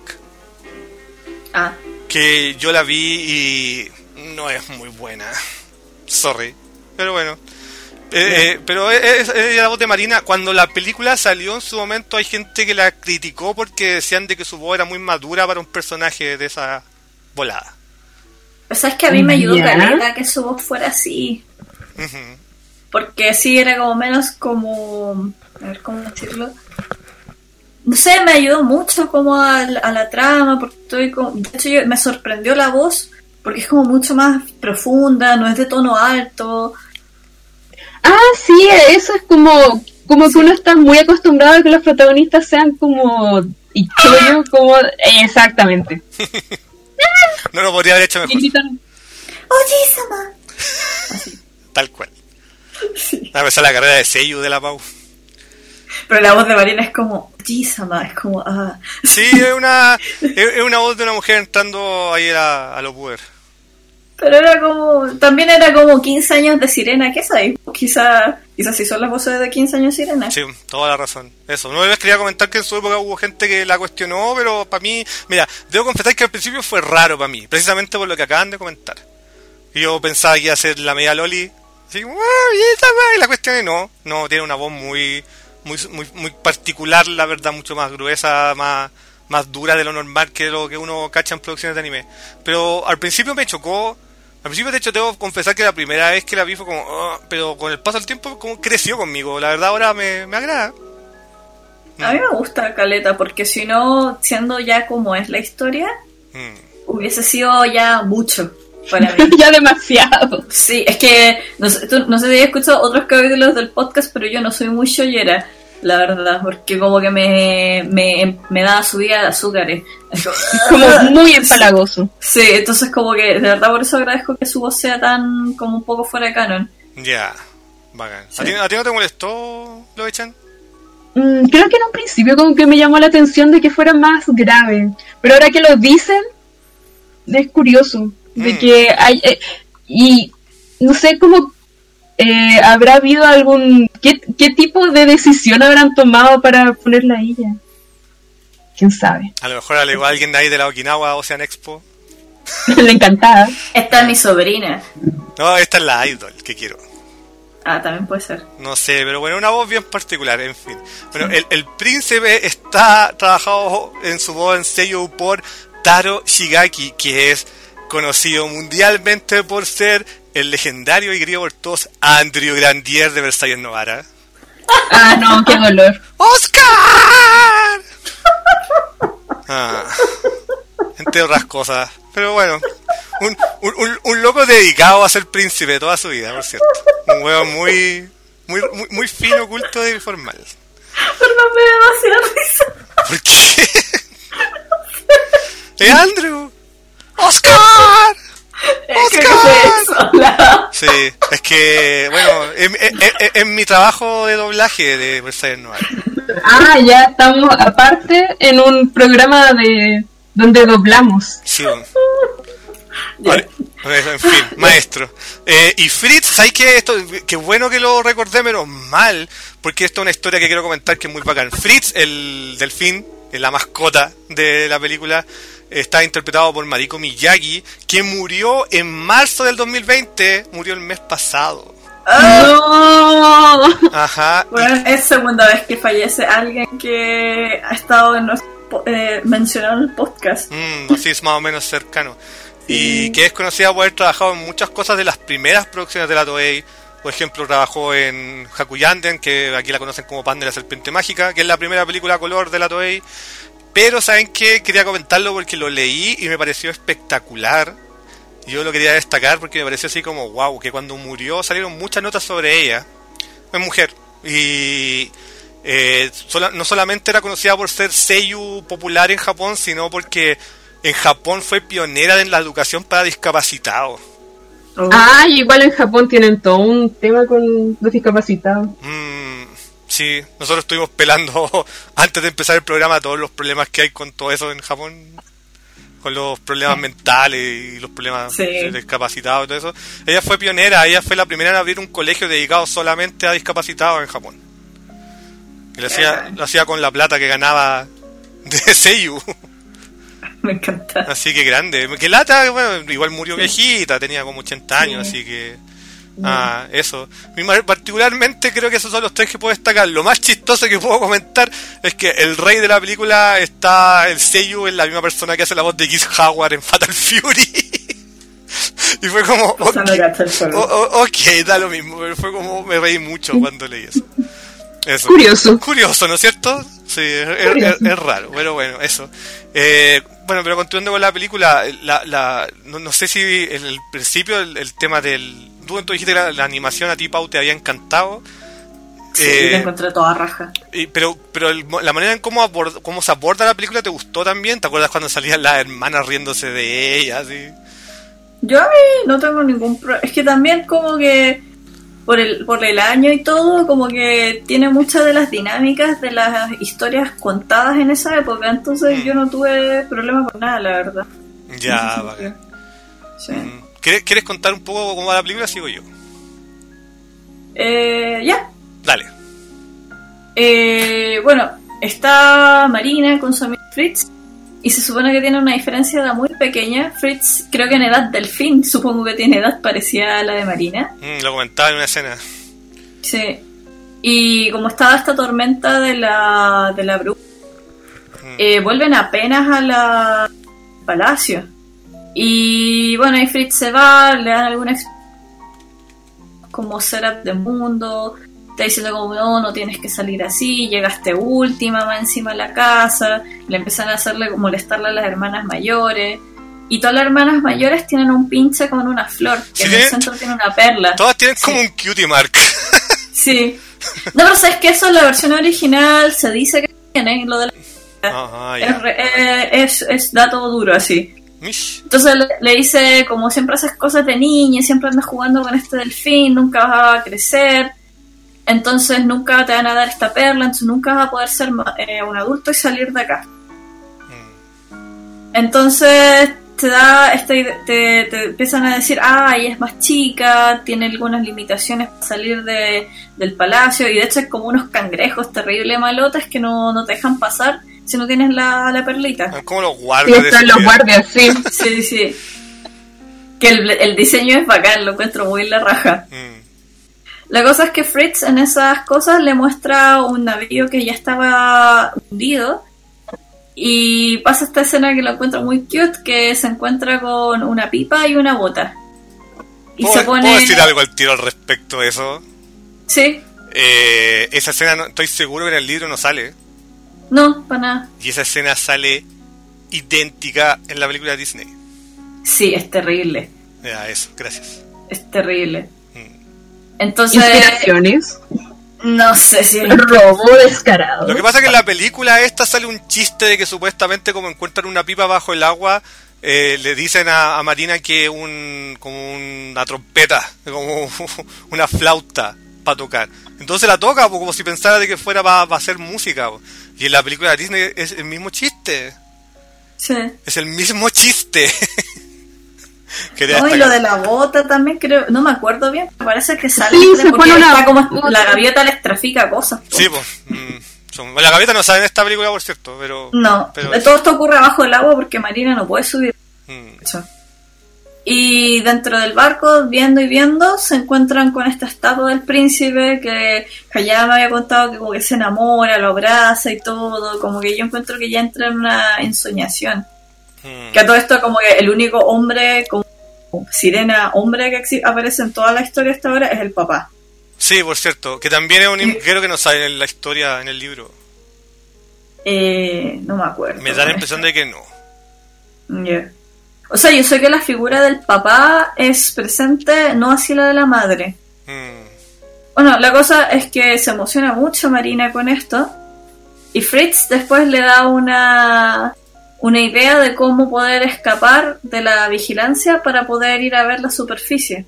Que yo la vi y no es muy buena. Sorry. Pero bueno. Pero es la voz de Marina. Cuando la película salió en su momento, hay gente que la criticó porque decían de que su voz era muy madura para un personaje de esa volada. O sea, es que a mí me ayudó caleta que su voz fuera así. Uh-huh. Porque sí era como menos como... A ver, ¿cómo decirlo? No sé, me ayudó mucho como a la trama, porque estoy como... De hecho, me sorprendió la voz, porque es como mucho más profunda, no es de tono alto. Ah, sí, eso es como que uno está muy acostumbrado a que los protagonistas sean como... Y yo como... Exactamente. No lo podría haber hecho mejor. Oye-sama. Tal cual. Sí. A pesar la carrera de Seiyu de la Pau. Pero la voz de Marina es como Oye-sama, es como Sí, es una voz de una mujer entrando ahí a lo puber. Pero también era como 15 años de Sirena, ¿qué sabes? Quizás sí son las voces de 15 años de Sirena. Sí, toda la razón. Eso, no les quería comentar que en su época hubo gente que la cuestionó, pero para mí, mira, debo confesar que al principio fue raro para mí, precisamente por lo que acaban de comentar. Yo pensaba que iba a ser la media Loli, así como, y la cuestión es no, tiene una voz muy particular, la verdad, mucho más gruesa, más dura de lo normal que lo que uno cacha en producciones de anime. Pero al principio me chocó. Al principio, de hecho, debo confesar que la primera vez que la vi fue como... pero con el paso del tiempo como creció conmigo. La verdad, ahora me agrada. A mí me gusta caleta, porque si no, siendo ya como es la historia, hubiese sido ya mucho para mí. Ya demasiado. Sí, es que no sé si he escuchado otros capítulos del podcast, pero yo no soy muy shoyera, la verdad, porque como que me da subida de azúcares. Es como muy empalagoso. Sí, entonces como que de verdad por eso agradezco que su voz sea tan como un poco fuera de canon. Ya, bacán. Sí. ¿A ti no te molestó, lo echan? Creo que en un principio como que me llamó la atención de que fuera más grave, pero ahora que lo dicen es curioso de que hay y no sé cómo habrá habido algún qué tipo de decisión habrán tomado para ponerla a ella. ¿Quién sabe? A lo mejor alegó a alguien de ahí de la Okinawa Ocean Expo. Le encantaba. Esta es mi sobrina. No, esta es la idol que quiero. Ah, también puede ser. No sé, pero bueno, una voz bien particular, en fin. Bueno, el príncipe está trabajado en su voz en seiyuu por Taro Shigaki, que es conocido mundialmente por ser el legendario y querido por todos Andrew Grandier de Versailles Novara. Ah, no, qué dolor. ¡Oscar! Entre otras cosas. Pero bueno, un loco dedicado a ser príncipe toda su vida, por cierto. Un huevo muy fino, culto y formal. Perdón, me da demasiada risa. ¿Por qué? ¡Andrew! ¡Oscar! ¡Oscar! Sí, es que, bueno, en mi trabajo de doblaje de Versailles Noir. Ah, ya estamos aparte en un programa de donde doblamos. Sí, bueno. Vale. En fin, maestro. Y Fritz, ¿sabes qué? Esto, qué bueno que lo recordé, menos mal, porque esto es una historia que quiero comentar que es muy bacán. Fritz, el delfín, la mascota de la película, está interpretado por Mariko Miyagi, que murió en marzo del 2020, murió el mes pasado. ¡No! Ajá. Bueno, es segunda vez que fallece alguien que ha estado en mencionado en el podcast. Así es más o menos cercano. Y que es conocida por haber trabajado en muchas cosas de las primeras producciones de la Toei. Por ejemplo, trabajó en Hakuyanden, que aquí la conocen como Pan de la Serpiente Mágica, que es la primera película a color de la Toei. Pero, ¿saben qué? Quería comentarlo porque lo leí y me pareció espectacular. Yo lo quería destacar porque me pareció así como, wow, que cuando murió salieron muchas notas sobre ella. Es mujer. Y no solamente era conocida por ser seiyuu popular en Japón, sino porque en Japón fue pionera en la educación para discapacitados. Ah, y igual en Japón tienen todo un tema con los discapacitados. Sí, nosotros estuvimos pelando antes de empezar el programa todos los problemas que hay con todo eso en Japón, con los problemas mentales y los problemas discapacitados y todo eso. Ella fue pionera, ella fue la primera en abrir un colegio dedicado solamente a discapacitados en Japón. Y lo hacía con la plata que ganaba de seiyuu. Me encanta. Así que grande. Que lata, bueno, igual murió viejita, tenía como 80 años, así que... eso. Particularmente creo que esos son los tres que puedo destacar. Lo más chistoso que puedo comentar es que el rey de la película está el seiyuu en la misma persona que hace la voz de Keith Howard en Fatal Fury. Y fue como ok, da lo mismo, pero fue como me reí mucho cuando leí eso. Curioso, ¿no es cierto? Sí, es raro, pero bueno, eso. Bueno, pero continuando con la película, no sé si en el principio el tema del... Tú dijiste que la animación a ti, Pau, te había encantado. Sí, la encontré toda raja. Pero la manera en cómo se aborda la película, ¿te gustó también? ¿Te acuerdas cuando salían las hermanas riéndose de ellas? ¿Sí? Yo a mí no tengo ningún problema. Es que también como que por el año y todo, como que tiene muchas de las dinámicas de las historias contadas en esa época. Entonces yo no tuve problema con nada, la verdad. Ya, vale. Sí. ¿Quieres contar un poco cómo va la película? Sigo yo. Ya. Dale. Bueno, está Marina con su amigo Fritz. Y se supone que tiene una diferencia de edad muy pequeña. Fritz, creo que en edad delfín, supongo que tiene edad parecida a la de Marina. Lo comentaba en una escena. Sí. Y como estaba esta tormenta de la bruja, vuelven apenas al palacio. Y bueno, ahí Fritz se va, le dan alguna como setup de mundo. está diciendo como no tienes que salir así, llegaste última más encima de la casa, le empiezan a molestarle a las hermanas mayores, y todas las hermanas mayores tienen un pinche con una flor, que en el centro tiene una perla. Todas tienen como un cutie mark. Sí. No, pero sabes que eso en la versión original se dice que tiene lo de la... es dato duro así. Entonces le dice, como siempre haces cosas de niña, siempre andas jugando con este delfín, nunca vas a crecer, entonces nunca te van a dar esta perla, entonces nunca vas a poder ser un adulto y salir de acá. Entonces te empiezan a decir, ella es más chica, tiene algunas limitaciones para salir del palacio, y de hecho es como unos cangrejos terrible malotes que no te dejan pasar si no tienes la perlita. Son como los guardias. Sí, están los guardias, sí. Sí. Que el diseño es bacán, lo encuentro muy la raja. La cosa es que Fritz en esas cosas le muestra un navío que ya estaba hundido, y pasa esta escena que lo encuentro muy cute, que se encuentra con una pipa y una bota. Y se pone... ¿Puedo decir algo al tiro al respecto de eso? Sí. Esa escena estoy seguro que en el libro no sale. No, para nada. Y esa escena sale idéntica en la película de Disney. Sí, es terrible. Ya, eso, gracias. Es terrible. Entonces... ¿Inspiraciones? No sé si... Robo descarado. Lo que pasa es que en la película esta sale un chiste de que supuestamente como encuentran una pipa bajo el agua, le dicen a Marina que como una trompeta, como una flauta para tocar. Entonces la toca como si pensara de que fuera para hacer música. Y en la película de Disney es el mismo chiste. Sí. Es el mismo chiste. No, y lo de la bota también creo, no me acuerdo bien, parece que sale se porque pone está como la gaviota les trafica cosas. Sí, pues. La gaviota no sale en esta película, por cierto, pero... No, todo esto ocurre abajo del agua porque Marina no puede subir. Y dentro del barco, viendo y viendo, se encuentran con esta estatua del príncipe que Hayao me había contado que como que se enamora, lo abraza y todo, como que yo encuentro que ya entra en una ensoñación. Que a todo esto como que el único hombre, como sirena hombre que aparece en toda la historia hasta ahora es el papá. Sí, por cierto, que también es un creo que no sale en la historia, en el libro. No me acuerdo. Me da la impresión de que no. Yeah. O sea, yo sé que la figura del papá es presente, no así la de la madre. Bueno, la cosa es que se emociona mucho Marina con esto, y Fritz después le da una idea de cómo poder escapar de la vigilancia para poder ir a ver la superficie.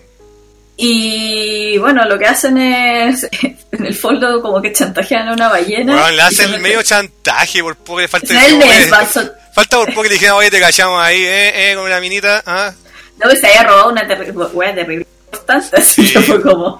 Y bueno, lo que hacen es en el fondo como que chantajean a una ballena. Bueno, le hacen medio chantaje, por poco le falta falta por poco que le dijeran, oye, te callamos ahí, con una minita. No, que se haya robado una terrible importante, así que fue como...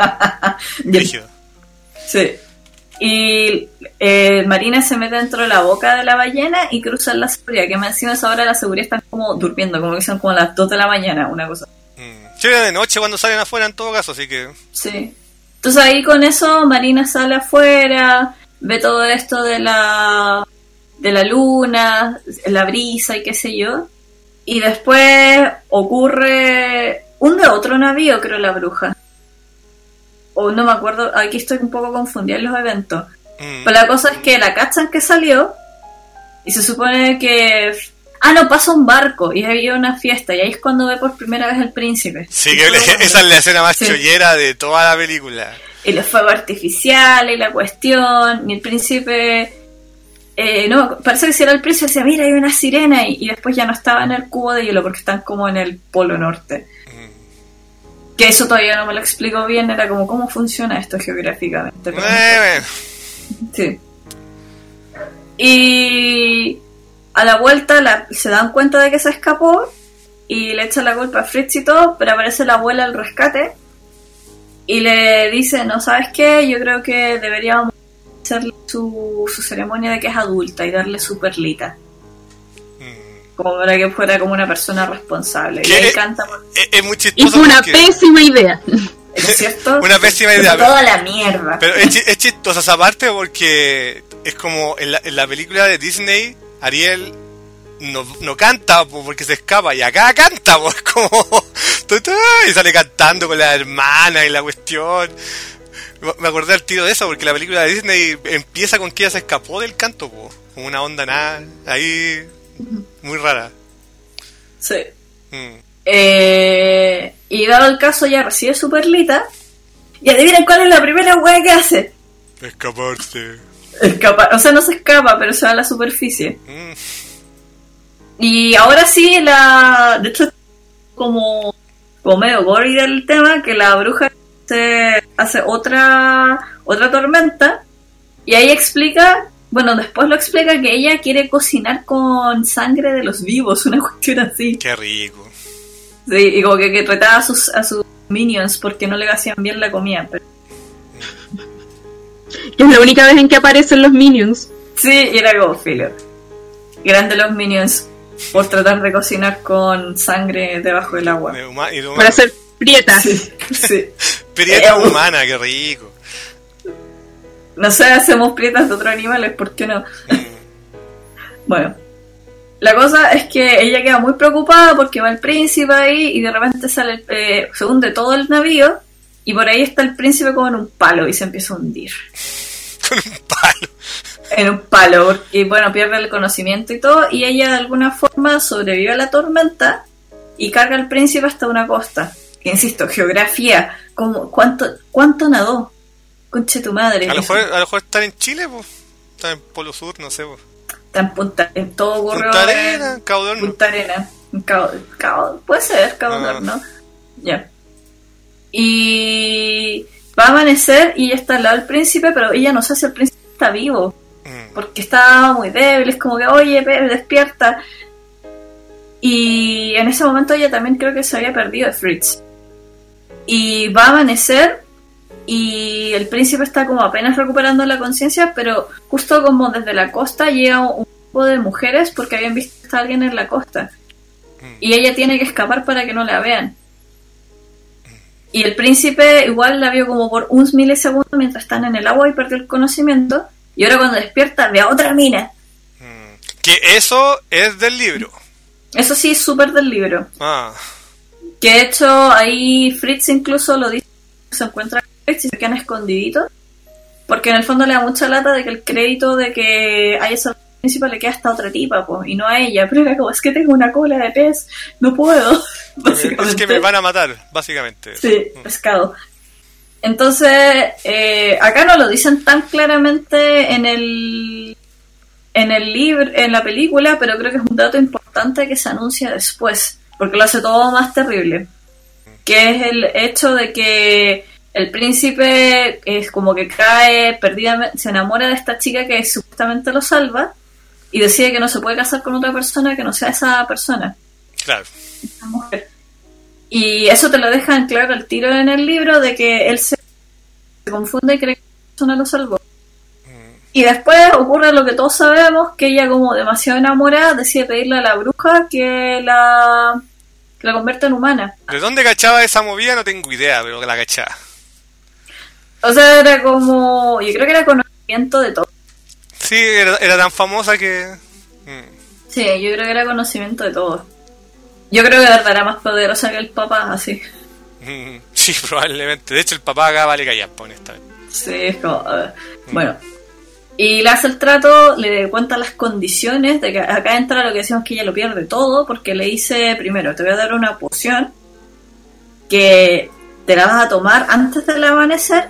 Sí. Y Marina se mete dentro de la boca de la ballena y cruzan la seguridad, que más encima a esa hora la seguridad están como durmiendo, como que son como las 2 de la mañana, una cosa. Sí, de noche cuando salen afuera en todo caso, así que... Sí. Entonces ahí con eso Marina sale afuera, ve todo esto de la luna, la brisa y qué sé yo, y después ocurre otro navío, creo, la bruja. O no me acuerdo, aquí estoy un poco confundida en los eventos. Pero la cosa es que la cachan que salió y se supone que... no, pasa un barco y había una fiesta y ahí es cuando ve por primera vez al príncipe. Sí, que esa es la escena más chollera de toda la película. Y los fuegos artificiales y la cuestión, y el príncipe... no, parece que si era el príncipe, decía, mira, hay una sirena, y después ya no estaba en el cubo de hielo porque están como en el polo norte. Que eso todavía no me lo explico bien, era como cómo funciona esto geográficamente. Sí. Y a la vuelta se dan cuenta de que se escapó y le echan la culpa a Fritz y todo, pero aparece la abuela al rescate y le dice, no, ¿sabes qué? Yo creo que deberíamos hacer su ceremonia de que es adulta y darle su perlita. Como para que fuera como una persona responsable. Y ahí canta es muy chistoso. Es una pésima idea. ¿Es cierto? Una pésima idea. Toda la mierda. Pero es chistosa esa parte porque es como en la película de Disney, Ariel no canta porque se escapa, y acá canta, es como y sale cantando con la hermana y la cuestión. Me acordé al tiro de eso, porque la película de Disney empieza con que ella se escapó del canto, po. Como una onda nada, ahí muy rara. Sí. Y dado el caso, ella recibe su perlita. Y adivinen cuál es la primera hueá que hace. Escaparse. O sea, no se escapa, pero se va a la superficie. Y ahora sí, de hecho, como medio gory del tema, que la bruja se hace otra tormenta. Y ahí explica, bueno, después lo explica que ella quiere cocinar con sangre de los vivos, una cuestión así. Qué rico. Sí, y como que trataba a sus minions porque no le hacían bien la comida. Pero... Es la única vez en que aparecen los minions. Sí, y era como filler. Grande los minions por tratar de cocinar con sangre debajo del agua. Para hacer prietas. Sí. Prieta humana, qué rico. No sé, hacemos prietas de otros animales, ¿por qué no? Bueno, la cosa es que ella queda muy preocupada porque va el príncipe ahí y de repente sale, se hunde todo el navío y por ahí está el príncipe como en un palo y se empieza a hundir. Con un palo. En un palo, porque bueno, pierde el conocimiento y todo, y ella de alguna forma sobrevive a la tormenta y carga al príncipe hasta una costa. Que insisto, geografía, ¿cuánto nadó? Conche tu madre. A lo mejor están en Chile, pues. Están en Polo Sur, no sé, pues. Está en todo ocurrió. Punta Arena, Cabo de Horno. Punta Arena. Puede ser, Cabo de Horno. Ya. Y va a amanecer y ya está al lado del príncipe, pero ella no sé si el príncipe está vivo. Porque está muy débil, es como que, oye, despierta. Y en ese momento ella también creo que se había perdido de Fritz. Y va a amanecer y el príncipe está como apenas recuperando la conciencia, pero justo como desde la costa llega un grupo de mujeres porque habían visto a alguien en la costa. Y ella tiene que escapar para que no la vean. Y el príncipe igual la vio como por unos milisegundos mientras están en el agua y perdió el conocimiento. Y ahora cuando despierta ve a otra mina. Que eso es del libro. Eso sí es súper del libro. Ah. Que de hecho ahí Fritz incluso lo dice, se encuentra con Fritz y se quedan escondiditos. Porque en el fondo le da mucha lata de que el crédito de que haya sido el príncipe le queda hasta otra tipa, pues, y no a ella. Pero era como, es que tengo una cola de pez, no puedo. Es que me van a matar, básicamente. Sí, pescado. Entonces, acá no lo dicen tan claramente en el libro, en la película, pero creo que es un dato importante que se anuncia después, porque lo hace todo más terrible. Que es el hecho de que el príncipe es como que cae perdidamente, se enamora de esta chica que supuestamente lo salva y decide que no se puede casar con otra persona que no sea esa persona. Claro. Esa mujer. Y eso te lo dejan claro al tiro en el libro de que él se confunde y cree que la persona lo salvó. Y después ocurre lo que todos sabemos, que ella como demasiado enamorada decide pedirle a la bruja que la convierta en humana. ¿De dónde cachaba esa movida? No tengo idea, pero que la cachaba. O sea, era como... yo creo que era conocimiento de todo. Sí, era tan famosa que... Sí, yo creo que era conocimiento de todo. Yo creo que de verdad era más poderosa que el papá, así. Sí, probablemente. De hecho, el papá acá vale callar, honestamente. Sí, es como... a ver. Bueno. Y le hace el trato, le cuenta las condiciones, de que acá entra lo que decimos que ella lo pierde todo, porque le dice, primero, te voy a dar una poción que te la vas a tomar antes del amanecer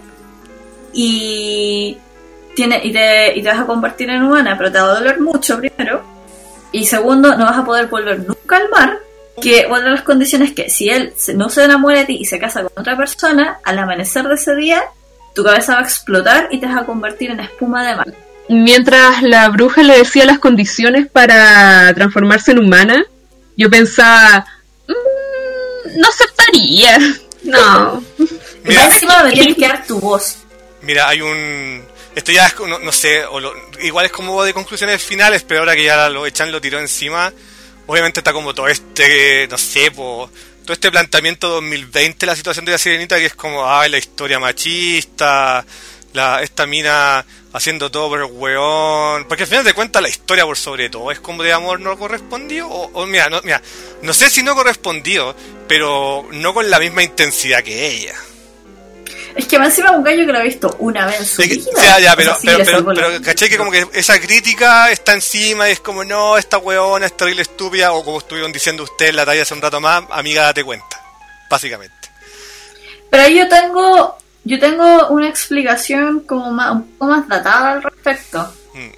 y te vas a convertir en humana, pero te va a doler mucho primero, y segundo, no vas a poder volver nunca al mar, que otra de las condiciones es que si él no se enamora de ti y se casa con otra persona, al amanecer de ese día tu cabeza va a explotar y te vas a convertir en espuma de mar. Mientras la bruja le decía las condiciones para transformarse en humana, yo pensaba, no aceptaría. No. Mira, encima me tienes que dar tu voz. Mira, hay esto ya es, no sé, igual es como de conclusiones finales, pero ahora que ya lo tiró encima, obviamente está como todo no sé, todo este planteamiento 2020, la situación de la sirenita, que es como, la historia machista, esta mina haciendo todo por el weón, porque al final de cuentas la historia por sobre todo es como de amor no correspondido, mira, no sé si no correspondido, pero no con la misma intensidad que ella. Es que encima un gallo que lo ha visto una vez en su vida. O sea, ya, pero caché que como que esa crítica está encima y es como, no, esta weona es terrible estúpida, o como estuvieron diciendo ustedes en la talla hace un rato más, amiga, date cuenta, básicamente. Pero ahí yo tengo una explicación como un poco más datada al respecto.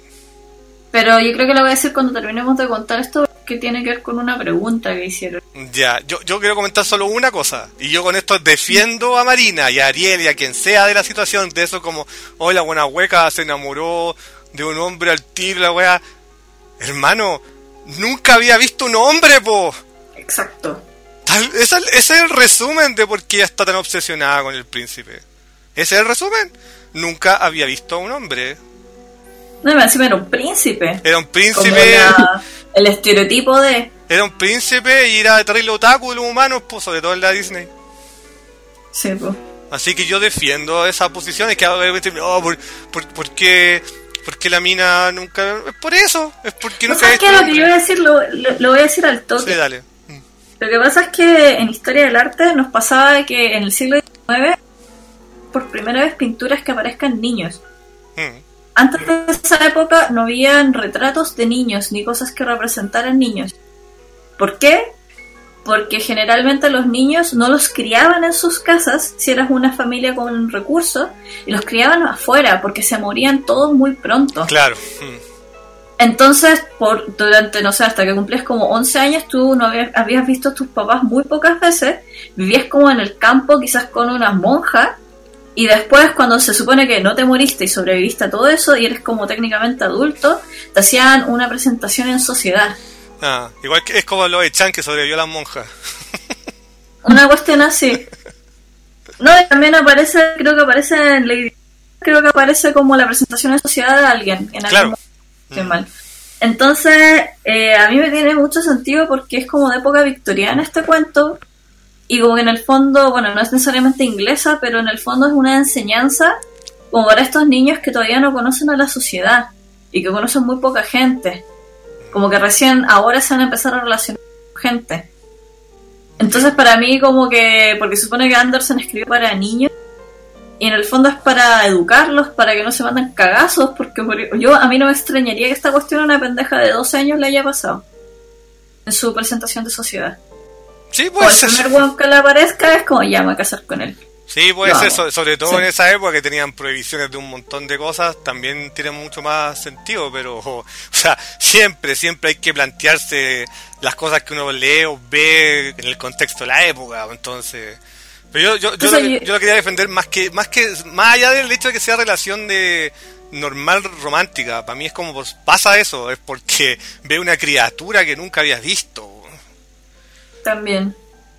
Pero yo creo que lo voy a decir cuando terminemos de contar esto, que tiene que ver con una pregunta que hicieron. Ya, yo quiero comentar solo una cosa, y yo con esto defiendo a Marina y a Ariel y a quien sea de la situación, de eso como, oh, la buena hueca se enamoró de un hombre al tiro, la wea. Hermano, nunca había visto un hombre, po. Exacto. Ese es el resumen de por qué ella está tan obsesionada con el príncipe. Ese es el resumen. Nunca había visto a un hombre. No, encima era un príncipe. Era un príncipe. El estereotipo de... Era un príncipe y era terrible otaku de los humanos, pues, sobre todo en la Disney. Sí, pues. Así que yo defiendo esa posición. Es que oh, ¿por qué la mina nunca...? Es por eso. Es porque nunca... ¿Sabes qué? Lo que yo voy a decir lo voy a decir al toque. Sí, dale. Lo que pasa es que en Historia del Arte nos pasaba que en el siglo XIX por primera vez pinturas que aparezcan niños. Antes de esa época no habían retratos de niños ni cosas que representaran niños. ¿Por qué? Porque generalmente los niños no los criaban en sus casas si eras una familia con recursos, y los criaban afuera porque se morían todos muy pronto. Claro. Entonces, durante, no sé, hasta que cumplías como 11 años, tú no habías visto a tus papás muy pocas veces, vivías como en el campo, quizás con unas monjas, y después cuando se supone que no te moriste y sobreviviste a todo eso, y eres como técnicamente adulto, te hacían una presentación en sociedad. Ah, igual que es como lo de Chan que sobrevivió a las monjas. Una cuestión así. No, y también creo que aparece en Lady... Creo que aparece como la presentación en sociedad de alguien. Claro. Mal. Entonces, a mí me tiene mucho sentido porque es como de época victoriana este cuento, y como que en el fondo, bueno, no es necesariamente inglesa, pero en el fondo es una enseñanza como para estos niños que todavía no conocen a la sociedad y que conocen muy poca gente, como que recién ahora se van a empezar a relacionar con gente. Entonces para mí como que, porque se supone que Andersen escribió para niños, y en el fondo es para educarlos, para que no se manden cagazos, porque a mí no me extrañaría que esta cuestión a una pendeja de 12 años le haya pasado en su presentación de sociedad. Sí, puede ser. El primer weón que le aparezca es como, ya me voy a casar con él. Sí, puede ser, sobre todo en esa época que tenían prohibiciones de un montón de cosas, también tiene mucho más sentido, pero, o sea, siempre hay que plantearse las cosas que uno lee o ve en el contexto de la época, entonces... Pero yo lo quería defender más allá del hecho de que sea relación de normal romántica. Para mí es como, pues, pasa eso, es porque ve una criatura que nunca habías visto. También.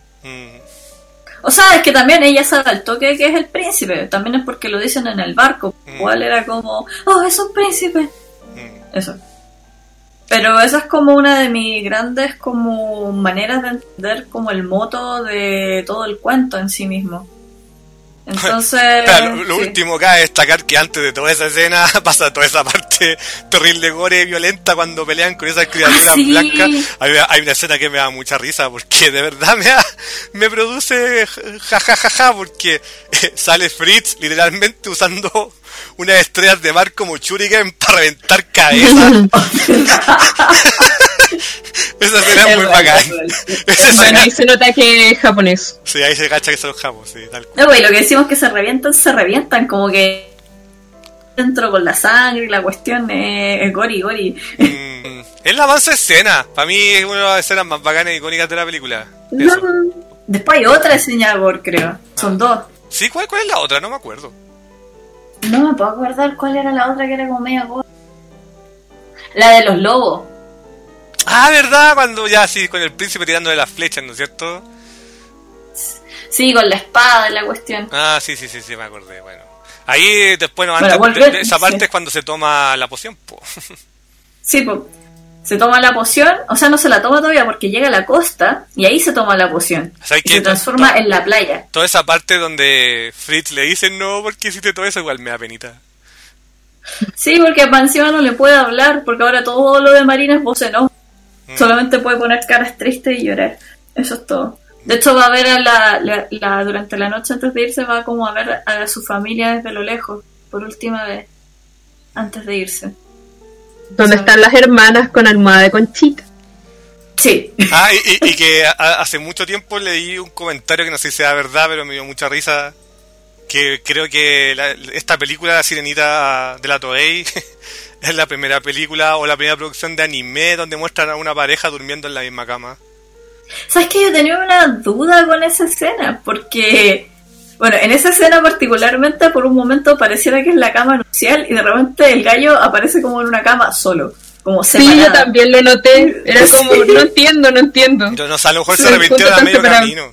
O sea, es que también ella sabe al toque que es el príncipe. También es porque lo dicen en el barco. Igual era como, oh, es un príncipe. Eso. Pero esa es como una de mis grandes como maneras de entender como el moto de todo el cuento en sí mismo. Entonces... Claro, lo último que hay destacar que antes de toda esa escena pasa toda esa parte terrible, gore, violenta cuando pelean con esas criaturas blancas. Hay una escena que me da mucha risa porque de verdad me produce jajajaja porque sale Fritz literalmente usando unas estrellas de mar como shuriken para reventar cabezas. Esa escena es muy bacán. Bueno, ahí se nota que es japonés. Sí, ahí se cacha que son japos, sí, tal cual. No, güey, lo que decimos que se revientan como que dentro con la sangre y la cuestión es gori. Es la más escena. Para mí es una de las escenas más bacanas y icónicas de la película. No. Después hay otra escena gore, creo. Son dos. Sí, ¿cuál es la otra? No me acuerdo. No me puedo acordar cuál era la otra que era como media gore. La de los lobos. Ah, ¿verdad? Cuando ya sí, con el príncipe tirando de las flechas, ¿no es cierto? Sí, con la espada y la cuestión. Ah, sí, me acordé, bueno. Ahí después, antes de esa parte es cuando se toma la poción, po. Sí, pues. Se toma la poción, o sea, no se la toma todavía porque llega a la costa y ahí se toma la poción. O sea, y se transforma en la playa. Toda esa parte donde Fritz le dice, no, porque hiciste todo eso, igual me da penita. Sí, porque a encima no le puede hablar, porque ahora todo lo de Marina es voz en off. Solamente puede poner caras tristes y llorar. Eso es todo. De hecho va a ver a durante la noche antes de irse, va como a ver a su familia desde lo lejos, por última vez, antes de irse. ¿Dónde están las hermanas con almohada de Conchita? Sí. Y que hace mucho tiempo leí un comentario que no sé si sea verdad, pero me dio mucha risa, que creo que esta película, La Sirenita de la Toei, es la primera película o la primera producción de anime donde muestran a una pareja durmiendo en la misma cama. ¿Sabes qué? Yo tenía una duda con esa escena, porque, bueno, en esa escena particularmente por un momento pareciera que es la cama nupcial y de repente el gallo aparece como en una cama solo, como separada. Sí, yo también lo noté, era como, no entiendo. Yo no sé, a lo mejor se arrepintieron a medio camino.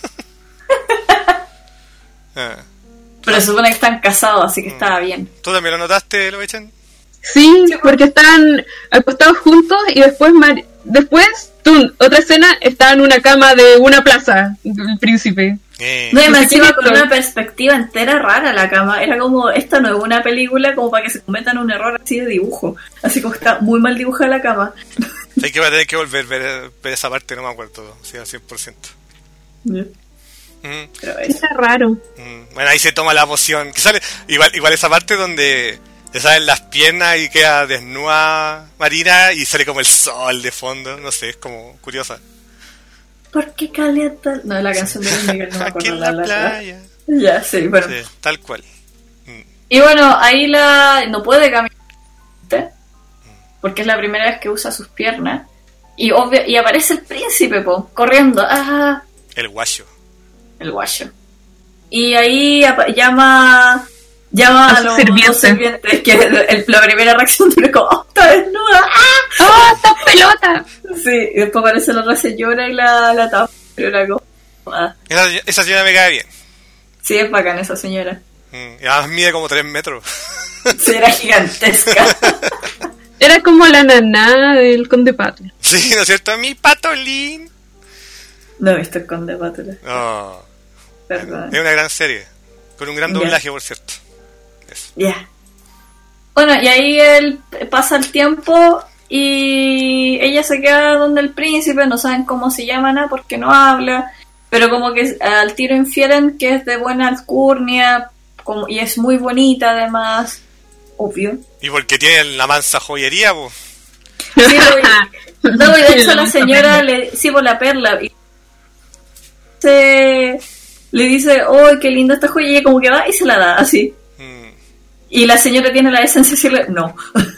Pero se supone que están casados, así que estaba bien. ¿Tú también lo notaste, lo echan? Sí, porque estaban acostados juntos y después otra escena, estaba en una cama de una plaza, el príncipe. No, y me encima con una perspectiva entera rara la cama. Era como, esta no es una película como para que se cometan un error así de dibujo. Así como está muy mal dibujada la cama. Hay que tener que volver a ver esa parte, no me acuerdo, sí, al 100%. Pero está raro. Bueno, ahí se toma la poción. Que sale igual esa parte donde le salen las piernas y queda desnuda Marina y sale como el sol de fondo. No sé, es como curiosa. ¿Por qué calienta? No, la canción de Luis Miguel, no me acuerdo. Aquí en la playa. Ya, sí, bueno. Sí, tal cual. Y bueno, ahí no puede caminar porque es la primera vez que usa sus piernas. Y aparece el príncipe, corriendo. ¡Ah! El guayo. Y ahí llama a los sirvientes, que la primera reacción es como, ¡oh, está desnuda! ¡Ah! ¡Está pelota! Sí, y después aparece la otra señora y la tapa. Pero era como, Esa señora me cae bien. Sí, es bacán esa señora. Y además mide como 3 metros. Sí, era gigantesca. Era como la naná del Conde Pátula. Sí, ¿no es cierto? Mi patolín. No he visto el Conde Pátula. Oh. Perdón. Es una gran serie. Con un gran doblaje, por cierto. Ya. Bueno, y ahí él pasa el tiempo y ella se queda donde el príncipe, no saben cómo se llama nada porque no habla, pero como que al tiro infieren que es de buena alcurnia y es muy bonita además, obvio. Y porque tiene la mansa joyería, po. Sí, y de hecho la señora por la perla y le dice, ¡oh, qué linda esta joya! Y como que va y se la da, así. Y la señora tiene la decencia de decirle, no.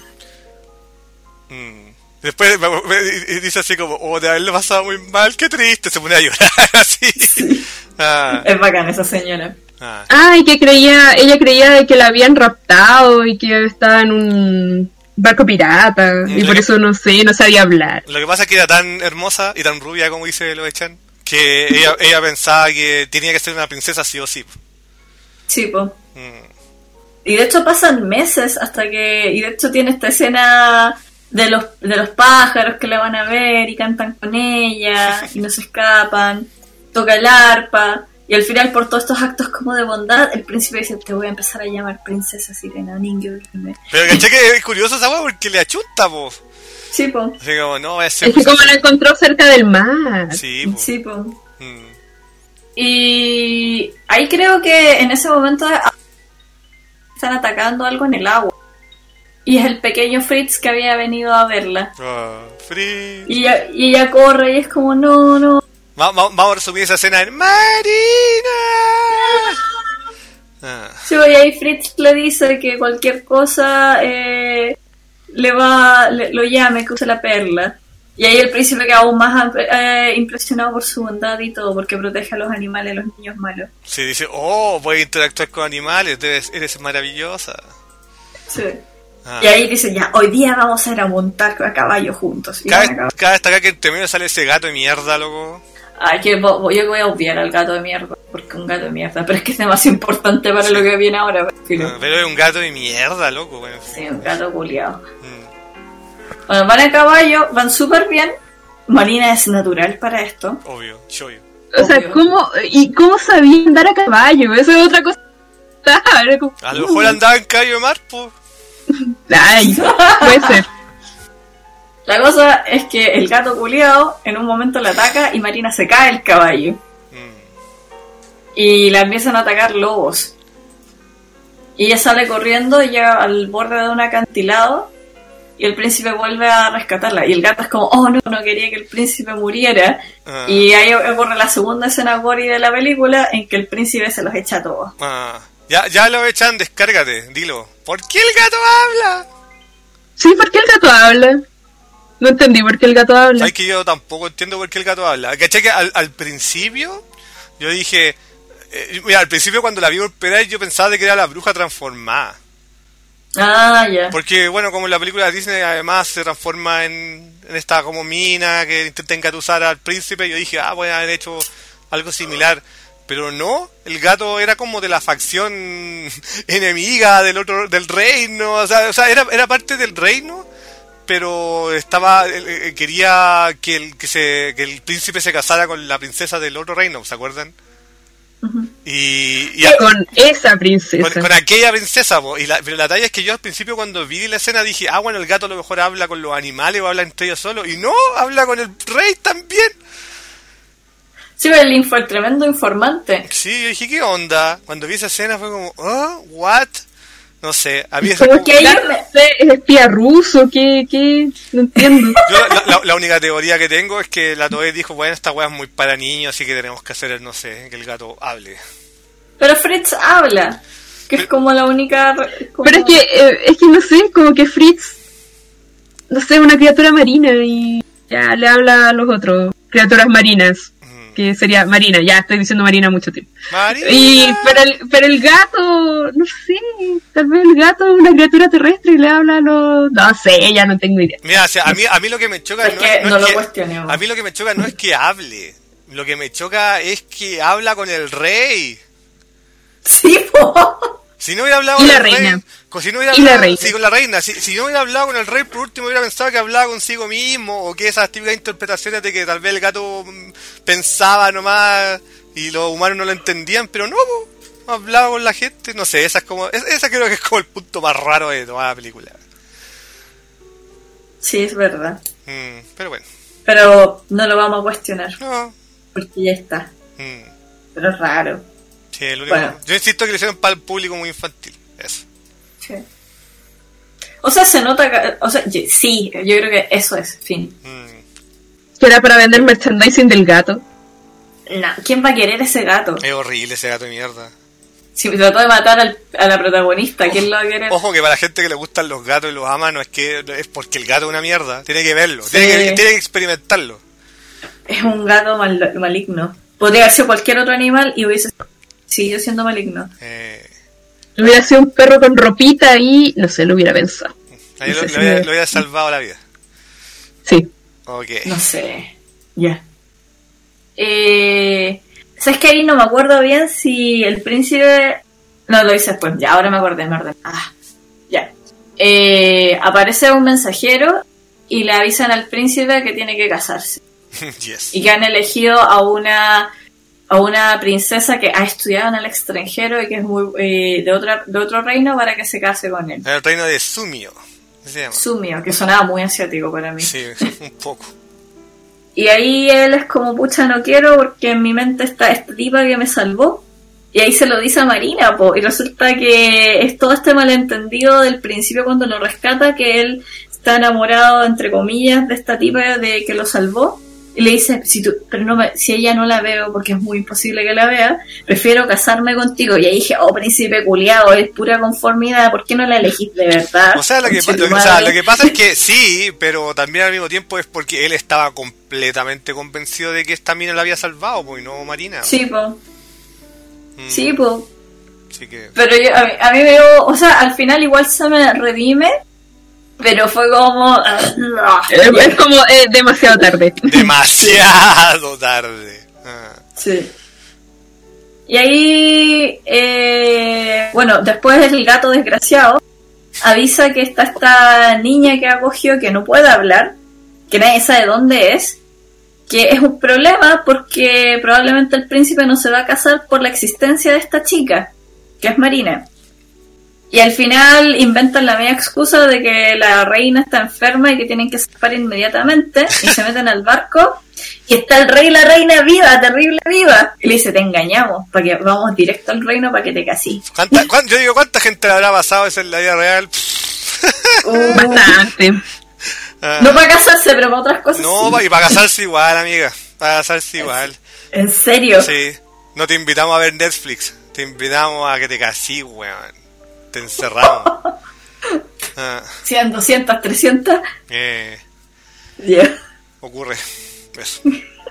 Después dice así como, oh, de haberlo pasado muy mal, qué triste, se pone a llorar, así. Sí. Es bacán esa señora. Y que ella creía de que la habían raptado y que estaba en un barco pirata, y por eso no sabía hablar. Lo que pasa es que era tan hermosa y tan rubia, como dice Lo Echan, que ella pensaba que tenía que ser una princesa sí o sí. Sí, po. Y de hecho pasan meses y de hecho tiene esta escena de los pájaros que la van a ver y cantan con ella y no se escapan, toca el arpa y al final por todos estos actos como de bondad el príncipe dice, te voy a empezar a llamar princesa Sirena Ningyo-hime. Pero caché que es curioso esa weá porque le achunta, po. Sí, po. Así como, no, es que como la encontró cerca del mar. Sí, po. Sí, po. Y ahí creo que en ese momento están atacando algo en el agua. Y es el pequeño Fritz que había venido a verla. Fritz. Y ella corre y es como, no. Vamos a resumir esa escena en Marina. Sí, y ahí Fritz le dice que cualquier cosa lo llame, que use la perla. Y ahí el príncipe queda aún más impresionado por su bondad y todo, porque protege a los animales, a los niños malos. Sí, dice, voy a interactuar con animales, eres maravillosa. Sí. Y ahí dice, ya, hoy día vamos a ir a montar a caballo juntos. Cada vez que entre medio sale ese gato de mierda, loco. Yo voy a obviar al gato de mierda, porque un gato de mierda, pero es que es demasiado importante para lo que viene ahora. Pero es un gato de mierda, loco. Bueno, sí, un gato culiado. Bueno, van a caballo, van súper bien. Marina es natural para esto. Obvio. O sea, ¿cómo sabía andar a caballo? Eso es otra cosa. A lo mejor andaba en caballo de mar, po. Ay, puede ser. La cosa es que el gato culiao en un momento la ataca y Marina se cae del caballo. Y la empiezan a atacar lobos. Y ella sale corriendo y llega al borde de un acantilado y el príncipe vuelve a rescatarla. Y el gato es como, oh no quería que el príncipe muriera. Y ahí ocurre la segunda escena gory de la película en que el príncipe se los echa a todos. Ya lo echan, descárgate, dilo. ¿Por qué el gato habla? Sí, ¿por qué el gato habla? No entendí por qué el gato habla. Ay, que yo tampoco entiendo por qué el gato habla. ¿Cachai? Que al principio yo dije... mira, al principio cuando la vi por primera vez yo pensaba de que era la bruja transformada. Ya. Porque, bueno, como en la película de Disney además se transforma en esta como mina que intenta engatusar al príncipe, yo dije, pueden haber hecho algo similar. Pero no, el gato era como de la facción enemiga del reino, o sea era parte del reino, pero quería que el príncipe se casara con la princesa del otro reino, ¿se acuerdan? Uh-huh. Y con esa princesa. Con aquella princesa, pero la talla es que yo al principio cuando vi la escena dije, bueno, el gato a lo mejor habla con los animales o habla entre ellos solo, y no, habla con el rey también. Sí, pero el fue el tremendo informante. Sí, yo dije, ¿qué onda? Cuando vi esa escena fue como, ¿what? No sé, a mí como que es espía ruso, ¿qué? No entiendo. Yo, la única teoría que tengo es que la Toei dijo, bueno, esta weá es muy para niños, así que tenemos que hacer, no sé, que el gato hable. Pero Fritz habla, que es como la única... Pero es que no sé, como que Fritz, no sé, una criatura marina y ya le habla a los otros, criaturas marinas. Que sería Marina, ya estoy diciendo Marina mucho tiempo. Marina. Pero el gato, no sé, tal vez el gato es una criatura terrestre y le habla a los... No sé, ya no tengo idea. Mira, o sea, a mí lo que me choca a mí lo que me choca no es que hable, lo que me choca es que habla con el rey. Sí, po. Si no hubiera hablado con el reina. Rey, si no hubiera hablado, sí, con la reina. Si no hubiera hablado con el rey, por último hubiera pensado que hablaba consigo mismo, o que esas típicas interpretaciones de que tal vez el gato pensaba nomás y los humanos no lo entendían, pero no, hablaba con la gente. No sé, esa creo que es como el punto más raro de toda la película. Sí, es verdad. Pero bueno. Pero no lo vamos a cuestionar. No. Porque ya está. Pero es raro. Sí, bueno. Yo insisto que le hicieron para el público muy infantil. Eso. Sí. O sea, se nota que... O sea, sí, yo creo que eso es, fin. ¿Que era para vender merchandising del gato? No, ¿quién va a querer ese gato? Es horrible ese gato de mierda. Si trató de matar a la protagonista, ¿quién lo va a querer? Ojo, que para la gente que le gustan los gatos y los ama, no es porque el gato es una mierda. Tiene que verlo, sí. tiene que experimentarlo. Es un gato maligno. Podría haber sido cualquier otro animal y hubiese seguido siendo maligno. Hubiera sido un perro con ropita y no sé, lo hubiera pensado. Ahí lo hubiera salvado la vida. Sí. Okay. No sé. Ya. ¿Sabes qué? Ahí no me acuerdo bien si el príncipe... No, lo hice después. Ya, ahora me acordé. Ya. Aparece un mensajero y le avisan al príncipe que tiene que casarse. Yes. Y que han elegido a una princesa que ha estudiado en el extranjero y que es muy de otro reino para que se case con él. El reino de Sumio. Se llama. Sumio, que sonaba muy asiático para mí. Sí, un poco. Y ahí él es como, pucha, no quiero porque en mi mente está esta tipa que me salvó. Y ahí se lo dice a Marina, y resulta que es todo este malentendido del principio cuando lo rescata, que él está enamorado, entre comillas, de esta tipa de que lo salvó. Y le dice, si ella no la veo, porque es muy imposible que la vea, prefiero casarme contigo. Y ahí dije, príncipe culiao, es pura conformidad, ¿por qué no la elegís de verdad? O sea, lo que pasa es que sí, pero también al mismo tiempo es porque él estaba completamente convencido de que esta mina la había salvado, pues, y no Marina. Sí, po. Sí, po. Así que... Pero a mí me dio, o sea, al final igual se me redime. Pero fue como... es como demasiado tarde. Demasiado tarde. Sí. Y ahí... bueno, después el gato desgraciado avisa que está esta niña que acogió, que no puede hablar, que nadie sabe dónde es, que es un problema porque probablemente el príncipe no se va a casar por la existencia de esta chica, que es Marina. Y al final inventan la media excusa de que la reina está enferma y que tienen que zafar inmediatamente, y se meten al barco y está el rey y la reina viva, terrible viva. Y le dice, te engañamos, para que vamos directo al reino para que te casís. Yo digo, ¿cuánta gente le habrá pasado eso en la vida real? Bastante. No para casarse, pero para otras cosas. No, sí. Y para casarse igual, amiga. Para casarse igual. ¿En serio? Sí. No te invitamos a ver Netflix. Te invitamos a que te casís, weón. Te encerramos. 100, 200, 300. Ocurre eso.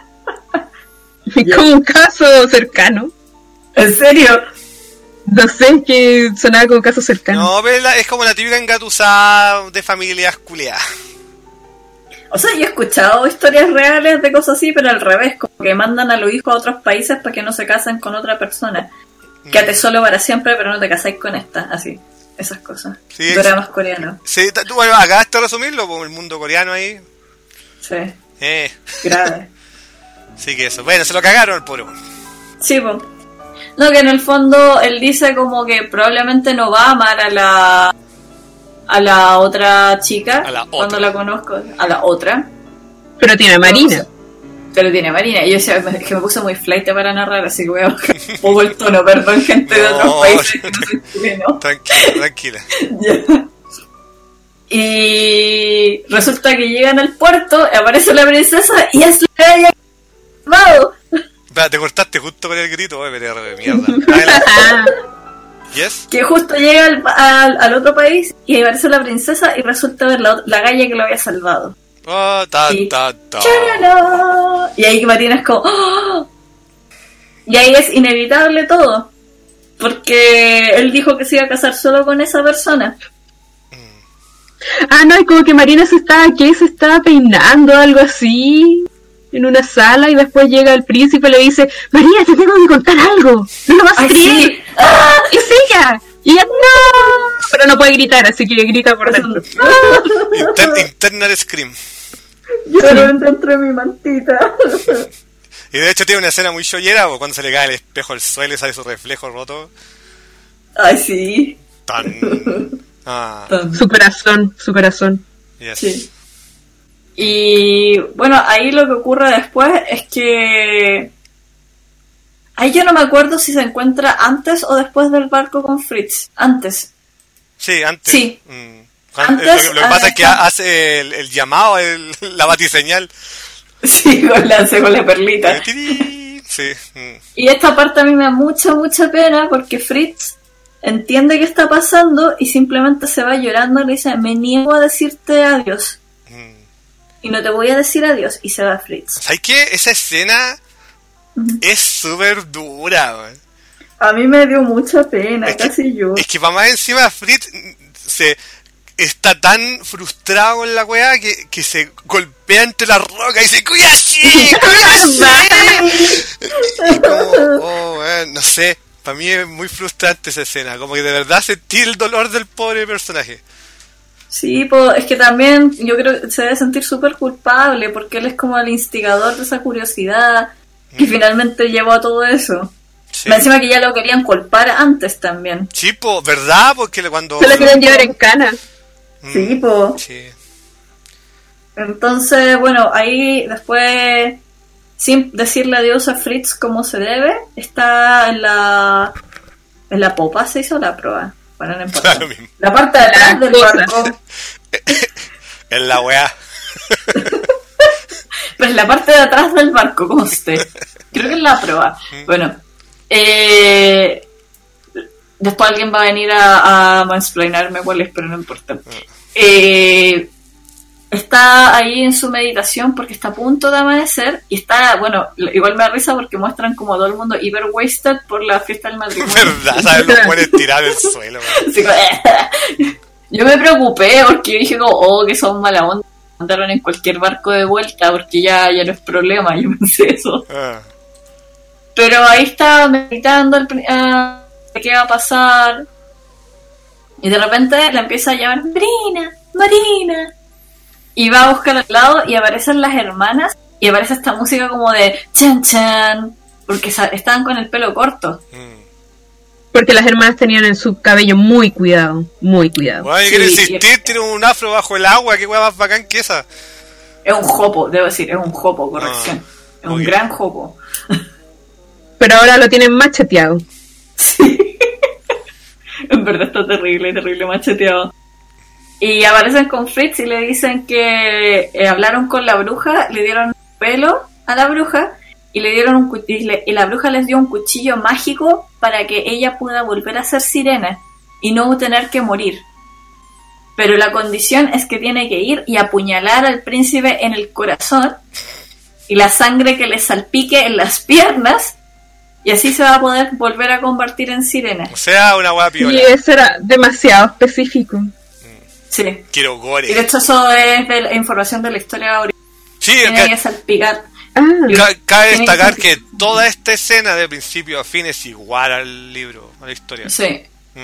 Como un caso cercano. ¿En serio? No sé, que sonaba como caso cercano. No, pero es como la típica engatusada de familias culiadas. O sea, yo he escuchado historias reales de cosas así, pero al revés, como que mandan a los hijos a otros países para que no se casen con otra persona. Quédate solo para siempre, pero no te casáis con esta, así, esas cosas. Sí, dramas coreanos. Sí, tú bueno, acabaste de resumirlo, por el mundo coreano ahí. Sí. Grave. Sí que eso. Bueno, se lo cagaron el pobre. Sí, pues. No, que en el fondo él dice como que probablemente no va a amar a la otra chica cuando la conozco, a la otra. Pero tiene a Marina. Pero tiene a Marina. Y yo decía, que me puse muy flight para narrar, así que voy a bajar un poco el tono, perdón, gente de otros países que no soy chileno. Tranquila. Yeah. Y resulta que llegan al puerto, aparece la princesa y es la galla que te cortaste justo con el grito, pero de mierda. ¿Yes? Que justo llega al otro país y aparece la princesa y resulta ver la galla que lo había salvado. Y ahí Marina es como ¡oh! Y ahí es inevitable todo, porque él dijo que se iba a casar solo con esa persona. No, y como que Marina se estaba peinando, algo así, en una sala, y después llega el príncipe y le dice, María, te tengo que contar algo, no lo vas a creer. Sí. Es ella. Y ella, no, pero no puede gritar, así que grita por dentro. Internal scream. Yo lo entré en mi mantita. Y de hecho tiene una escena muy shoyera, cuando se le cae el espejo al suelo y sale su reflejo roto. Ay, sí. Su corazón. Yes. Sí. Y bueno, ahí lo que ocurre después es que ahí yo no me acuerdo si se encuentra antes o después del barco con Fritz. Antes. Sí, antes. Sí. Antes, lo que pasa es que hace el llamado, la batiseñal. Sí, con la perlita. Sí. Y esta parte a mí me da mucha pena porque Fritz entiende qué está pasando y simplemente se va llorando y le dice, me niego a decirte adiós. Y no te voy a decir adiós. Y se va Fritz. ¿Sabes qué? Esa escena es súper dura, man. A mí me dio mucha pena, casi yo. Es que para más encima Fritz está tan frustrado con la weá que se golpea entre la roca y dice ¡Cuyashi! Y como, no sé, para mí es muy frustrante esa escena, como que de verdad sentí el dolor del pobre personaje. Sí, pues es que también yo creo que se debe sentir súper culpable porque él es como el instigador de esa curiosidad que finalmente llevó a todo eso. Sí. Me encima que ya lo querían culpar antes también. Sí, pues, ¿verdad? Porque cuando... Se lo querían llevar en cana. Sí, pues. Sí. Entonces, bueno, ahí después, sin decirle adiós a Fritz como se debe, está en la popa, se hizo la prueba. Bueno, no importa. Claro, mismo. La parte de atrás del barco. En la weá. Pues la parte de atrás del barco, conste. Creo que es la prueba. Bueno, después alguien va a venir a mansplainarme cuál es, pero no importa. Está ahí en su meditación porque está a punto de amanecer y está, bueno, igual me da risa porque muestran como todo el mundo hiper wasted por la fiesta del matrimonio. ¿Verdad? ¿Sabes? Los pueden tirar del suelo. Sí, yo me preocupé porque yo dije como, que son mala onda. Mandaron en cualquier barco de vuelta porque ya no es problema, yo pensé eso. Pero ahí está meditando de qué va a pasar y de repente la empieza a llamar Marina y va a buscar al lado y aparecen las hermanas y aparece esta música como de chan chan porque estaban con el pelo corto. porque las hermanas tenían en su cabello muy cuidado, muy cuidado. Bueno, yo quiero insistir, tiene un afro bajo el agua, qué hueá más bacán que esa. Es un jopo, debo decir, es un jopo, corrección. Es un gran jopo. Pero ahora lo tienen macheteado. Sí. En verdad está terrible, terrible macheteado. Y aparecen con Fritz y le dicen que hablaron con la bruja, le dieron pelo a la bruja y le dieron y la bruja les dio un cuchillo mágico para que ella pueda volver a ser sirena y no tener que morir. Pero la condición es que tiene que ir y apuñalar al príncipe en el corazón y la sangre que le salpique en las piernas, y así se va a poder volver a convertir en sirena. O sea, una hueá piola. Y eso era demasiado específico. Sí. Quiero gore. Y de hecho eso es de la información de la historia original. Sí, Tiene que salpicar. Cabe destacar que toda esta escena de principio a fin es igual al libro, a la historia. Sí.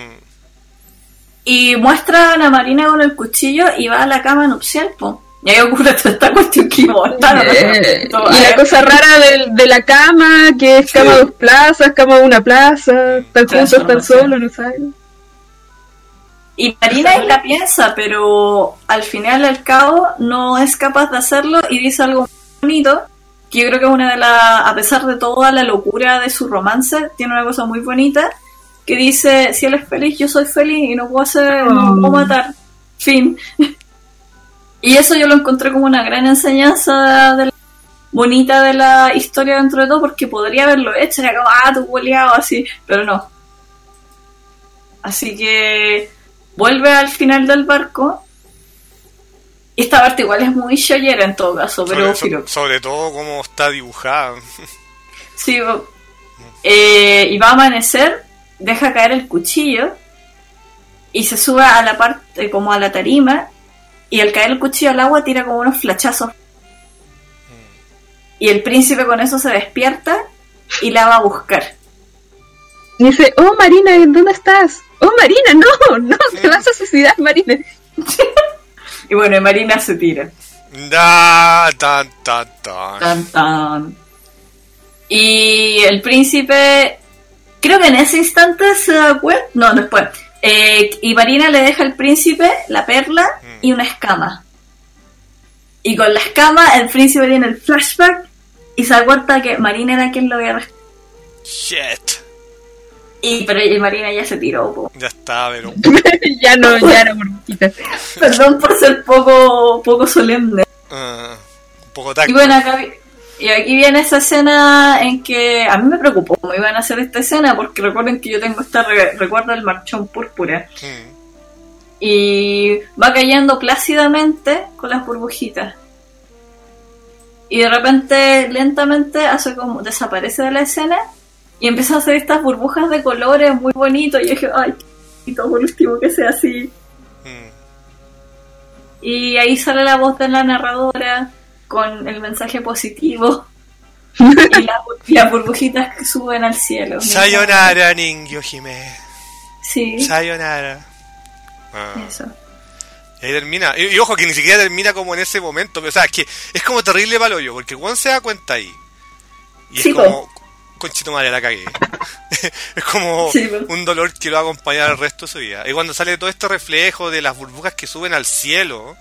Y muestran a Marina con el cuchillo y va a la cama nupcial, po. Y ahí ocurre toda esta cuestión que mortal. Y la cosa rara de la cama, que es cama de 2 plazas, cama de 1 plaza, están juntos, están solos, no saben. Y Marina la piensa, pero al final y al cabo no es capaz de hacerlo y dice algo muy bonito, que yo creo que es una de las, a pesar de toda la locura de su romance, tiene una cosa muy bonita, que dice, si él es feliz, yo soy feliz y no puedo hacer, no puedo matar, fin. Y eso yo lo encontré como una gran enseñanza bonita de la historia dentro de todo, porque podría haberlo hecho, era como, tú hueleado así, pero no. Así que vuelve al final del barco. Y esta parte igual es muy shoyera en todo caso, pero sobre todo como está dibujada. Sí, y va a amanecer, deja caer el cuchillo y se sube a la parte, como a la tarima, y al caer el cuchillo al agua tira como unos flachazos. Y el príncipe con eso se despierta y la va a buscar. Y dice, oh Marina, ¿dónde estás? Oh Marina, no, te vas a suicidar, Marina. Y bueno, Marina se tira. Tan, tan. Y el príncipe, creo que en ese instante se da cuenta, no, después. Y Marina le deja al príncipe la perla y una escama. Y con la escama el príncipe tiene el flashback y se da cuenta que Marina era quien lo había rescatado. Shit. Pero Marina ya se tiró, po. Ya está, pero... ya era burbujita. Perdón por ser poco solemne. Un poco táctico. Y bueno, aquí viene esa escena en que a mí me preocupó cómo iban a hacer esta escena, porque recuerden que yo tengo recuerdo del marchón púrpura. Y va cayendo plácidamente con las burbujitas. Y de repente, lentamente, hace como desaparece de la escena y empieza a hacer estas burbujas de colores muy bonitos. Y yo dije, ay, y todo por último que sea así. Y ahí sale la voz de la narradora con el mensaje positivo. Y las burbujitas que suben al cielo. Sayonara, Ningyo Hime. Sí. Sayonara. Eso. Y ahí termina. Y ojo, que ni siquiera termina como en ese momento. Pero, o sea, es que es como terrible palo yo, porque Juan se da cuenta ahí. Y sí, es como... Conchito madre, la cagué. Es como un dolor que lo va a acompañar el resto de su vida. Y cuando sale todo este reflejo de las burbujas que suben al cielo,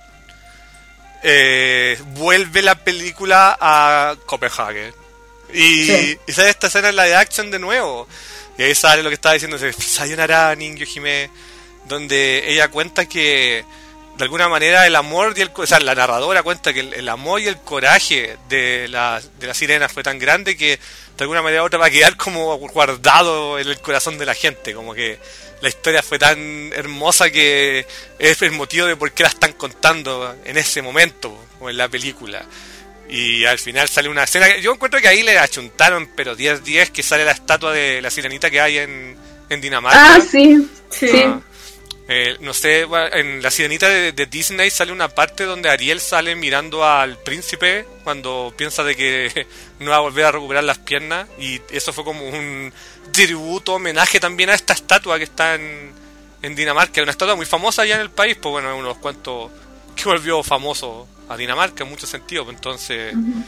vuelve la película a Copenhague. Y sale esta escena en la de action de nuevo. Y ahí sale lo que estaba diciendo Sayonara Ningyo Hime, donde ella cuenta que de alguna manera el amor y o sea, la narradora cuenta que el amor y el coraje de la sirena fue tan grande que de alguna manera u otra va a quedar como guardado en el corazón de la gente, como que la historia fue tan hermosa que es el motivo de por qué la están contando en ese momento, o en la película. Y al final sale una escena que yo encuentro que ahí le achuntaron, pero 10-10, que sale la estatua de la sirenita que hay en Dinamarca. Sí. No sé, en la sirenita de Disney sale una parte donde Ariel sale mirando al príncipe cuando piensa de que no va a volver a recuperar las piernas, y eso fue como un tributo, homenaje también a esta estatua que está en Dinamarca, una estatua muy famosa allá en el país, pues bueno, es uno de los cuantos que volvió famoso a Dinamarca en muchos sentidos, pues entonces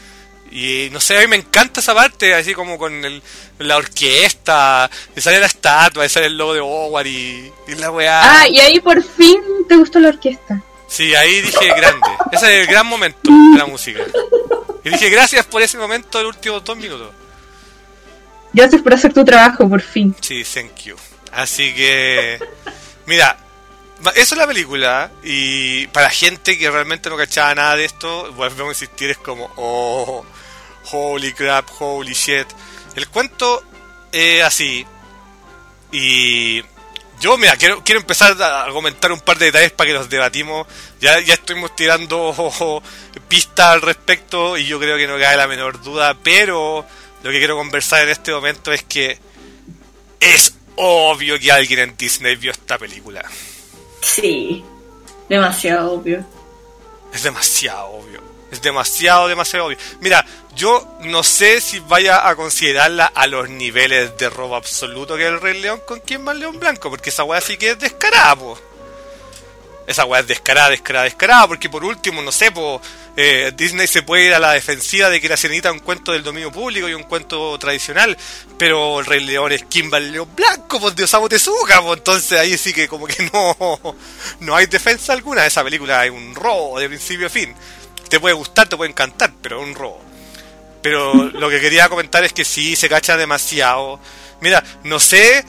Y no sé, a mí me encanta esa parte, así como con la orquesta, y sale la estatua, y sale el logo de Howard y la weá. Ah, y ahí por fin te gustó la orquesta. Sí, ahí dije grande. Ese es el gran momento de la música. Y dije gracias por ese momento del último 2 minutos. Gracias por hacer tu trabajo, por fin. Sí, thank you. Así que, mira, eso es la película. Y para gente que realmente no cachaba nada de esto, volvemos a insistir, es como, oh, holy crap, holy shit. El cuento es así. Y yo, mira, quiero empezar a comentar un par de detalles para que los debatimos. Ya estuvimos tirando pistas al respecto y yo creo que no cabe la menor duda. Pero lo que quiero conversar en este momento es que es obvio que alguien en Disney vio esta película. Sí, demasiado obvio. Es demasiado obvio. Es demasiado obvio. Mira, yo no sé si vaya a considerarla a los niveles de robo absoluto que es el Rey León con Quién va el León Blanco, porque esa weá sí que es descarada, po. Esa weá es descarada, porque por último, no sé, po, Disney se puede ir a la defensiva de que La Sirenita es un cuento del dominio público y un cuento tradicional, pero el Rey León es Quién va el León Blanco, pues de Osamu Tezuka, pues entonces ahí sí que como que no hay defensa alguna. Esa película es un robo de principio a fin. Te puede gustar, te puede encantar, pero es un robo. Pero lo que quería comentar es que sí, se cacha demasiado. Mira, no sé,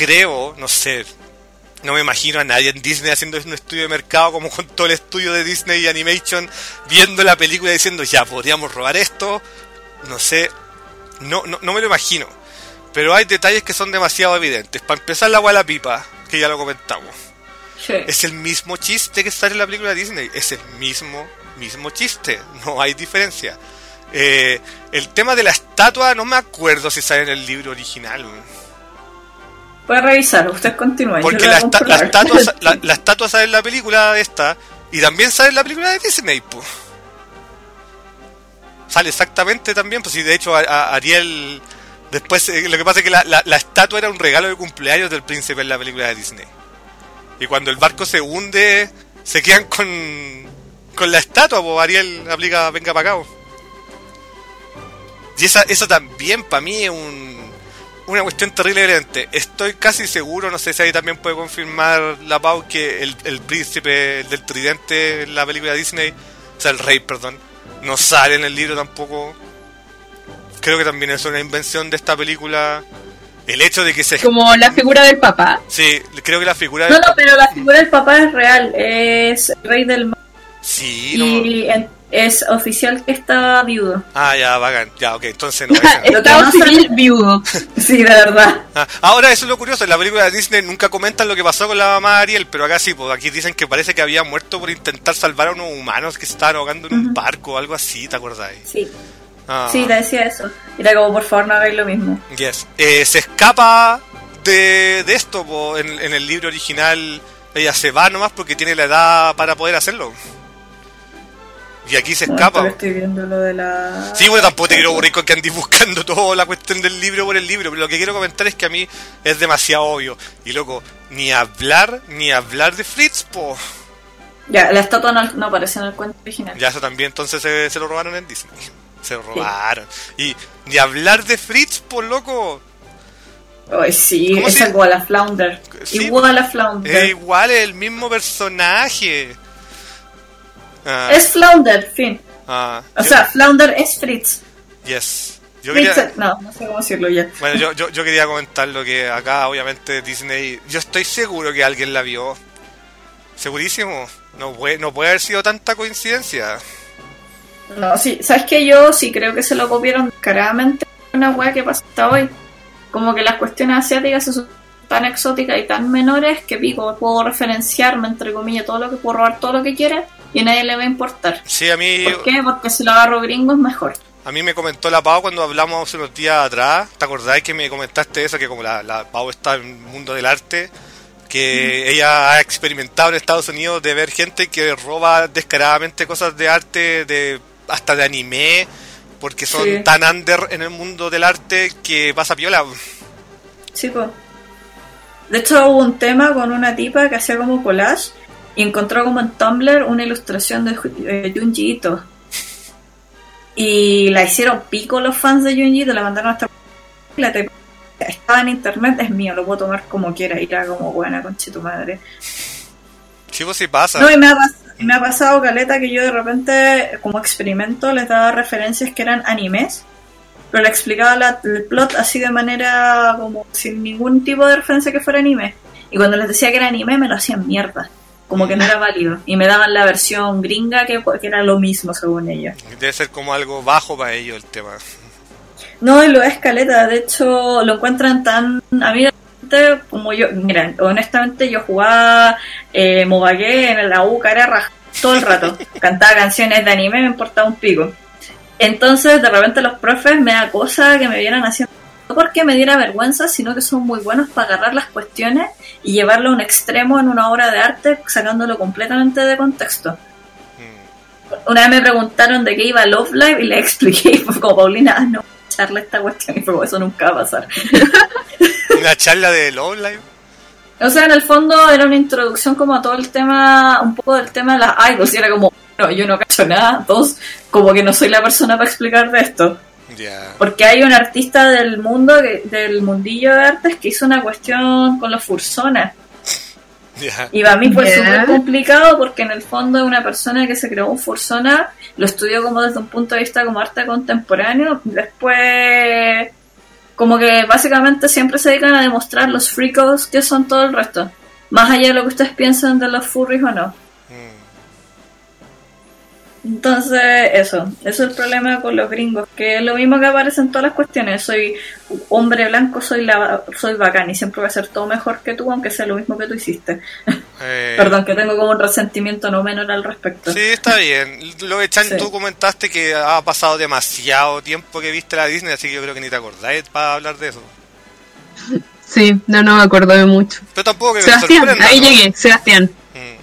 no me imagino a nadie en Disney haciendo un estudio de mercado como con todo el estudio de Disney Animation, viendo la película y diciendo, ya, podríamos robar esto. No sé, no me lo imagino. Pero hay detalles que son demasiado evidentes. Para empezar, la la pipa, que ya lo comentamos. Sí. Es el mismo chiste que sale en la película de Disney. Es el mismo chiste. No hay diferencia. El tema de la estatua, no me acuerdo si sale en el libro original. Puede revisar, usted continúe. Porque la estatua sale en la película esta y también sale en la película de Disney, pues. Sale exactamente también, pues sí, de hecho a Ariel después, lo que pasa es que la estatua era un regalo de cumpleaños del príncipe en la película de Disney. Y cuando el barco se hunde, se quedan con la estatua, pues Ariel aplica venga para acá. Y eso también para mí es una cuestión terriblemente. Estoy casi seguro, no sé si ahí también puede confirmar la Pau, que el príncipe del tridente en la película de Disney, o sea, el rey, perdón, no sale en el libro tampoco. Creo que también es una invención de esta película. El hecho de que se... Como la figura del papá. Sí, creo que la figura del... No, pero la figura del papá es real. Es el rey del mar. Sí, y es oficial que está viudo. Ah, ya, bacán. Ya, ok, entonces no. Estado civil viudo. Sí, de verdad. Ahora, eso es lo curioso. En la película de Disney nunca comentan lo que pasó con la mamá de Ariel, pero acá sí, pues aquí dicen que parece que había muerto por intentar salvar a unos humanos que se estaban ahogando en un barco o algo así, ¿te acuerdas? Sí. Sí, le decía eso. Era como, por favor, no hagáis lo mismo. Yes. Se escapa de esto, pues, en el libro original. Ella se va nomás porque tiene la edad para poder hacerlo. Y aquí se escapa. Estoy viendo lo de la... Sí, bueno, tampoco te quiero aburrir con que andes buscando toda la cuestión del libro por el libro, pero lo que quiero comentar es que a mí es demasiado obvio. Y loco, ni hablar de Fritz, po. Ya, la estatua no aparece en el cuento original. Ya, eso también, entonces se lo robaron en Disney. Se lo robaron. Sí. Y ni hablar de Fritz, po, loco. Ay, sí, es igual a Flounder. Sí, igual a Flounder. Es igual, es el mismo personaje. Es Flounder, fin. O sea, Flounder es Fritz. Yes. No sé cómo decirlo ya. Bueno, yo quería comentar lo que acá, obviamente, Disney... Yo estoy seguro que alguien la vio. Segurísimo. No puede haber sido tanta coincidencia. No, sí. ¿Sabes qué? Yo sí creo que se lo copiaron descaradamente. Una wea que pasa hasta hoy. Como que las cuestiones asiáticas son tan exóticas y tan menores que puedo referenciarme, entre comillas, todo lo que puedo robar, todo lo que quiera, y a nadie le va a importar. Sí, a mí... ¿Por qué? Porque si lo agarro gringo es mejor. A mí me comentó la Pau cuando hablamos hace unos días atrás. ¿Te acordás que me comentaste eso? Que como la Pau está en el mundo del arte, que ella ha experimentado en Estados Unidos de ver gente que roba descaradamente cosas de arte, hasta de anime, porque son tan under en el mundo del arte que pasa piola. Sí, pues. De hecho hubo un tema con una tipa que hacía como collage y encontró como en Tumblr una ilustración de Junji Ito. y la hicieron pico los fans de Junji, te la mandaron hasta la estaba en internet, es mío, lo puedo tomar como quiera, y era como buena, conche tu madre. Sí, pues sí pasa. No, y me ha pasado, caleta, que yo de repente, como experimento, les daba referencias que eran animes, pero le explicaba el plot así de manera como sin ningún tipo de referencia que fuera anime. Y cuando les decía que era anime, me lo hacían mierda, como que no era válido. Y me daban la versión gringa que era lo mismo, según ellos. Debe ser como algo bajo para ellos el tema. No, y lo es caleta, de hecho lo encuentran tan... A mí como yo, mira, honestamente yo jugaba Mobage en la U, cara raja, todo el rato. Cantaba canciones de anime, me importaba un pico. Entonces de repente los profes me da cosa que me vieran haciendo, no porque me diera vergüenza, sino que son muy buenos para agarrar las cuestiones y llevarlo a un extremo en una obra de arte, sacándolo completamente de contexto. Una vez me preguntaron de qué iba Love Live y le expliqué, y fue como, Paulina, no charla esta cuestión, y fue como, eso nunca va a pasar. ¿Una charla de Love Live? O sea, en el fondo era una introducción como a todo el tema, un poco del tema de las idols, y era como, no, yo no cacho nada, dos, como que no soy la persona para explicar de esto. Yeah. Porque hay un artista del mundo, del mundillo de artes, que hizo una cuestión con los fursonas. Yeah. Y para mí fue súper complicado porque en el fondo es una persona que se creó un fursona, lo estudió como desde un punto de vista como arte contemporáneo, después como que básicamente siempre se dedican a demostrar los freakos que son todo el resto, más allá de lo que ustedes piensan de los furries o no. Entonces eso es el problema con los gringos, que es lo mismo que aparece en todas las cuestiones. Soy hombre blanco, soy bacán y siempre voy a ser todo mejor que tú, aunque sea lo mismo que tú hiciste. Perdón, que tengo como un resentimiento no menor al respecto. Sí, está bien. Lo que Chan, tú comentaste que ha pasado demasiado tiempo que viste la Disney, así que yo creo que ni te acordás para hablar de eso. Sí, no me acuerdo de mucho. Pero tampoco que Sebastián, te sorprenda, ahí ¿no? llegué, Sebastián.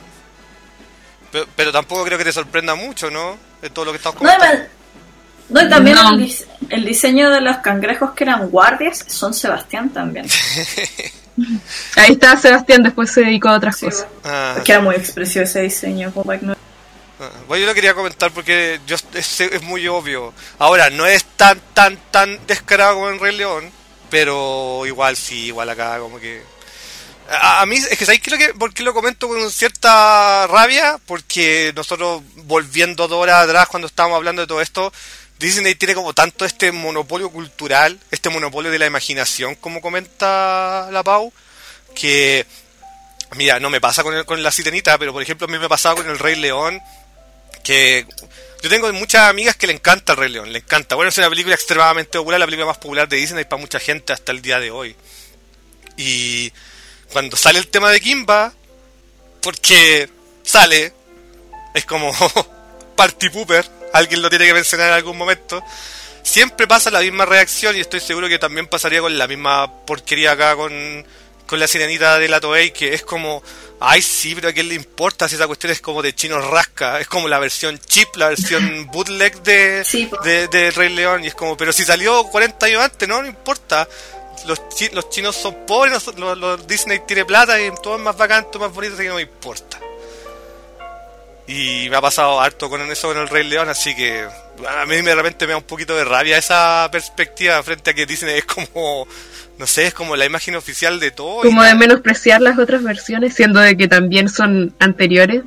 Pero tampoco creo que te sorprenda mucho, ¿no? De todo lo que estás comentando. No, y también el diseño de los cangrejos que eran guardias son Sebastián también. Ahí está Sebastián, después se dedicó a otras cosas. Es que era muy expresivo ese diseño. Bueno, yo lo quería comentar porque es muy obvio. Ahora, no es tan descarado como en Rey León, pero igual acá como que... A mí, es que ¿sabéis por qué lo comento con cierta rabia? Porque nosotros, volviendo 2 horas atrás cuando estábamos hablando de todo esto, Disney tiene como tanto este monopolio cultural, este monopolio de la imaginación, como comenta la Pau, que, mira, no me pasa con la Sirenita, pero por ejemplo a mí me pasaba con el Rey León, que yo tengo muchas amigas que le encanta el Rey León, le encanta. Bueno, es una película extremadamente popular, la película más popular de Disney para mucha gente hasta el día de hoy. Y cuando sale el tema de Kimba, porque sale, es como party pooper, alguien lo tiene que mencionar en algún momento, siempre pasa la misma reacción, y estoy seguro que también pasaría con la misma porquería acá con la Sirenita de la Toei, que es como, ay sí, pero a quién le importa si esa cuestión es como de chino rasca, es como la versión cheap, la versión bootleg de Rey León, y es como, pero si salió 40 años antes, no importa. Los chinos son pobres, los Disney tiene plata y todo es más bacán, todo más bonito, así que no me importa. Y me ha pasado harto con eso con el Rey León, así que a mí de repente me da un poquito de rabia esa perspectiva frente a que Disney es como, no sé, es como la imagen oficial de todo. Como de menospreciar las otras versiones, siendo de que también son anteriores.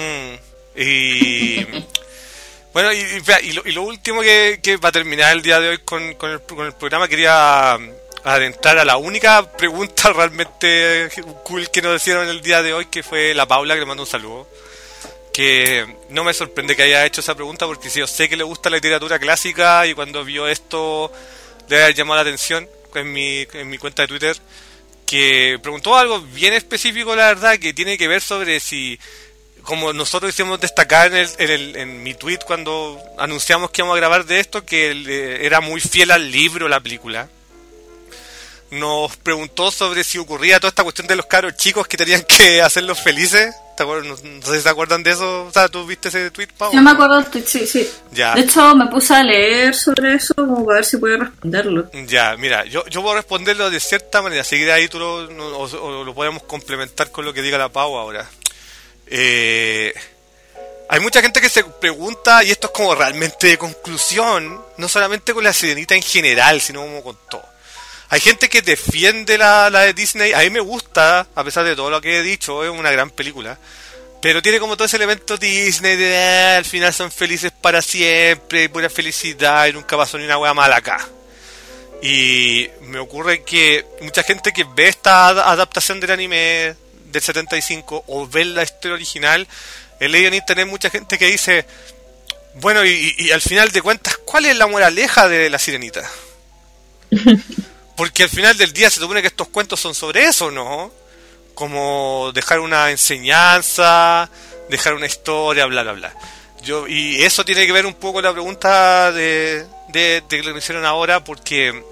Y bueno, y lo último que va a terminar el día de hoy con el programa, quería adentrar a la única pregunta realmente cool que nos hicieron el día de hoy, que fue la Paula, que le mando un saludo, que no me sorprende que haya hecho esa pregunta, porque si yo sé que le gusta la literatura clásica, y cuando vio esto le había llamado la atención en mi cuenta de Twitter, que preguntó algo bien específico, la verdad, que tiene que ver sobre si, como nosotros hicimos destacar en mi tweet cuando anunciamos que íbamos a grabar de esto, que era muy fiel al libro, la película. Nos preguntó sobre si ocurría toda esta cuestión de los caros chicos que tenían que hacerlos felices. No sé si se acuerdan de eso. O sea, ¿tú viste ese tweet, Pau? Yo me acuerdo del tweet, sí. Ya. De hecho, me puse a leer sobre eso como para ver si podía responderlo. Ya, mira, yo puedo responderlo de cierta manera. Así que de ahí tú lo podemos complementar con lo que diga la Pau ahora. hay mucha gente que se pregunta, y esto es como realmente de conclusión, no solamente con la Sirenita en general, sino como con todo. Hay gente que defiende la de Disney, a mí me gusta, a pesar de todo lo que he dicho, es una gran película, pero tiene como todo ese elemento Disney de al final son felices para siempre, pura felicidad, y nunca pasó ni una wea mala acá. Y me ocurre que mucha gente que ve esta adaptación del anime del 75 o ve la historia original, he leído en internet mucha gente que dice, bueno, y al final de cuentas, ¿cuál es la moraleja de la Sirenita? Porque al final del día se supone que estos cuentos son sobre eso, ¿no? Como dejar una enseñanza, dejar una historia, bla, bla, bla. Y eso tiene que ver un poco con la pregunta de que me hicieron ahora, porque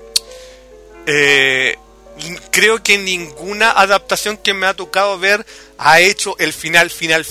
creo que ninguna adaptación que me ha tocado ver ha hecho el final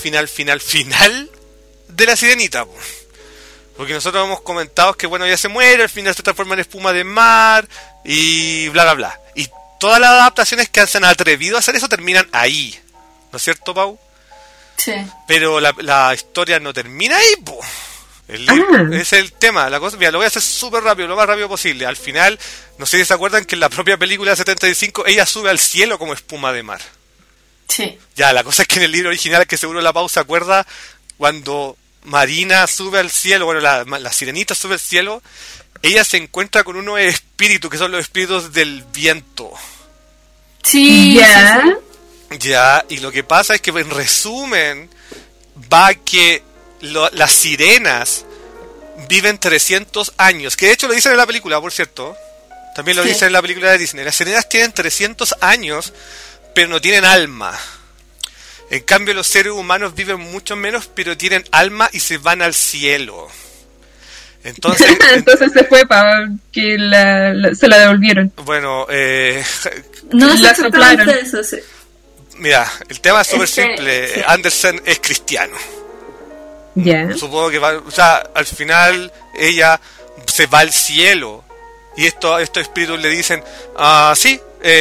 de la Sirenita. Porque nosotros hemos comentado que bueno, ya se muere, al final se transforma en espuma de mar y bla bla bla. Y todas las adaptaciones que se han atrevido a hacer eso terminan ahí, ¿no es cierto, Pau? Sí. Pero la historia no termina ahí, po. Ese es el tema, la cosa. Mira, lo voy a hacer súper rápido, lo más rápido posible. Al final, no sé si se acuerdan que en la propia película de 75 ella sube al cielo como espuma de mar. Sí. Ya, la cosa es que en el libro original, que seguro la Pau se acuerda, cuando Marina sube al cielo, bueno, la Sirenita sube al cielo, ella se encuentra con unos espíritus, que son los espíritus del viento. Sí. Ya. Ya, y lo que pasa es que en resumen va que las sirenas viven 300 años, que de hecho lo dicen en la película, por cierto. También lo dicen en la película de Disney. Las sirenas tienen 300 años, pero no tienen alma. En cambio los seres humanos viven mucho menos, pero tienen alma y se van al cielo. Entonces se fue para que se la devolvieron. Bueno, no es la exactamente soplaron. eso, sí. Mira, el tema es súper simple. Sí. Andersen es cristiano. Ya. Supongo que va, o sea, al final ella se va al cielo y estos espíritus le dicen, sí,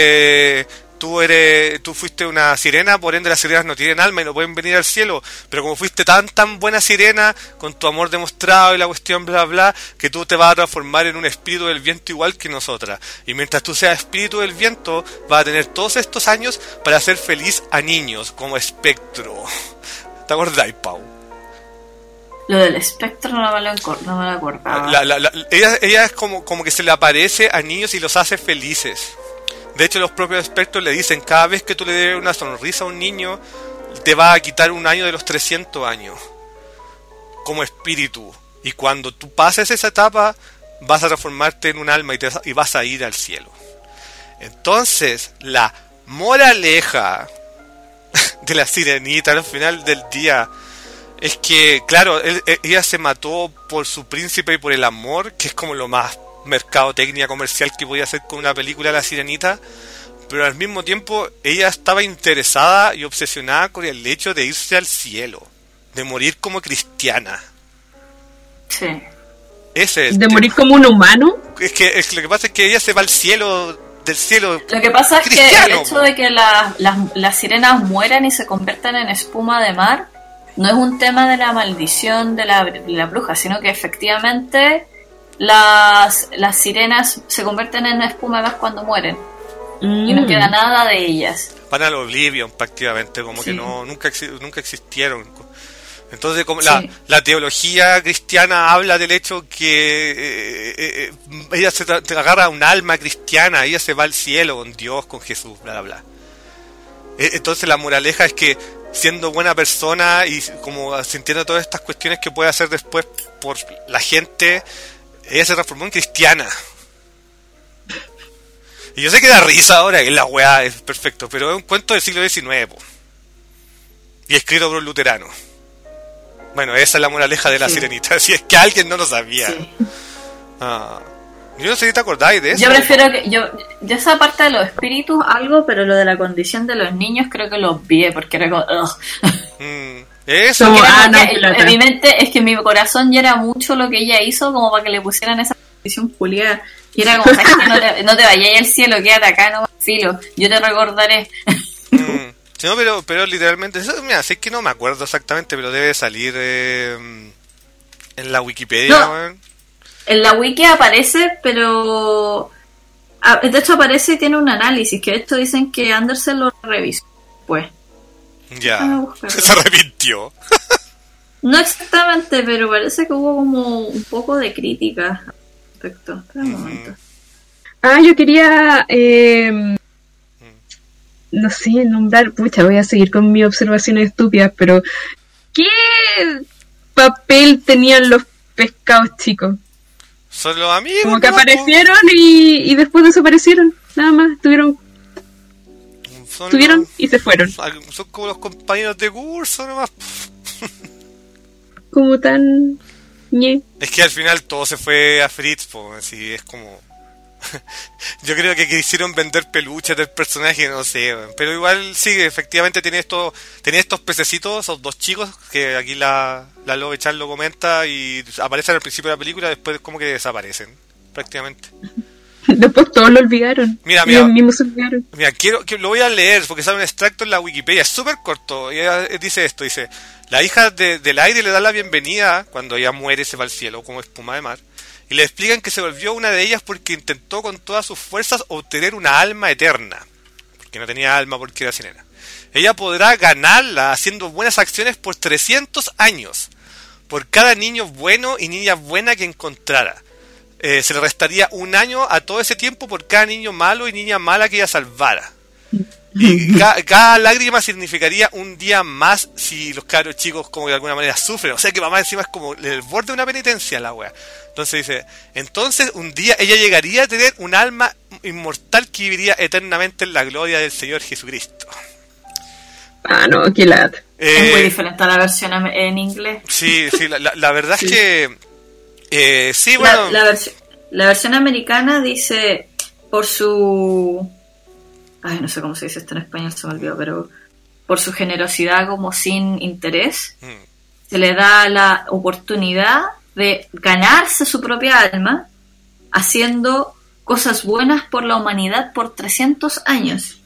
tú fuiste una sirena, por ende las sirenas no tienen alma y no pueden venir al cielo, pero como fuiste tan buena sirena, con tu amor demostrado y la cuestión bla bla, que tú te vas a transformar en un espíritu del viento igual que nosotras, y mientras tú seas espíritu del viento vas a tener todos estos años para hacer feliz a niños como espectro. ¿Te acordáis, Pau? Lo del espectro no me lo acordaba. Ella es como que se le aparece a niños y los hace felices. De hecho, los propios expertos le dicen, cada vez que tú le des una sonrisa a un niño, te va a quitar un año de los 300 años como espíritu. Y cuando tú pases esa etapa, vas a transformarte en un alma y vas a ir al cielo. Entonces, la moraleja de la Sirenita al final del día es que, claro, ella se mató por su príncipe y por el amor, que es como lo más mercadotecnia comercial que podía hacer con una película de La Sirenita, pero al mismo tiempo ella estaba interesada y obsesionada con el hecho de irse al cielo, de morir como cristiana. Sí. Ese es ¿De morir como un humano? Es lo que pasa es que ella se va al cielo, del cielo. Lo que pasa es que el hecho po. de que las sirenas mueran y se conviertan en espuma de mar no es un tema de la maldición de la bruja, sino que efectivamente las sirenas se convierten en espuma de mar cuando mueren. Y no queda nada de ellas. Van al Oblivion prácticamente, como que nunca existieron. Entonces, como Sí. la teología cristiana habla del hecho que ella te agarra un alma cristiana, ella se va al cielo con Dios, con Jesús, bla bla bla. Entonces la moraleja es que siendo buena persona y como sintiendo todas estas cuestiones que puede hacer después por la gente, ella se transformó en cristiana. Y yo sé que da risa ahora, que la weá es perfecto, pero es un cuento del siglo XIX, po. Y escrito por un luterano. Bueno, esa es la moraleja de la Sirenita, si es que alguien no lo sabía. Sí. Yo no sé si te acordáis de eso. Yo prefiero que yo esa parte de los espíritus algo, pero lo de la condición de los niños creo que lo obvié porque era como Eso. Como, en mi mente es que mi corazón ya era mucho lo que ella hizo como para que le pusieran esa condición culiada. Y era como, ¿sabes qué? No te vayas al cielo, quédate acá, no filo, yo te recordaré. Sí, no, pero literalmente, eso, mira, sé que no me acuerdo exactamente, pero debe salir en la Wikipedia, No. weón. En la wiki aparece, pero... de hecho aparece y tiene un análisis, que de hecho dicen que Andersen lo revisó. Pues, Ya, déjame buscarlo. se arrepintió. No exactamente, pero parece que hubo como un poco de crítica al respecto. Espera un momento. Yo quería, no sé, nombrar, pucha, voy a seguir con mis observaciones estúpidas, pero ¿qué papel tenían los pescados chicos? Son los amigos. Como que ¿no? aparecieron y después desaparecieron, nada más, Son estuvieron y se fueron, son como los compañeros de curso nomás. como tan ñe. Es que al final todo se fue a Fritz, pues, así es como... Yo creo que quisieron vender peluches del personaje, no sé, pero igual sí, efectivamente tenía estos pececitos, esos dos chicos, que aquí la Love Chan lo comenta y aparecen al principio de la película, después como que desaparecen, prácticamente. Después todos lo olvidaron. Mira, Ellos mismos se olvidaron. Mira, quiero que lo voy a leer porque sale un extracto en la Wikipedia, es súper corto. Y ella dice esto, dice: la hija del aire le da la bienvenida cuando ella muere, se va al cielo como espuma de mar. Y le explican que se volvió una de ellas porque intentó con todas sus fuerzas obtener una alma eterna. Porque no tenía alma porque era sirena. Ella podrá ganarla haciendo buenas acciones por 300 años. Por cada niño bueno y niña buena que encontrara. Se le restaría un año a todo ese tiempo por cada niño malo y niña mala que ella salvara. Y cada lágrima significaría un día más si los cabros chicos como que de alguna manera sufren. O sea que mamá encima es como el borde de una penitencia la wea. Entonces dice, entonces un día ella llegaría a tener un alma inmortal que viviría eternamente en la gloria del Señor Jesucristo. No, qué lata. Es muy diferente a la versión en inglés. Sí, la verdad es que... sí, bueno... La versión americana dice por su... Ay, no sé cómo se dice esto en español, se me olvidó, pero por su generosidad como sin interés, se le da la oportunidad de ganarse su propia alma haciendo cosas buenas por la humanidad por 300 años.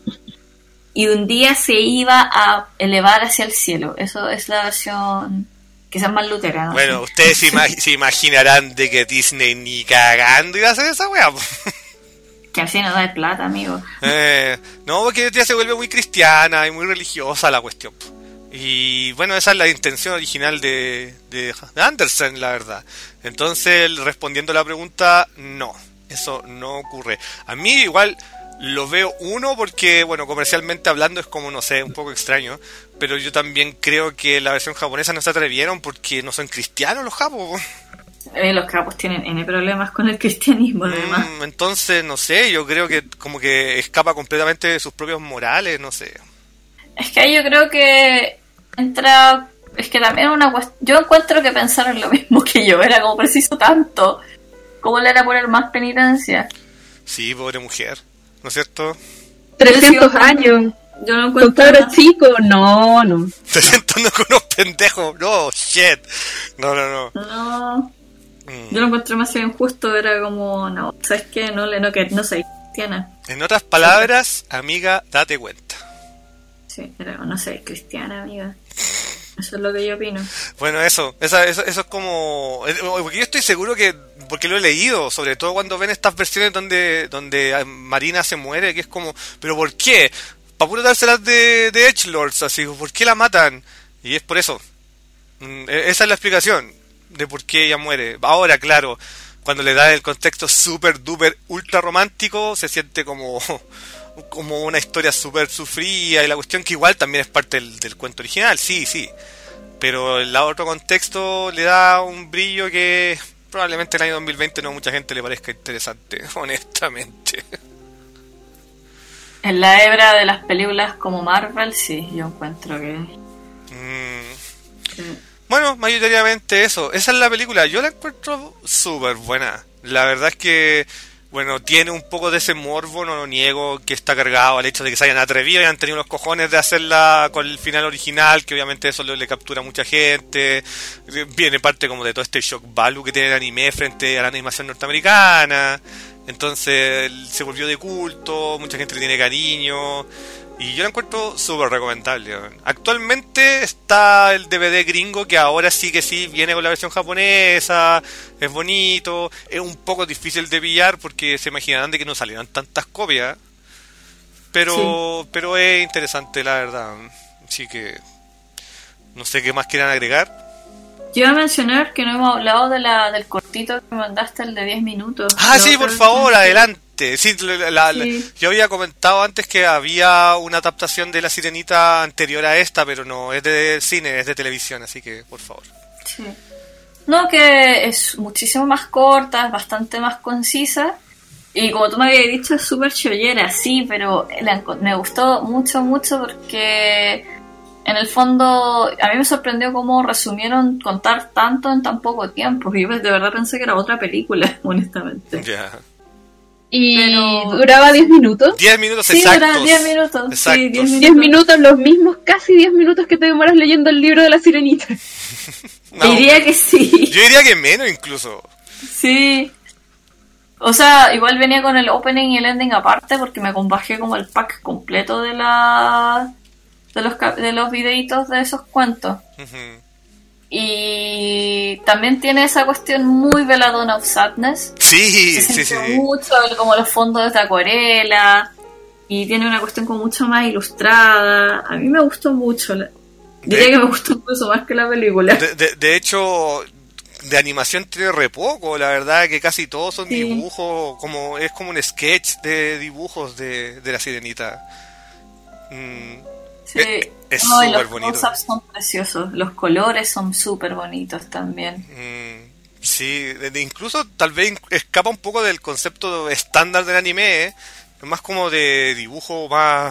Y un día se iba a elevar hacia el cielo. Eso es la versión quizás más luterana. Bueno, ustedes se imaginarán de que Disney ni cagando iba a hacer esa wea. Que así no da de plata, amigo. No, porque ya se vuelve muy cristiana y muy religiosa la cuestión. Y bueno, esa es la intención original de Andersen, la verdad. Entonces, respondiendo a la pregunta, no, eso no ocurre. A mí igual lo veo porque, bueno, comercialmente hablando es como, no sé, un poco extraño. Pero yo también creo que la versión japonesa no se atrevieron porque no son cristianos los japos. Los capos tienen N problemas con el cristianismo, además. Entonces, no sé, yo creo que como que escapa completamente de sus propios morales, no sé. Es que ahí yo creo que entra... Es que también una cuestión... Yo encuentro que pensaron lo mismo que yo. Era como preciso tanto. ¿Cómo le era poner más penitencia? Sí, pobre mujer, ¿no es cierto? 300 años. Yo no Con encuentro... cabros chicos, no. 300 no con unos pendejos, no, shit. No. No... Yo lo encontré demasiado injusto, era como, no, ¿sabes qué? No soy cristiana. En otras palabras, amiga, date cuenta. Sí, era, no soy cristiana, amiga. Eso es lo que yo opino. Bueno, eso es como... Porque yo estoy seguro que, porque lo he leído, sobre todo cuando ven estas versiones donde Marina se muere, que es como, ¿pero por qué? Para puro dárselas de Edgelords, así, ¿por qué la matan? Y es por eso. Esa es la explicación de por qué ella muere. Ahora, claro, cuando le da el contexto super duper ultra romántico, se siente como una historia super sufrida, y la cuestión que igual también es parte del cuento original, sí, pero el otro contexto le da un brillo que probablemente en el año 2020 no a mucha gente le parezca interesante, honestamente. En la hebra de las películas como Marvel, sí, yo encuentro que... Sí. Bueno, mayoritariamente eso. Esa es la película. Yo la encuentro súper buena. La verdad es que, bueno, tiene un poco de ese morbo, no lo niego, que está cargado al hecho de que se hayan atrevido y han tenido los cojones de hacerla con el final original, que obviamente eso le captura a mucha gente. Viene parte como de todo este shock value que tiene el anime frente a la animación norteamericana. Entonces se volvió de culto, mucha gente le tiene cariño. Y yo la encuentro súper recomendable. Actualmente está el DVD gringo, que ahora sí que sí viene con la versión japonesa, es bonito, es un poco difícil de pillar porque se imaginarán de que no salieran tantas copias, pero es interesante la verdad. Así que no sé qué más quieran agregar. Yo iba a mencionar que no hemos hablado del cortito que mandaste, el de 10 minutos. Sí, por favor, adelante. Sí, yo había comentado antes que había una adaptación de La Sirenita anterior a esta, pero no, es de cine, es de televisión, así que, por favor. Sí. No, que es muchísimo más corta, es bastante más concisa. Y como tú me habías dicho, es súper chollera, sí, pero me gustó mucho porque... En el fondo, a mí me sorprendió cómo resumieron contar tanto en tan poco tiempo. Yo de verdad pensé que era otra película, honestamente. Ya. ¿Y duraba 10 minutos? 10 minutos sí, exactos. Duraba 10 minutos. Exactos. Sí, 10 minutos. 10 minutos, los mismos, casi 10 minutos que te demoras leyendo el libro de La Sirenita. No, diría que sí. Yo diría que menos incluso. Sí. O sea, igual venía con el opening y el ending aparte porque me bajé como el pack completo de los videitos de esos cuentos. Uh-huh. Y también tiene esa cuestión muy Belladonna of Sadness. Sí. Mucho como los fondos de acuarela. Y tiene una cuestión como mucho más ilustrada. A mí me gustó mucho. Diría que me gustó incluso más que la película. De hecho, de animación tiene re poco. La verdad que casi todos son dibujos. Es como un sketch de dibujos de La Sirenita. Sí. Es súper bonito. Los close-ups son preciosos, los colores son súper bonitos también. Sí, incluso tal vez escapa un poco del concepto estándar del anime, es más como de dibujo más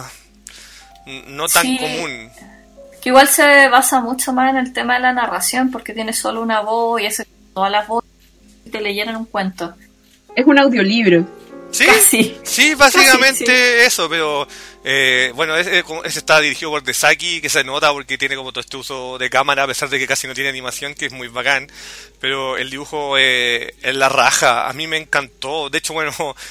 no tan común. Que igual se basa mucho más en el tema de la narración porque tiene solo una voz y eso, todas las voces te leyeron un cuento. Es un audiolibro. Sí, casi. Sí, básicamente Casi, eso, pero bueno, ese está dirigido por Desaki, que se nota porque tiene como todo este uso de cámara, a pesar de que casi no tiene animación, que es muy bacán, pero el dibujo es la raja, a mí me encantó. De hecho, bueno,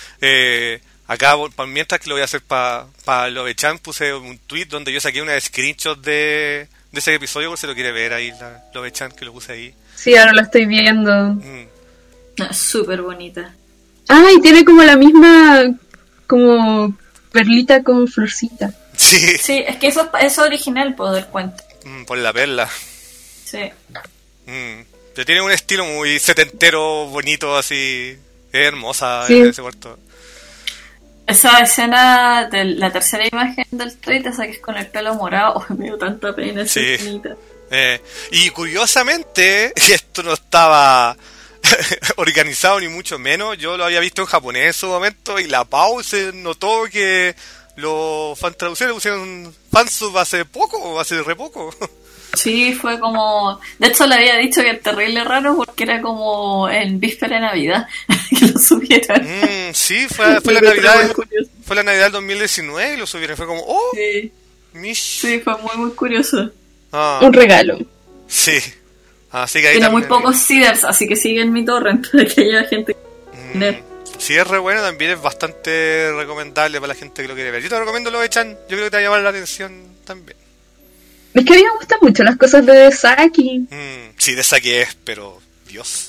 acá mientras que lo voy a hacer para Love-chan, puse un tweet donde yo saqué una screenshot de ese episodio, por si lo quiere ver ahí, Love-chan, que lo puse ahí. Sí, ahora lo estoy viendo. Súper bonita. Y tiene como la misma como perlita con florcita. Sí, es que eso es original del cuento. Por la perla. Sí. Tiene un estilo muy setentero, bonito, así. Es hermosa ese cuarto. Esa escena de la tercera imagen del tweet, esa que es con el pelo morado, me dio tanta pena esa escenita. Y curiosamente, esto no estaba organizado ni mucho menos, yo lo había visto en japonés en su momento y la Pau se notó que los fan traductores pusieron fansub hace re poco. Sí, fue como... De hecho le había dicho que es terrible raro porque era como en víspera de Navidad que lo subieron. Sí, fue la Navidad. Fue la Navidad del 2019 y lo subieron. Fue como, Sí, fue muy, muy curioso. Un regalo. Sí. Así que ahí tiene también... muy pocos seeders, así que sigue en mi torrent para que haya gente si es re bueno, también es bastante recomendable para la gente que lo quiere ver. Yo te recomiendo Love-chan, yo creo que te va a llamar la atención también. Es que a mí me gustan mucho las cosas de Desaki. Sí, Desaki es, pero Dios.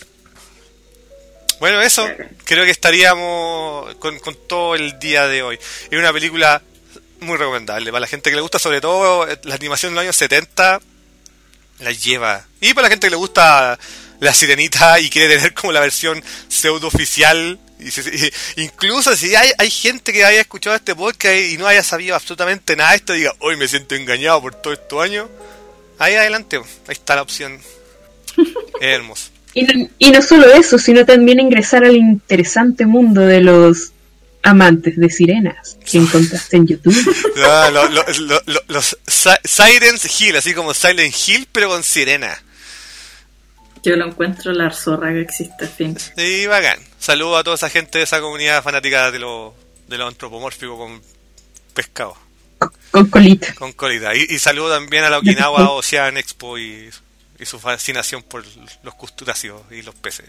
Bueno, eso, creo que estaríamos con todo el día de hoy. Es una película muy recomendable para la gente que le gusta, sobre todo la animación de los años 70. La lleva. Y para la gente que le gusta La Sirenita y quiere tener como la versión pseudo oficial, incluso si hay gente que haya escuchado este podcast y no haya sabido absolutamente nada de esto, diga, hoy me siento engañado por todos estos años, ahí adelante, ahí está la opción. Es hermoso. Y no solo eso, sino también ingresar al interesante mundo de los amantes de sirenas que encontraste en YouTube. Los Silent Hill, así como Silent Hill, pero con sirena. Yo lo encuentro la zorra que existe, fin. Sí, bacán. Saludo a toda esa gente de esa comunidad fanática de lo antropomórfico con pescado. Con colita. Con colita. Y saludo también a la Okinawa Ocean Expo y su fascinación por los crustáceos y los peces.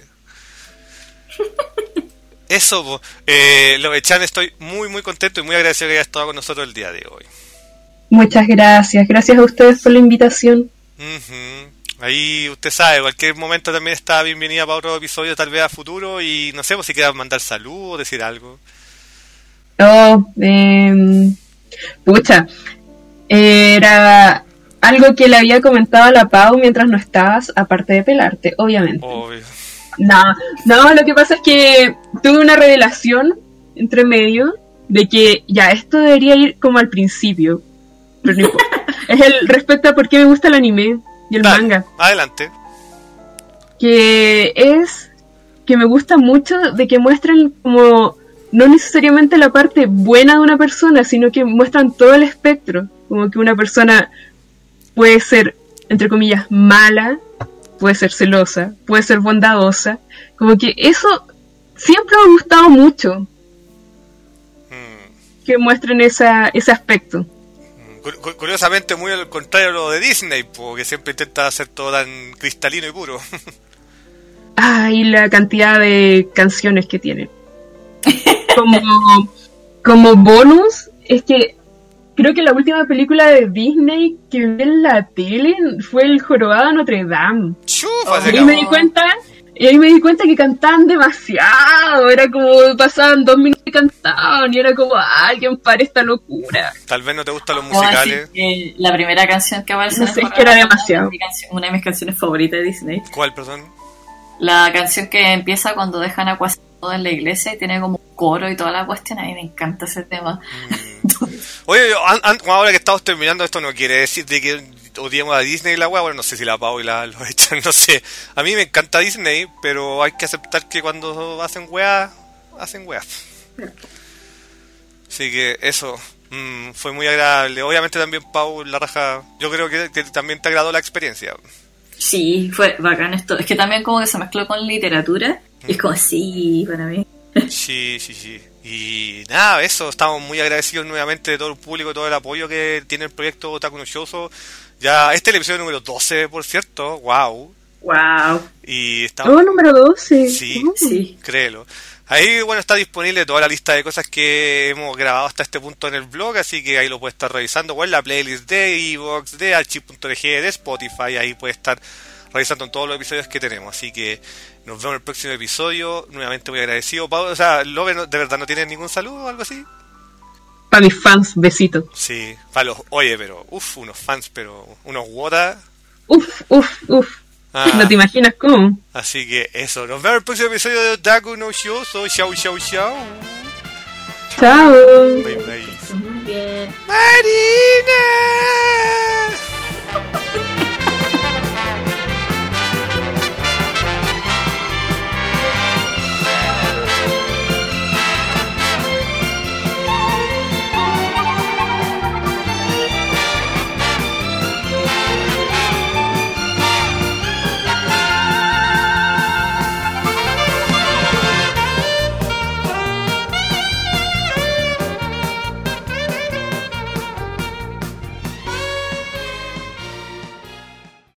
Eso, Love-chan, estoy muy muy contento y muy agradecido que haya estado con nosotros el día de hoy. Muchas gracias. Gracias a ustedes por la invitación. Ahí usted sabe, cualquier momento también está bienvenida para otro episodio, tal vez a futuro. Y no sé, pues si quiera mandar saludos o decir algo. Pucha. Era algo que le había comentado a la Pau mientras no estabas, aparte de pelarte, obviamente. Obvio. No, lo que pasa es que tuve una revelación entre medio de que ya esto debería ir como al principio, pero no importa. Es el respecto a por qué me gusta el anime y el manga. Adelante. Que es que me gusta mucho de que muestran como no necesariamente la parte buena de una persona, sino que muestran todo el espectro, como que una persona puede ser, entre comillas, mala, puede ser celosa, puede ser bondadosa, como que eso siempre me ha gustado mucho, que muestren ese aspecto. Curiosamente muy al contrario de lo de Disney, porque siempre intenta hacer todo tan cristalino y puro. Y la cantidad de canciones que tiene. Como bonus, es que creo que la última película de Disney que vi en la tele fue El Jorobado de Notre Dame. Y ahí me di cuenta que cantaban demasiado. Era como pasaban 2 minutos y cantaban. Y era como, alguien para esta locura. Tal vez no te gustan los musicales. La primera canción que aparece no sé, es que era demasiado. Una de mis canciones favoritas de Disney. ¿Cuál, perdón? La canción que empieza cuando dejan a Quasimodo en la iglesia y tiene como un coro y toda la cuestión. A mí me encanta ese tema. Oye, ahora que estamos terminando, esto no quiere decir de que odiamos a Disney y la wea. Bueno, no sé si la Pau y lo echan, no sé. A mí me encanta Disney, pero hay que aceptar que cuando hacen wea, hacen wea. Así que eso, fue muy agradable. Obviamente también, Pau, la raja, yo creo que también te agradó la experiencia. Sí, fue bacán esto. Es que también como que se mezcló con literatura. Y es como, sí, para mí. Sí. Y nada, eso, estamos muy agradecidos nuevamente de todo el público, todo el apoyo que tiene el proyecto Otaku no Shoujo. Ya, este es el episodio número 12, por cierto, wow. Y estamos... número 12. Sí, créelo. Ahí, bueno, está disponible toda la lista de cosas que hemos grabado hasta este punto en el blog, así que ahí lo puedes estar revisando, o en la playlist de Evox, de Archive.org, de Spotify, ahí puedes estar revisando todos los episodios que tenemos, así que nos vemos en el próximo episodio. Nuevamente muy agradecido. Pablo, o sea, Love, ¿de verdad no tienes ningún saludo o algo así? Para mis fans, besito. Sí, para los, oye, pero, unos fans, pero, unos Wota. No te imaginas cómo. Así que eso, nos vemos en el próximo episodio de Otaku no Shoujo. Chau. Chao. Bye. Muy bien. Marina.